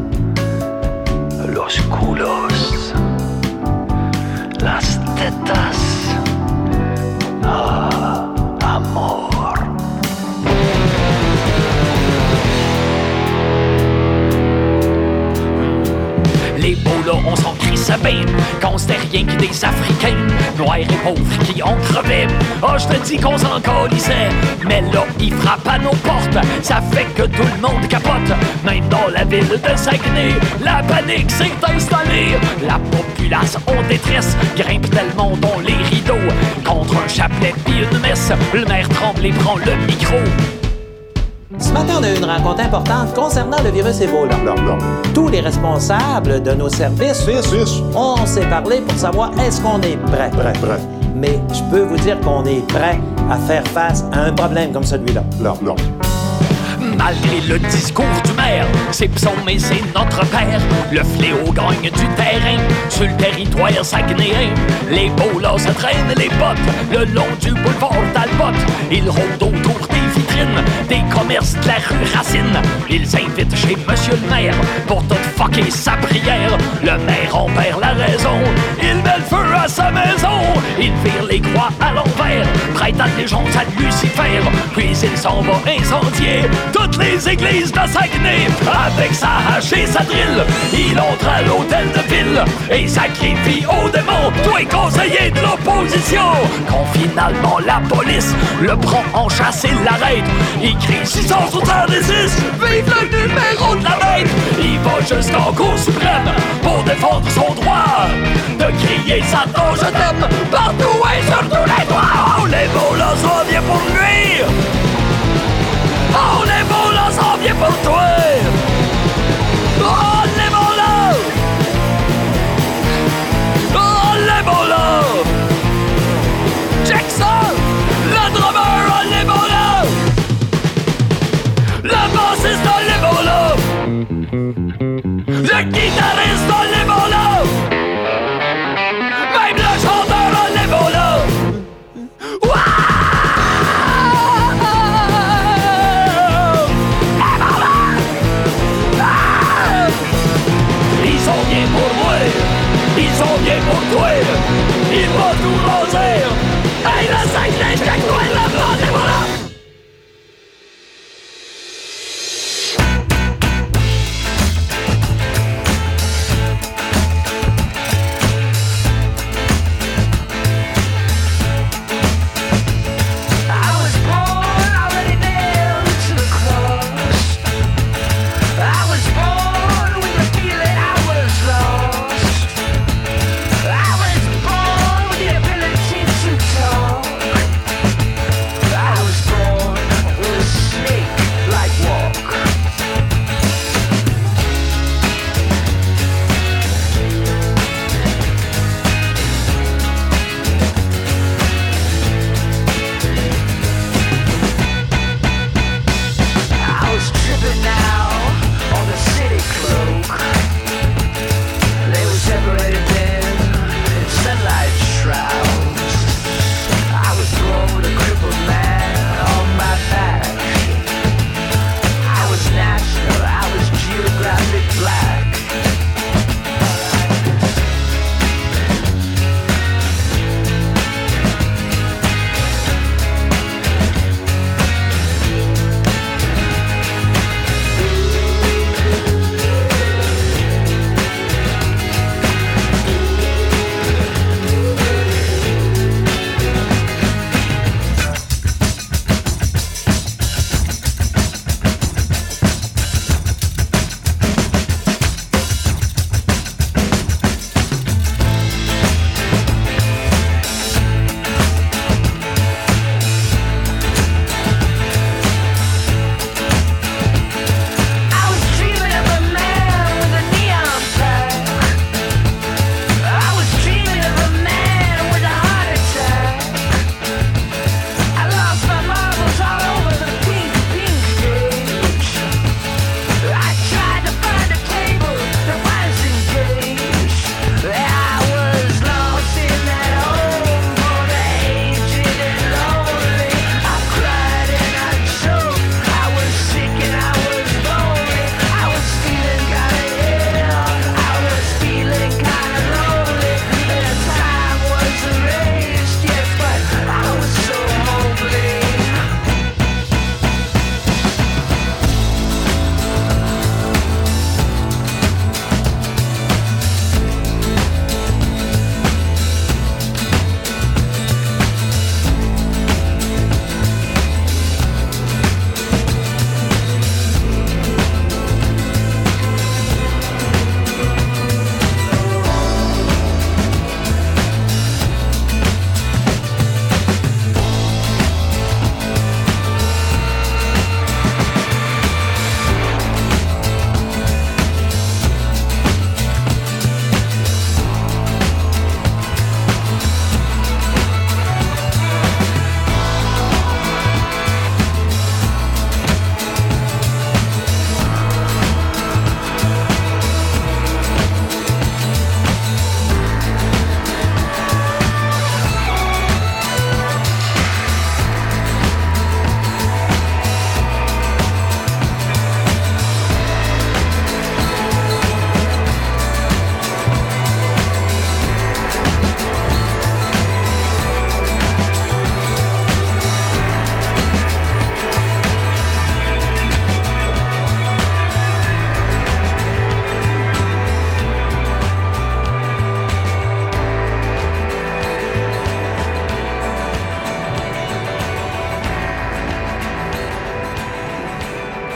Los Culos, Las Tetas, ah, Amor. Les beaux là, on s'en crie ça bien, qu'on c'était rien que des Africains, noirs et pauvres qui ont crevé. Oh, je te dis qu'on s'en calissait, mais là, ils frappent à nos portes. Ça fait que tout le monde capote, même dans la ville de Saguenay. La panique s'est installée, la populace en détresse grimpe tellement dans les rideaux. Contre un chapelet pis une messe, le maire tremble et prend le micro. Ce matin, on a eu une rencontre importante concernant le virus Ebola. Non, non. Tous les responsables de nos services, on s'est parlé pour savoir est-ce qu'on est prêt. Prêt, prêt. Mais je peux vous dire qu'on est prêt à faire face à un problème comme celui-là. Non, non. Malgré le discours du maire, c'est psaume et c'est notre père. Le fléau gagne du terrain sur le territoire saguenéen. Les beaux là se traînent les bottes le long du boulevard Talbot. Ils rôdent autour des vitrines des commerces de la rue Racine. Ils invitent chez monsieur le maire pour tout fucker sa prière. Le maire en perd la raison, il met le feu à sa maison. Il vire les croix à l'envers, prête allégeance à Lucifer. Puis il s'en va incendier toutes les églises de Saguenay. Avec sa hache et sa drille, il entre à l'hôtel de ville et sacrifie au démon tous les conseillers de l'opposition. Quand finalement la police le prend en chasse et l'arrête, il crie six cent soixante-dix, vive le numéro de la bête. Il va jusqu'en cour suprême pour défendre son droit de crier Satan je t'aime partout et sur tous les toits. Oh, les mots là s'en viennent pour nuire. Oh, les mots là s'en viennent pour toi. Oh, les mots là. Oh, les mots là. Jackson, le drummer, oh, les mots là. Le bassiste, oh, les mots là. Le guitariste, oh, les mots là. Même le chanteur, oh, les mots là.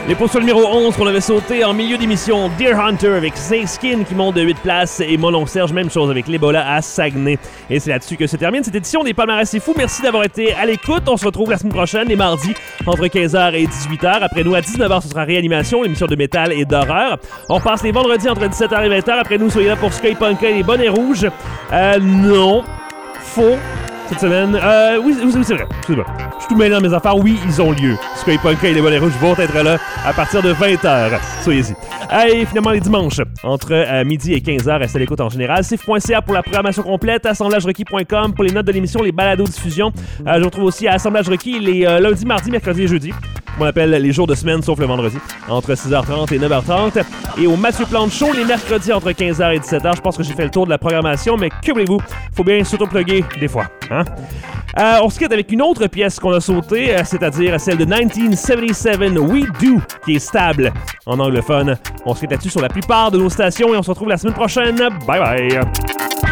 Les positions numéro onze qu'on avait sauté en milieu d'émission, Deer Hunter avec Snakeskin qui monte de huit places et Mon oncle Serge, même chose avec l'Ebola à Saguenay. Et c'est là-dessus que se termine cette édition des Palmarès C'est Fou. Merci d'avoir été à l'écoute. On se retrouve la semaine prochaine, les mardis, entre quinze heures et dix-huit heures. Après nous, à dix-neuf heures, ce sera Réanimation, l'émission de métal et d'horreur. On repasse les vendredis entre dix-sept heures et vingt heures. Après nous, soyez là pour Sky Punk et les bonnets rouges. Euh, non. Faux. Cette semaine. Euh, oui, oui, oui c'est vrai. Excusez-moi. Je suis tout mêlé dans mes affaires. Oui, ils ont lieu. Sky Punk et les bonnets rouges vont être là à partir de vingt heures. Soyez-y. Et finalement, les dimanches, entre euh, midi et quinze heures, restez à l'écoute en général. C I F point C A pour la programmation complète. Assemblage requis point com pour les notes de l'émission, les balados-diffusions. Euh, je vous retrouve aussi à Assemblage requis les euh, lundis, mardis, mercredis et jeudis. On appelle les jours de semaine, sauf le vendredi, entre six heures trente et neuf heures trente. Et au Mathieu Plante Show, les mercredis, entre quinze heures et dix-sept heures. Je pense que j'ai fait le tour de la programmation, mais que voulez-vous? Faut bien s'auto-plugger des fois. Hein? Euh, on se quitte avec une autre pièce qu'on a sautée, euh, c'est-à-dire celle de dix-neuf soixante-dix-sept, We Do, qui est stable en anglophone. On se quitte là-dessus sur la plupart de nos stations et on se retrouve la semaine prochaine. Bye bye!